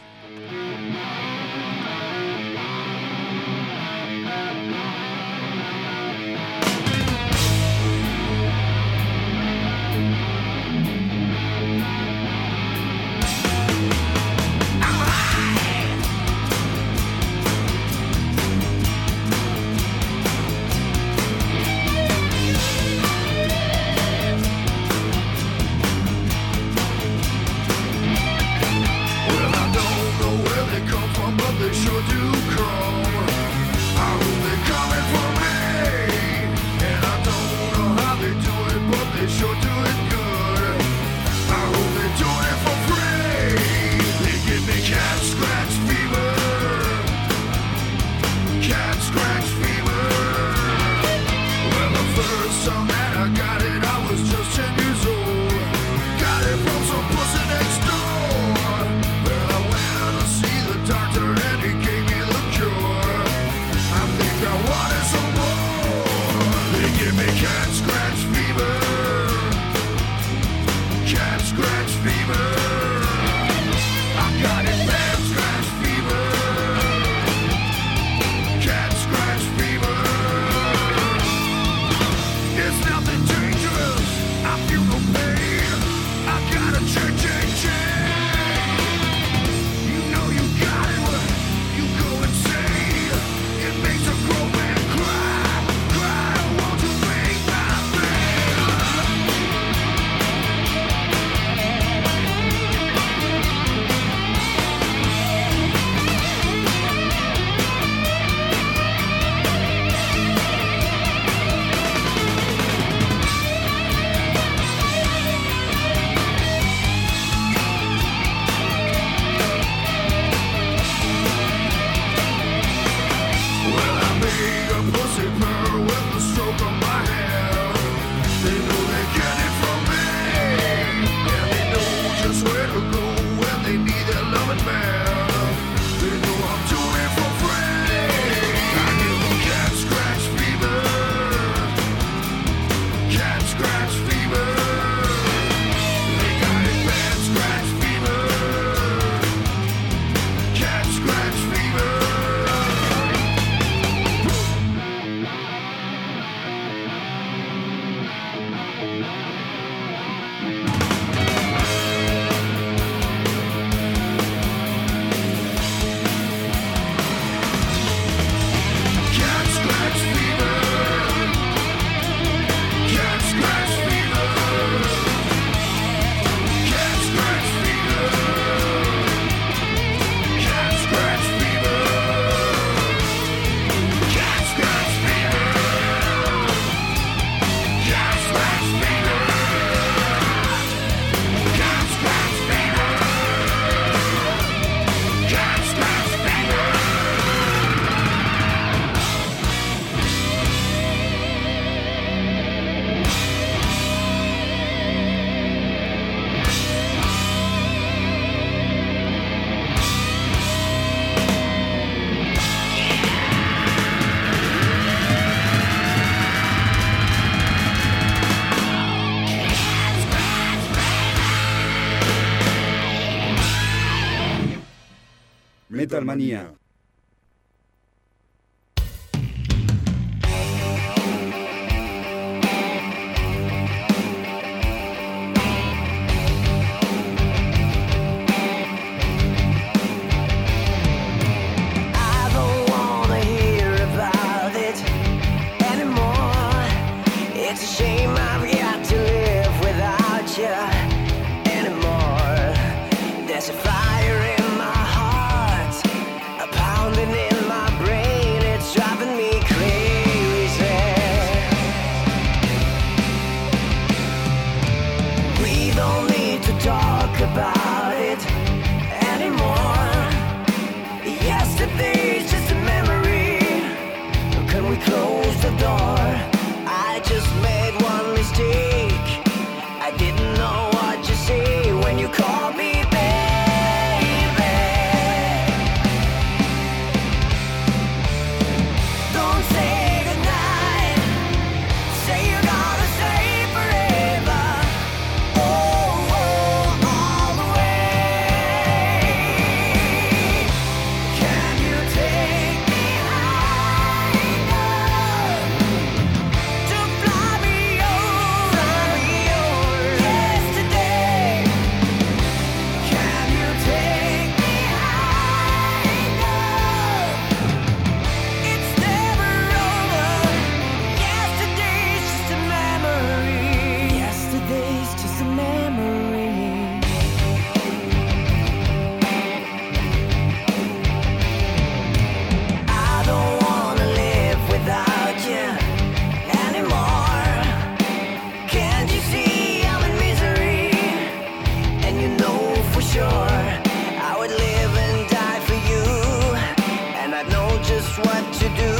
Metal Manía. About it anymore. Yesterday's just a memory. Can we close the door? I just made one mistake. I didn't know what you say when you called me baby. Don't say goodnight. Say you're gonna stay forever. I would live and die for you, and I know just what to do.